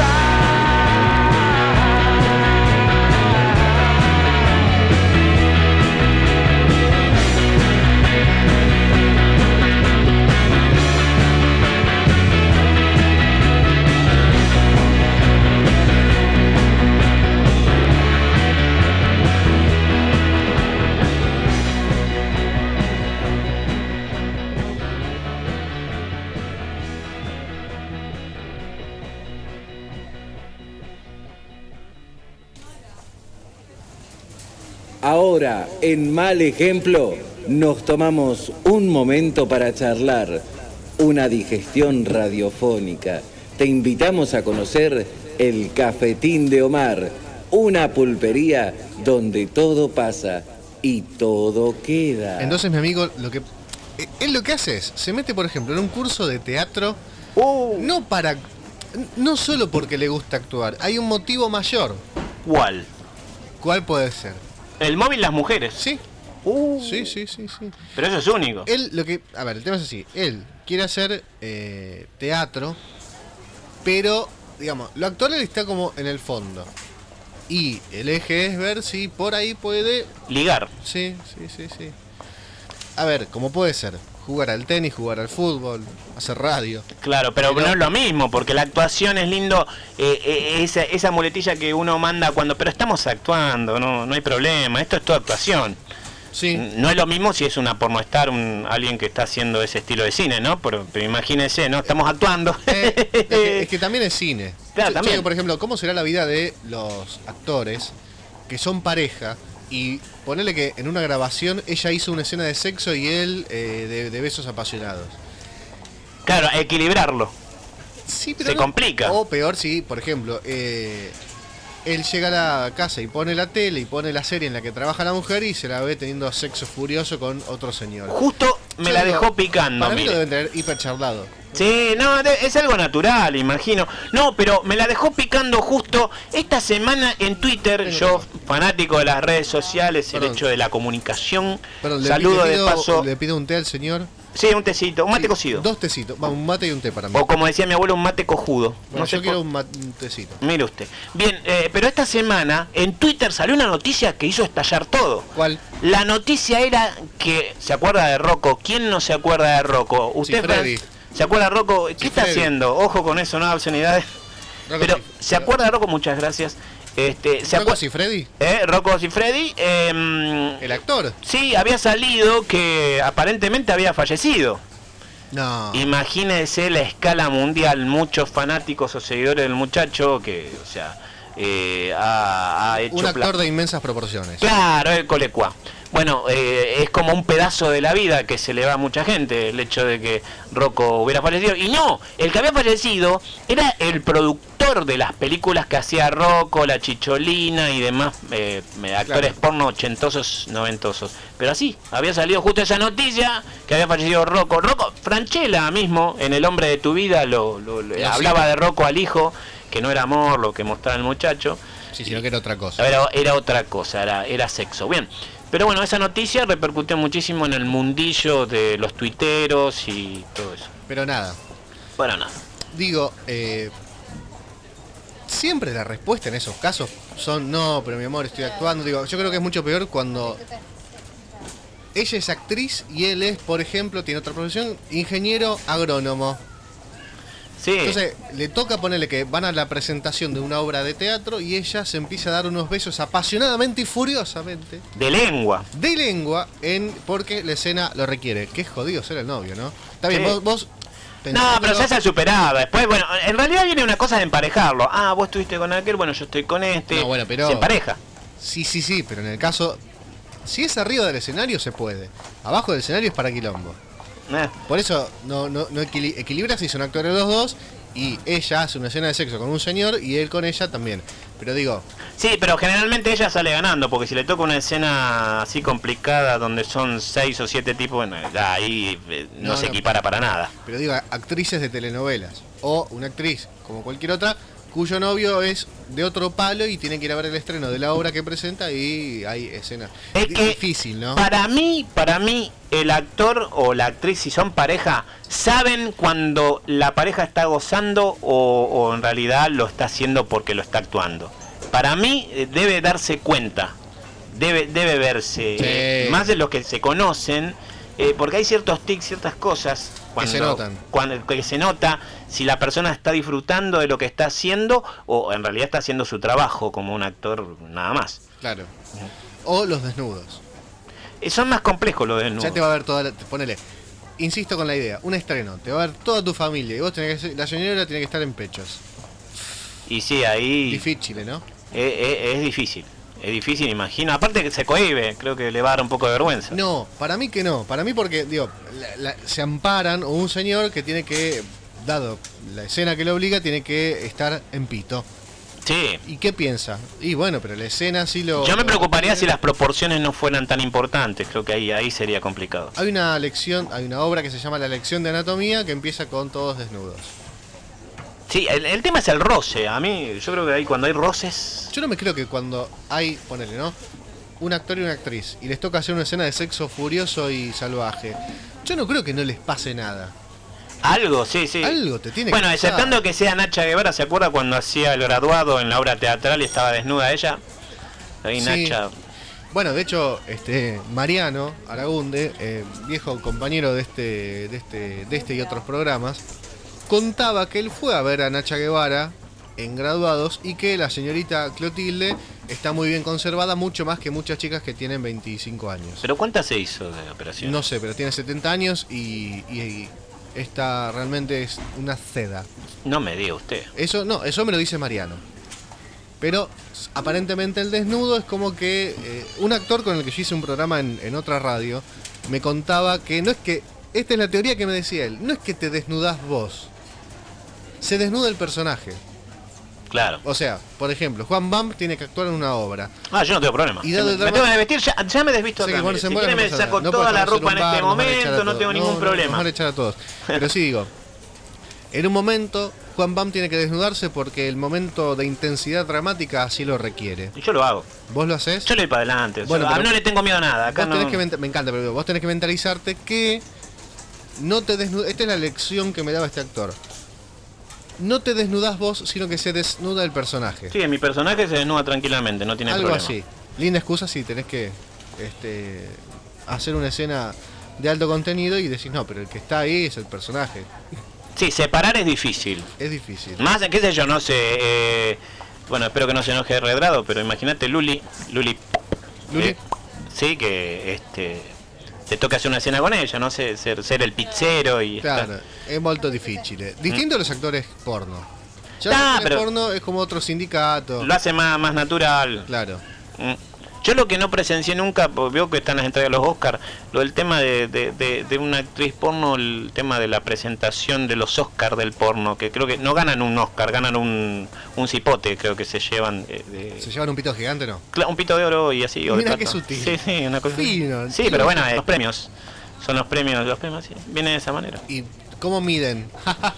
Ahora, en Mal Ejemplo, nos tomamos un momento para charlar. Una digestión radiofónica. Te invitamos a conocer el Cafetín de Omar, una pulpería donde todo pasa y todo queda. Entonces, mi amigo, lo que él lo que hace es, se mete, por ejemplo, en un curso de teatro, oh. no para, no solo porque le gusta actuar, hay un motivo mayor. ¿Cuál? ¿Cuál puede ser? El móvil las mujeres. Sí. Uh. Sí, sí, sí, sí. Pero eso es único. Él, lo que, a ver, el tema es así. Él quiere hacer eh, teatro, pero, digamos, lo actual está como en el fondo. Y el eje es ver si por ahí puede... ligar. Sí, sí, sí, sí. A ver, ¿cómo puede ser? Jugar al tenis, jugar al fútbol, hacer radio. Claro, pero, pero no es lo mismo, porque la actuación es lindo, eh, eh, esa, esa muletilla que uno manda cuando, pero estamos actuando, no, no hay problema, esto es toda actuación. Sí. No es lo mismo si es una pornostar, un, alguien que está haciendo ese estilo de cine, ¿no? Pero, pero imagínense, ¿no? Estamos actuando. Eh, es, que, es que también es cine. Claro, yo, también. yo digo, por ejemplo, ¿cómo será la vida de los actores que son pareja? Y ponerle que en una grabación ella hizo una escena de sexo y él eh, de, de besos apasionados. Claro, equilibrarlo. Sí, pero se no- complica. O peor, sí, por ejemplo, eh, él llega a la casa y pone la tele y pone la serie en la que trabaja la mujer y se la ve teniendo sexo furioso con otro señor. Justo me Yo la digo, dejó picando, Para mí mire. lo deben tener hiper charlado. Sí, no, de- es algo natural, imagino. No, pero me la dejó picando justo esta semana en Twitter. Yo, fanático de las redes sociales, el Perdón. hecho de la comunicación. Perdón, le Saludo pi- le de pido- paso. Le pido un té al señor. Sí, un tecito, un mate Sí, cocido. Dos tecitos, va, un mate y un té para mí. O como decía mi abuelo, un mate cojudo. Bueno, no sé yo quiero por- un, ma- un tecito. Mire usted. Bien, eh, pero esta semana en Twitter salió una noticia que hizo estallar todo. ¿Cuál? La noticia era que, ¿se acuerda de Rocco? ¿Quién no se acuerda de Rocco? ¿Usted, Sí, Freddy. Fran, ¿se acuerda de Rocco? ¿Qué Sí, está Freddy. haciendo? Ojo con eso, no obscenidades. Rocco Pero, sí. ¿se acuerda de Rocco? Muchas gracias. Este, ¿se ¿Rocco acuer- y Freddy? ¿Eh? Rocco y Freddy. em, ¿El actor? sí, había salido que aparentemente había fallecido. No. Imagínese la escala mundial, muchos fanáticos o seguidores del muchacho que, o sea, eh, ha, ha hecho... Un pla- actor de inmensas proporciones. Claro, el colecua. Bueno, eh, es como un pedazo de la vida que se le va a mucha gente el hecho de que Rocco hubiera fallecido. Y no, el que había fallecido era el productor de las películas que hacía Rocco, La Chicholina y demás eh, actores Claro. porno ochentosos, noventosos. Pero así, había salido justo esa noticia que había fallecido Rocco. Rocco, Franchella mismo, en El hombre de tu vida, lo, lo- lo- Lo hablaba sigo. de Rocco al hijo, que no era amor lo que mostraba el muchacho. Sí, sino que era otra cosa. Era, era otra cosa, era, era sexo. Bien, pero bueno, esa noticia repercutió muchísimo en el mundillo de los tuiteros y todo eso. Pero nada. Para nada. Digo, eh, siempre la respuesta en esos casos son no, pero mi amor, estoy actuando. Digo, yo creo que es mucho peor cuando ella es actriz y él es, por ejemplo, tiene otra profesión, ingeniero agrónomo. Sí. Entonces, le toca ponerle que van a la presentación de una obra de teatro y ella se empieza a dar unos besos apasionadamente y furiosamente De lengua. de lengua en porque la escena lo requiere. Qué jodido ser el novio, ¿no? Está bien, Sí. vos, vos No, pensándolo- pero se hace superada. Después, bueno, en realidad viene una cosa de emparejarlo. Ah, vos estuviste con aquel, bueno, yo estoy con este. No, bueno, pero- Se empareja. Sí, sí, sí, pero en el caso, si es arriba del escenario se puede. Abajo del escenario es para quilombo. Eh. Por eso no, no, no equili- equilibra si son actores los dos y ella hace una escena de sexo con un señor y él con ella también. Pero digo, Sí, pero generalmente ella sale ganando, porque si le toca una escena así complicada donde son seis o siete tipos, bueno, ya ahí eh, no, No, se no. equipara para nada. pero digo, actrices de telenovelas o una actriz como cualquier otra cuyo novio es de otro palo y tiene que ir a ver el estreno de la obra que presenta y hay escenas. Es Di- que difícil, ¿no? Para mí, para mí, el actor o la actriz, si son pareja, saben cuando la pareja está gozando o, o en realidad lo está haciendo porque lo está actuando. Para mí eh, debe darse cuenta, debe, debe verse, Sí. eh, más de los que se conocen, eh, porque hay ciertos tics, ciertas cosas cuando, se notan. Cuando, que se nota si la persona está disfrutando de lo que está haciendo o en realidad está haciendo su trabajo como un actor nada más. Claro. O los desnudos. Eh, Son más complejos los de Ya te va a ver toda la, ponele, insisto con la idea, un estreno, te va a ver toda tu familia y vos tenés que ser- la señora tiene que estar en pechos. Y sí, ahí Difícil, ¿no? es, es- es difícil. Es difícil, imagino. Aparte que se cohíbe, creo que le va a dar un poco de vergüenza. No, para mí que no. Para mí porque, digo, la- la- se amparan o un señor que tiene que, dado la escena que le obliga, tiene que estar en pito. Sí. ¿Y qué piensa? Y bueno, pero la escena sí lo... Yo me lo- preocuparía si las proporciones no fueran tan importantes. Creo que ahí, ahí sería complicado. Hay una lección, hay una obra que se llama La lección de anatomía que empieza con todos desnudos. Sí, el, el tema es el roce. A mí, yo creo que ahí cuando hay roces... Yo no me creo que cuando hay, ponele, ¿no? Un actor y una actriz y les toca hacer una escena de sexo furioso y salvaje, yo no creo que no les pase nada. Algo, sí, sí. Algo te tiene Bueno, que pasar. exceptando que sea Nacha Guevara, ¿se acuerda cuando hacía el graduado en la obra teatral y estaba desnuda ella? Ahí Sí. Nacha... Bueno, de hecho, este Mariano Aragunde, eh, viejo compañero de este, de este, de este y otros programas, contaba que él fue a ver a Nacha Guevara en Graduados y que la señorita Clotilde está muy bien conservada, mucho más que muchas chicas que tienen veinticinco años. ¿Pero cuántas se hizo de operación? No sé, pero tiene setenta años y, y, y esta realmente es una seda. No me diga usted. Eso no, eso me lo dice Mariano. Pero aparentemente el desnudo es como que eh, un actor con el que yo hice un programa en, en otra radio me contaba que no es que, esta es la teoría que me decía él, no es que te desnudás vos, se desnuda el personaje. Claro. O sea, por ejemplo, Juan Bam tiene que actuar en una obra. Ah, yo no tengo problema. Y dado me, el drama... me tengo que vestir, ya, ya me desvisto sí, acá. Bueno, si muera, quiere no me pasa saco no toda la ropa en bar, este momento, no, no tengo no, ningún no, problema. Nos van a echar a todos. Pero sí digo, en un momento Juan Bam tiene que desnudarse porque el momento de intensidad dramática así lo requiere. Y yo lo hago. ¿Vos lo haces? Yo le voy para adelante. Bueno, yo, no le tengo miedo a nada. Acá vos no... tenés que, me encanta, pero vos tenés que mentalizarte que no te desnudas. Esta es la lección que me daba este actor. No te desnudás vos, sino que se desnuda el personaje. Sí, mi personaje se desnuda tranquilamente, no tiene Algo problema. así. Linda excusa si tenés que este, hacer una escena de alto contenido y decís, no, pero el que está ahí es el personaje. Sí, separar es difícil. Es difícil. Más, qué sé yo, no sé. Eh, bueno, espero que no se enoje Redrado, pero imagínate Luli. Luli. Luli. Eh, sí, que este te toca hacer una escena con ella, no sé, ser, ser el pizzero y. Claro, es molto difficile. Distinto a los actores porno. Ya Ah, los actores pero porno es como otro sindicato. Lo hace más, más natural. Claro. Mm. Yo lo que no presencié nunca, porque veo que están las entregas de los Oscars, lo del tema de, de, de, de una actriz porno, el tema de la presentación de los Oscars del porno, que creo que no ganan un Oscar, ganan un, un cipote, creo que se llevan. De, de... ¿Se llevan un pito gigante, no? Claro, un pito de oro y así. O Mira de qué plata. sutil. Sí, sí, una cosa. Fino. Sí, pero bueno, eh, los premios. Son los premios, los premios, sí. Viene de esa manera. ¿Y cómo miden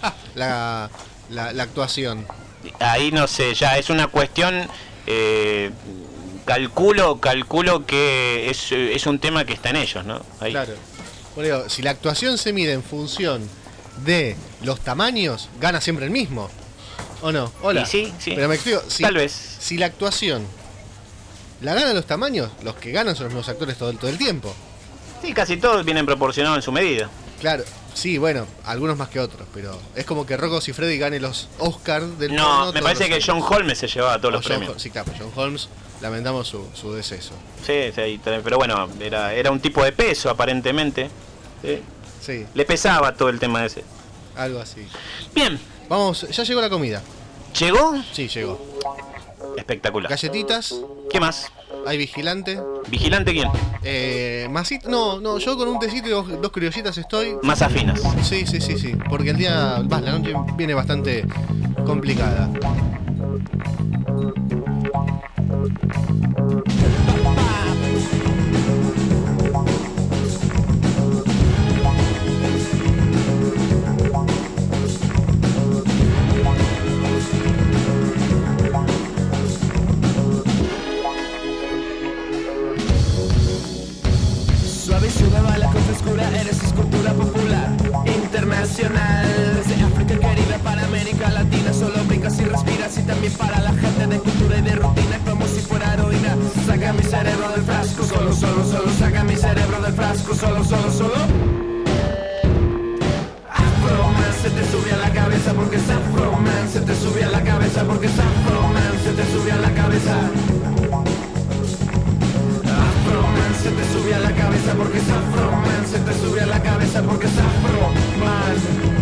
la, la, la actuación? Ahí no sé, ya es una cuestión. Eh, calculo, calculo que es, es un tema que está en ellos, ¿no? Ahí. Claro. Bueno, si la actuación se mide en función de los tamaños, gana siempre el mismo. ¿O no? Hola. Y sí, sí. Pero me explico. Si, Tal vez. Si la actuación la ganan los tamaños, los que ganan son los mismos actores todo, todo el tiempo. Sí, casi todos vienen proporcionados en su medida. Claro, sí, bueno, algunos más que otros, pero es como que Rocco Siffredi gane los Oscars del No, porno, me todos parece los que John Holmes se llevaba todos O los John premios. Hol- sí, claro, John Holmes, lamentamos su, su deceso. Sí, sí, pero bueno, era, era un tipo de peso aparentemente. Sí. Sí, Le pesaba todo el tema ese. algo así. Bien. Vamos, ya llegó la comida. ¿Llegó? Sí, llegó. Espectacular. Galletitas. ¿Qué más? Hay vigilante. ¿Vigilante quién? Eh, masito, no, no, yo con un tecito y dos, dos criollitas estoy. Más afinas. Sí, sí, sí, sí. Porque el día, va, la noche viene bastante complicada. Suave y sube bala con frescura, eres escultura popular internacional. Desde África, el Caribe, para América Latina, solo brincas y respiras. Y también para la gente de cultura y de rutina, como si fuera heroína. Saca mi cerebro del frasco, solo, solo, solo. Saca mi cerebro del frasco, solo, solo, solo. Afroman, se te sube a la cabeza porque es Afroman. Se te sube a la cabeza porque es Afroman. Se te sube a la cabeza. Afroman, se te sube a la cabeza porque es Afroman. Se te sube a la cabeza porque es Afroman.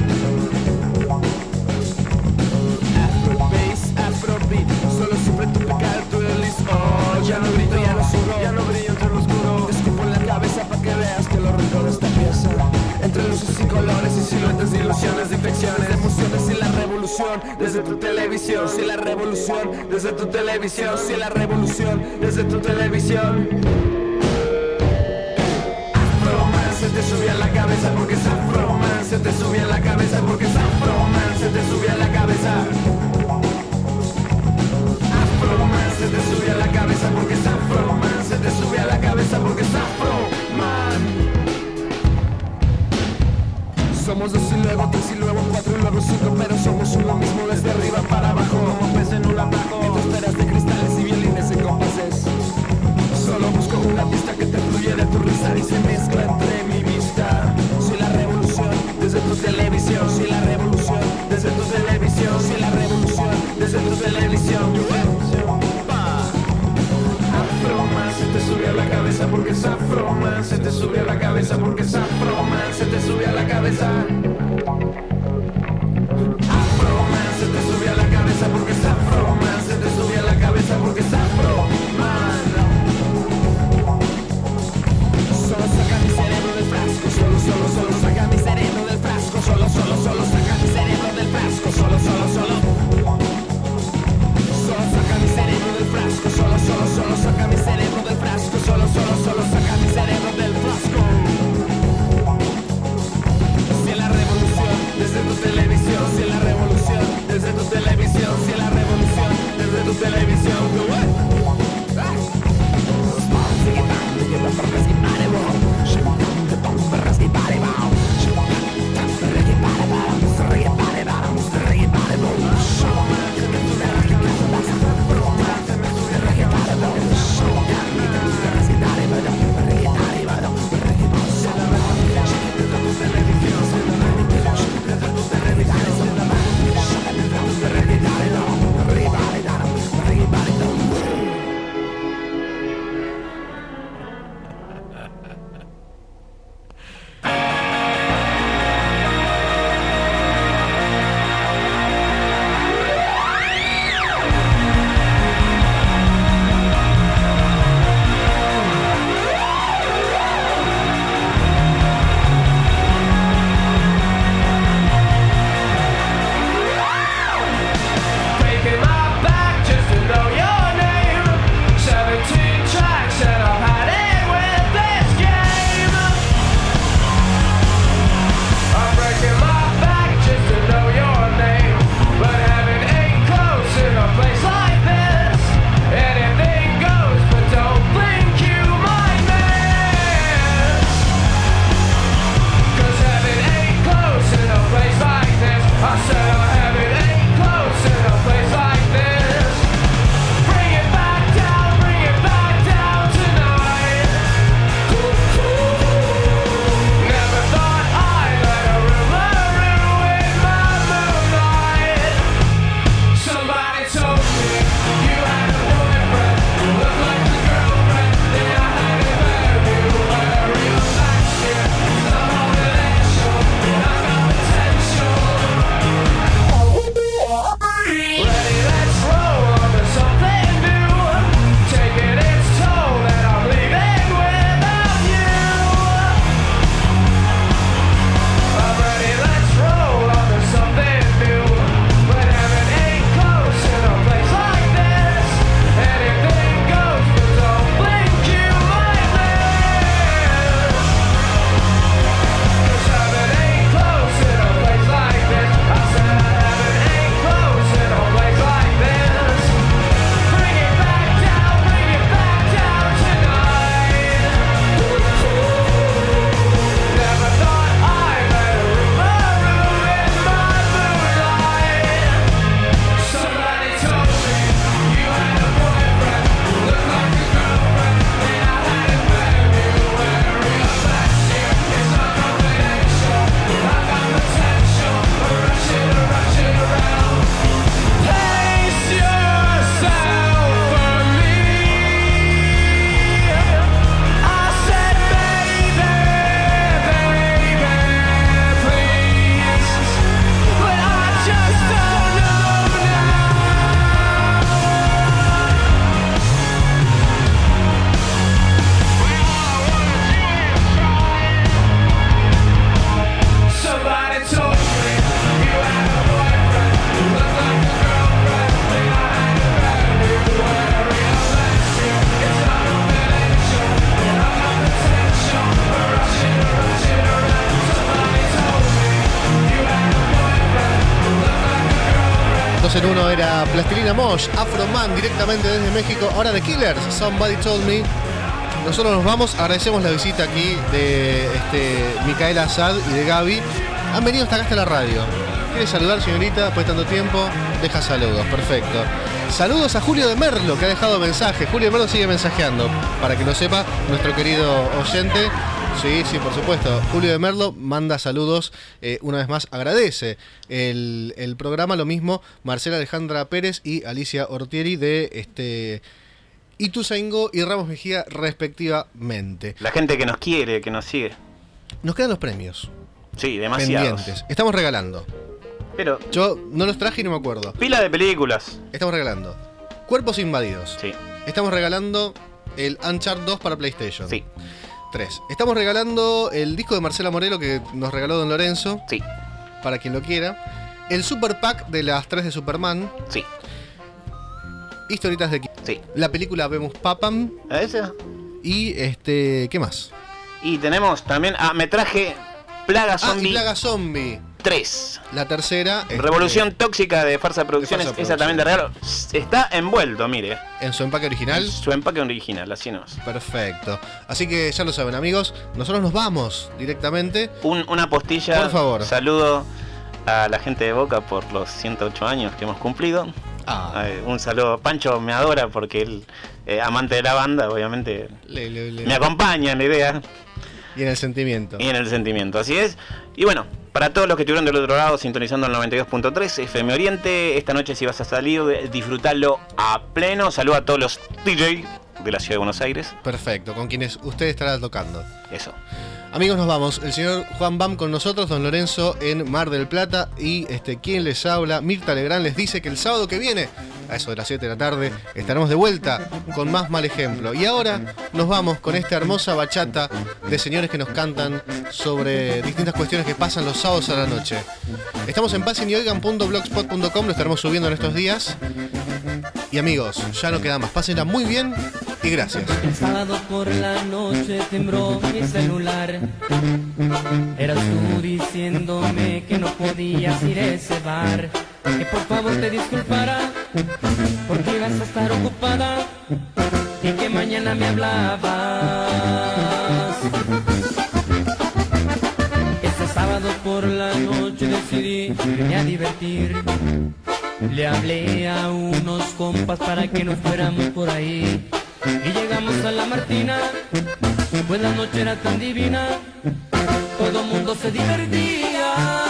Afrobass, Afrobeat, solo sufre tu pecado, tu release. Oh, ya no grito, ya no sudo, ya no brillo entre lo oscuro. Te escupo en la cabeza para que veas que lo rico de esta pieza. Entre luces y colores y siluetas de ilusiones, de infecciones, de emociones y la revolución desde tu televisión. Si la revolución desde tu televisión. Si la revolución desde tu televisión. Afroman, se te sube a la cabeza porque es Afroman. Se te sube a la cabeza porque es Afroman. Se te sube a la cabeza. Afroman, se te sube a la cabeza porque es Afroman. Se te sube a la cabeza porque es Afroman. Somos dos y luego tres y luego cuatro y luego cinco, pero somos uno mismo desde arriba para abajo, como pez en un atajo, entre esferas de cristales y violines en compases. Solo busco una pista que te fluye de tu risa y se mezcla entre mi vista. Soy la revolución desde tu televisión. Soy la revolución desde tu televisión. Soy la revolución desde tu televisión. Afroman, se te sube a la cabeza porque es Afroman. Se te sube a la cabeza porque es Afroman. Se te sube a la cabeza. Afroman, se te sube a la cabeza porque es Afroman. Se te sube a la cabeza porque es Afroman. Solo saca mi cerebro del frasco. Solo, solo, solo saca mi cerebro del frasco. Solo, solo, solo saca mi cerebro del frasco. Solo, solo dos en uno era Plastilina Mosh, Afro Man directamente desde México. Ahora The Killers, Somebody Told Me. Nosotros nos vamos, agradecemos la visita aquí de este, Micaela Assad y de Gaby. Han venido hasta acá, hasta la radio. ¿Quiere saludar, señorita? Después de tanto tiempo, deja saludos, perfecto. Saludos a Julio de Merlo, que ha dejado mensaje. Julio de Merlo sigue mensajeando, para que lo sepa nuestro querido oyente. Sí, sí, por supuesto. Julio de Merlo manda saludos, eh, una vez más agradece el, el programa. Lo mismo Marcela Alejandra Pérez y Alicia Ortieri de este Ituzaingó y Ramos Mejía respectivamente. La gente que nos quiere, que nos sigue. Nos quedan los premios. Sí, demasiados. Pendientes. Estamos regalando. Pero yo no los traje y no me acuerdo. Pila de películas. Estamos regalando Cuerpos Invadidos. Sí. Estamos regalando el Uncharted dos para PlayStation. Sí. tres. Estamos regalando el disco de Marcela Morelo que nos regaló Don Lorenzo. Sí. Para quien lo quiera. El Super Pack de las tres de Superman. Sí. Historietas de... Sí. La película Vemos Papam. ¿A esa? Y este... ¿qué más? Y tenemos también... Ah, me traje Plaga Zombie. Ah, y Plaga Zombie. tres. La tercera. Este, Revolución Tóxica de Farsa Producciones. de Farsa Esa también de regalo. Está envuelto, mire. ¿En su empaque original? En su empaque original, así no es. Perfecto. Así que ya lo saben, amigos. Nosotros nos vamos directamente. Un, una postilla. Por favor. Saludo a la gente de Boca por los ciento ocho años que hemos cumplido. Ah. Eh, un saludo. Pancho me adora porque él, eh, amante de la banda, obviamente, le, le, le. me acompaña en la idea. Y en el sentimiento. Y en el sentimiento, así es. Y bueno, para todos los que estuvieron del otro lado sintonizando el noventa y dos punto tres F M Oriente, esta noche si vas a salir, disfrutalo a pleno. Saludo a todos los D J de la ciudad de Buenos Aires. Perfecto, con quienes usted estará tocando. Eso. Amigos, nos vamos. El señor Juan Bam con nosotros, Don Lorenzo en Mar del Plata. Y este, quien les habla, Mirta Legrand, les dice que el sábado que viene, a eso de las siete de la tarde, estaremos de vuelta con más Mal Ejemplo. Y ahora nos vamos con esta hermosa bachata de señores que nos cantan sobre distintas cuestiones que pasan los sábados a la noche. Estamos en pasen y oigan punto blogspot punto com, lo estaremos subiendo en estos días. Y amigos, ya no queda más. Pásenla muy bien y gracias. El sábado por la noche tembló mi celular. Eras tú diciéndome que no podías ir a ese bar, que por favor te disculpara porque ibas a estar ocupada y que mañana me hablabas. Este sábado por la noche decidí irme a divertir. Le hablé a unos compas para que nos fuéramos por ahí y llegamos a la Martina, pues la noche era tan divina, todo mundo se divertía.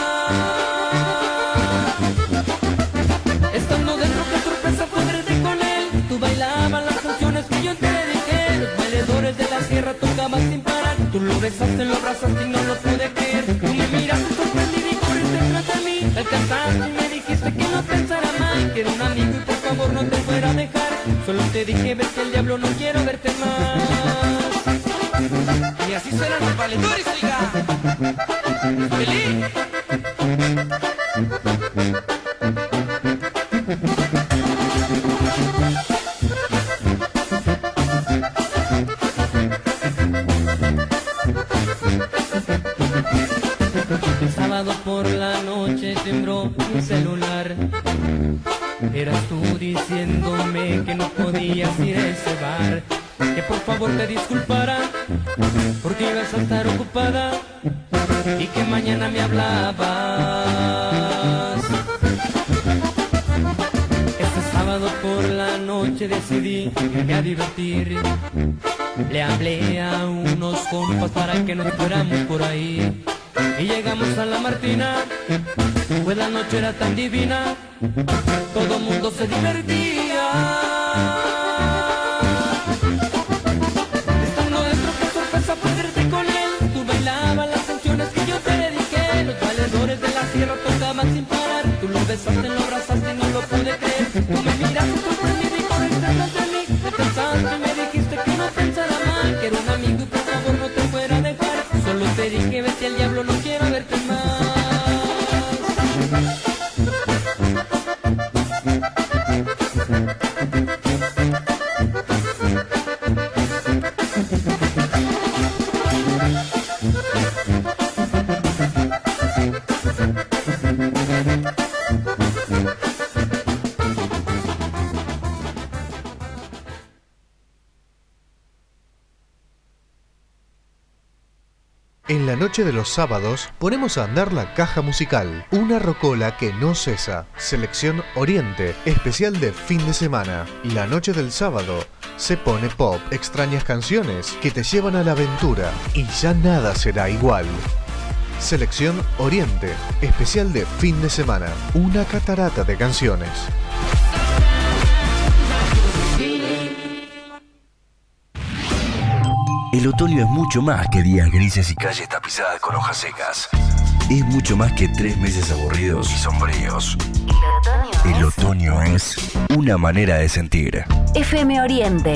Estando dentro, qué sorpresa fue verte con él. Tú bailabas las canciones que yo te dediqué. Los bailadores de la sierra tocaban sin parar. Tú lo besaste, lo abrazaste y no lo pude creer. Tú me miraste sorprendido y corriste tras de mí. Te alcanzaste y me dijiste que no pensara mal, que era un amigo y por favor no te fuera a dejar. Solo te dije, vete el diablo, no quiero verte más. Y así suenan los valedores, oiga. ¡Feliz! El sábado por la noche tembló mi celular. Eras tú diciéndome que no podías ir a ese bar, que por favor te disculpara porque ibas a estar ocupada y que mañana me hablabas. Este sábado por la noche decidí irme a divertir. Le hablé a unos compas para que nos fuéramos por ahí y llegamos a la Martina, pues la noche era tan divina, todo mundo se divertía. Estando dentro, qué sorpresa fue verte con él. Tú bailabas las canciones que yo te dediqué. Los bailadores de la sierra tocaban sin parar. Tú lo besaste, lo abrazaste y no lo pude creer. Tú me miraste sorprendido y corriste atrás de mí. Me pensaste y me dijiste que no pensara mal, que era un amigo y por favor no te fuera a dejar. Solo te dije, vete al diablo, no quiero verte más. En la noche de los sábados ponemos a andar la caja musical, una rocola que no cesa. Selección Oriente, especial de fin de semana. La noche del sábado se pone pop, extrañas canciones que te llevan a la aventura y ya nada será igual. Selección Oriente, especial de fin de semana, una catarata de canciones. El otoño es mucho más que días grises y calles tapizadas con hojas secas. Es mucho más que tres meses aburridos y sombríos. El otoño, El otoño es una manera de sentir. F M Oriente.